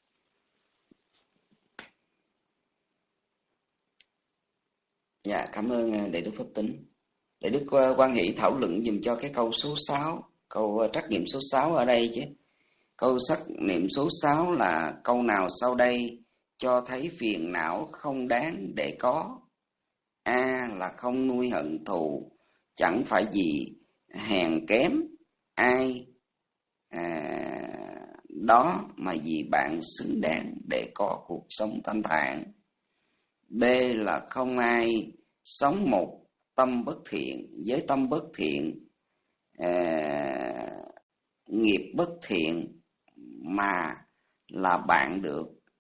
Dạ, cảm ơn Đại Đức Pháp Tính. Đại Đức Quan Hỷ thảo luận dùm cho cái câu số sáu, câu trắc nghiệm số sáu ở đây chứ. Câu trắc nghiệm số sáu là câu nào sau đây cho thấy phiền não không đáng để có? A là không nuôi hận thù, chẳng phải vì hèn kém ai à, đó mà vì bạn xứng đáng để có cuộc sống thanh thản. B là không ai sống một tâm bất thiện, với tâm bất thiện, à, nghiệp bất thiện mà là bạn được.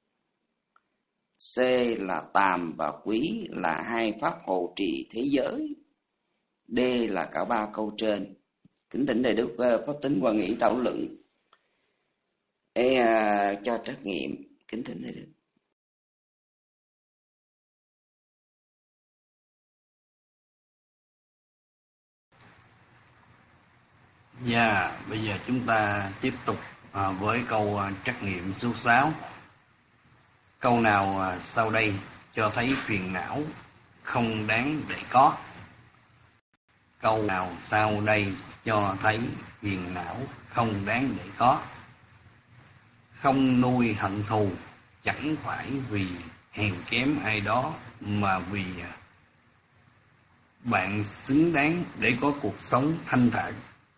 C là tàm và quý là hai pháp hộ trì thế giới. D là cả ba câu trên. Kính thỉnh Đại Đức Pháp Tính Quan Hỷ thảo luận Ê, uh, cho trắc nghiệm. Kính thỉnh Đại Đức. Dạ, yeah, bây giờ chúng ta tiếp tục à, với câu à, trắc nghiệm số sáu. Câu nào à, sau đây cho thấy phiền não không đáng để có? Câu nào sau đây cho thấy phiền não không đáng để có? Không nuôi hận thù, chẳng phải vì hèn kém ai đó mà vì bạn xứng đáng để có cuộc sống thanh thản.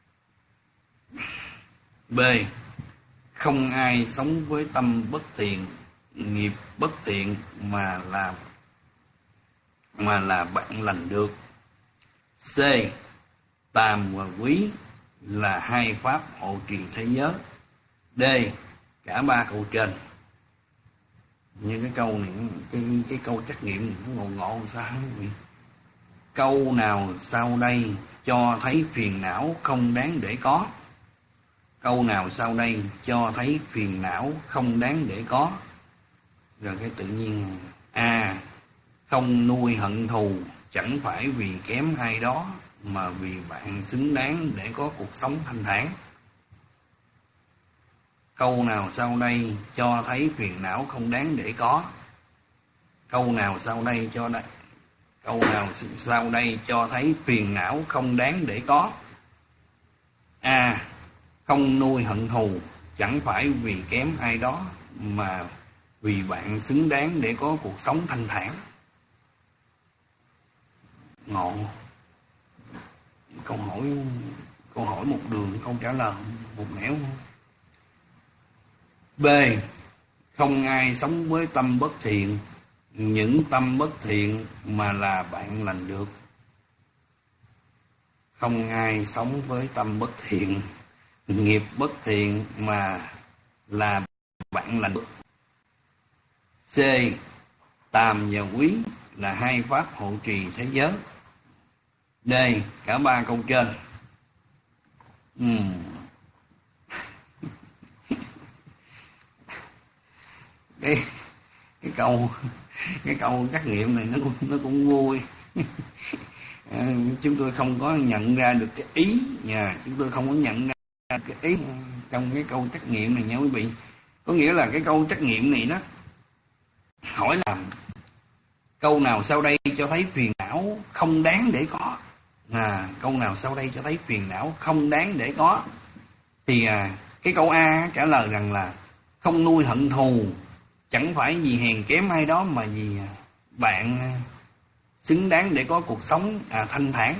B. Không ai sống với tâm bất thiện, nghiệp bất thiện mà là mà là bạn lành được. C. Tàm và quý là hai pháp hộ trì thế giới. D. Cả ba câu trên. Như cái câu này, cái, cái câu trắc nghiệm nó ngộ ngộ sao vậy? Câu nào sau đây cho thấy phiền não không đáng để có? Câu nào sau đây cho thấy phiền não không đáng để có? Rồi cái tự nhiên A. Không nuôi hận thù, chẳng phải vì kém ai đó mà vì bạn xứng đáng để có cuộc sống thanh thản. Câu nào sau đây cho thấy phiền não không đáng để có? Câu nào sau đây cho đây Câu nào sau đây cho thấy phiền não không đáng để có? A. Không nuôi hận thù, chẳng phải vì kém ai đó mà vì bạn xứng đáng để có cuộc sống thanh thản. Ngộ. câu hỏi câu hỏi một đường, câu trả lời một nẻo. B. Không ai sống với tâm bất thiện, những tâm bất thiện mà là bạn lành được. Không ai sống với tâm bất thiện, nghiệp bất thiện mà là bạn lành được. C. Tàm và quý là hai pháp hộ trì thế giới. D. Cả ba câu trên. Uhm. cái cái câu cái câu trắc nghiệm này nó cũng nó cũng vui. À, chúng tôi không có nhận ra được cái ý nha, chúng tôi không có nhận ra cái ý trong cái câu trắc nghiệm này nha quý vị. Có nghĩa là cái câu trắc nghiệm này đó hỏi là câu nào sau đây cho thấy phiền não không đáng để có. À, câu nào sau đây cho thấy phiền não không đáng để có. Thì à, cái câu A trả lời rằng là không nuôi hận thù, chẳng phải vì hèn kém ai đó mà vì bạn xứng đáng để có cuộc sống à, thanh thản.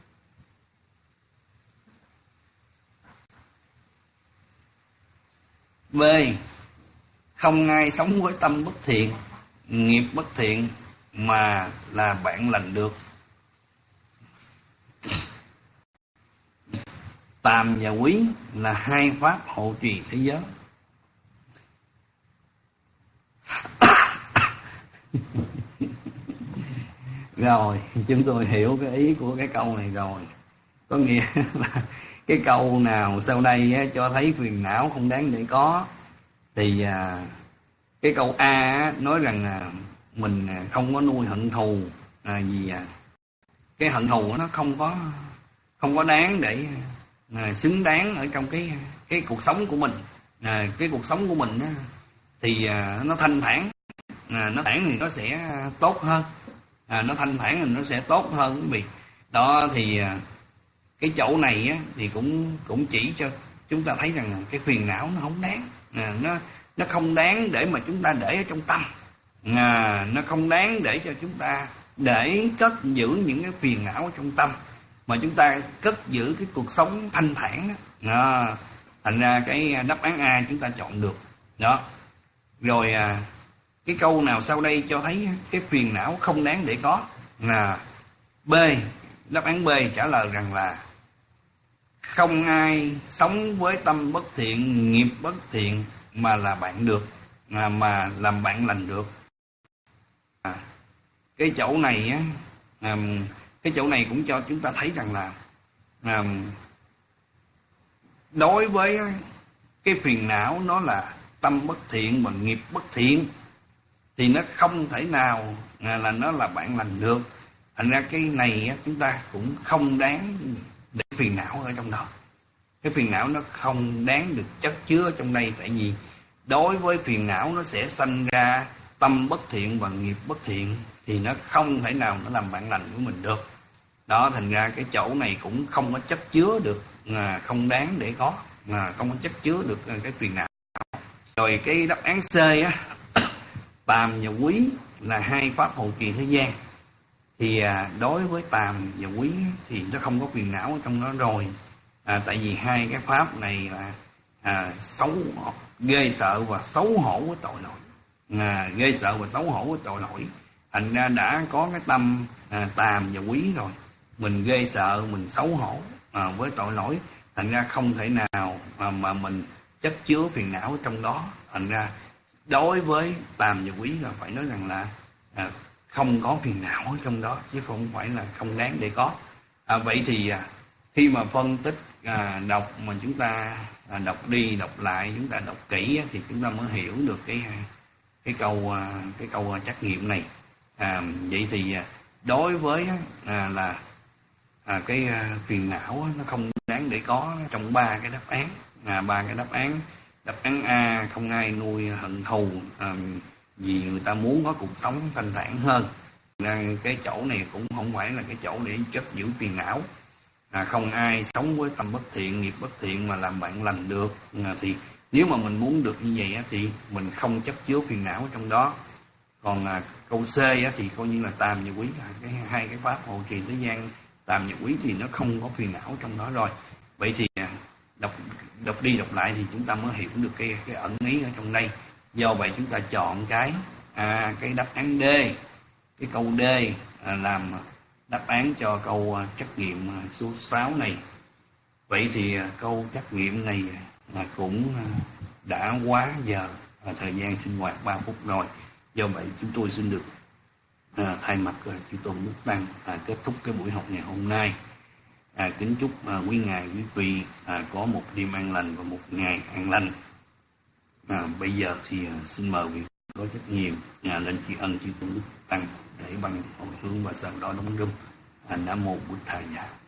B. Không ai sống với tâm bất thiện, nghiệp bất thiện mà là bạn lành được. Tàm và quý là hai pháp hộ trì thế giới. Rồi, chúng tôi hiểu cái ý của cái câu này rồi. Có nghĩa là cái câu nào sau đây á, cho thấy phiền não không đáng để có. Thì à, cái câu A á, nói rằng là mình không có nuôi hận thù à, vì à, cái hận thù nó không có không có đáng để à, xứng đáng ở trong cái cái cuộc sống của mình. À, cái cuộc sống của mình á, thì à, nó thanh thản, à, nó thản thì nó sẽ tốt hơn. À, nó thanh thản thì nó sẽ tốt hơn quý vị. Đó thì à, cái chỗ này á, thì cũng cũng chỉ cho chúng ta thấy rằng cái phiền não nó không đáng, à, nó nó không đáng để mà chúng ta để ở trong tâm, à, nó không đáng để cho chúng ta để cất giữ những cái phiền não ở trong tâm, mà chúng ta cất giữ cái cuộc sống thanh thản. À, thành ra cái đáp án A chúng ta chọn được. Đó. Rồi à, cái câu nào sau đây cho thấy cái phiền não không đáng để có? Là B. Đáp án B trả lời rằng là không ai sống với tâm bất thiện, nghiệp bất thiện mà là bạn được, à, mà làm bạn lành được. À, cái chỗ này á, à, cái chỗ này cũng cho chúng ta thấy rằng là à, đối với cái phiền não nó là tâm bất thiện và nghiệp bất thiện thì nó không thể nào à, là nó là bạn lành được. Thành ra cái này á, chúng ta cũng không đáng để phiền não ở trong đó. Cái phiền não nó không đáng được chất chứa trong đây, tại vì đối với phiền não nó sẽ sanh ra tâm bất thiện và nghiệp bất thiện thì nó không thể nào nó làm bạn lành của mình được. Đó, thành ra cái chỗ này cũng không có chất chứa được, à, không đáng để có, à, không có chất chứa được cái phiền não. Rồi cái đáp án C á, tàm và quý là hai pháp hộ trì thế gian. Thì à, đối với tàm và quý thì nó không có phiền não ở trong đó rồi. À, tại vì hai cái pháp này là à, xấu, ghê sợ và xấu hổ với tội lỗi. À, ghê sợ và xấu hổ với tội lỗi. Thành ra đã có cái tâm à, tàm và quý rồi, mình ghê sợ, mình xấu hổ à, với tội lỗi. Thành ra không thể nào mà, mà mình chất chứa phiền não ở trong đó. Thành ra đối với tàm và quý là phải nói rằng là à, không có phiền não ở trong đó, chứ không phải là không đáng để có. À, vậy thì à, khi mà phân tích à, đọc mà chúng ta à, đọc đi đọc lại, chúng ta đọc kỹ thì chúng ta mới hiểu được cái cái câu cái câu trắc nghiệm này. À, vậy thì đối với à, là à, cái phiền não nó không đáng để có trong ba cái đáp án. À, ba cái đáp án. Đáp án A, không ai nuôi hận thù à, vì người ta muốn có cuộc sống thanh thản hơn. Nên cái chỗ này cũng không phải là cái chỗ để chất giữ phiền não. À, không ai sống với tâm bất thiện, nghiệp bất thiện mà làm bạn lành được. À, thì nếu mà mình muốn được như vậy á, thì mình không chất chứa phiền não ở trong đó. Còn à, câu C á, thì coi như là tàm và quý, cái hai cái pháp hộ trì thế gian làm nhật quý thì nó không có phiền não trong đó rồi. Vậy thì đọc đọc đi đọc lại thì chúng ta mới hiểu được cái cái ẩn ý ở trong đây. Do vậy chúng ta chọn cái à, cái đáp án D, cái câu D à, làm đáp án cho câu à, trắc nghiệm à, số sáu này. Vậy thì à, câu trắc nghiệm này à, cũng à, đã quá giờ à, thời gian sinh hoạt ba phút rồi. Do vậy chúng tôi xin được à, thay mặt à, chư Tôn Đức Tăng à, kết thúc cái buổi học ngày hôm nay. À, kính chúc à, quý ngài quý vị à, có một đêm an lành và một ngày an lành. À, bây giờ thì à, xin mời vị có trách nhiệm à, lên tri ân chư Tôn Đức Tăng để bằng hồi hướng và sau đó đóng rung. À, Nam mô Bụt Thầy.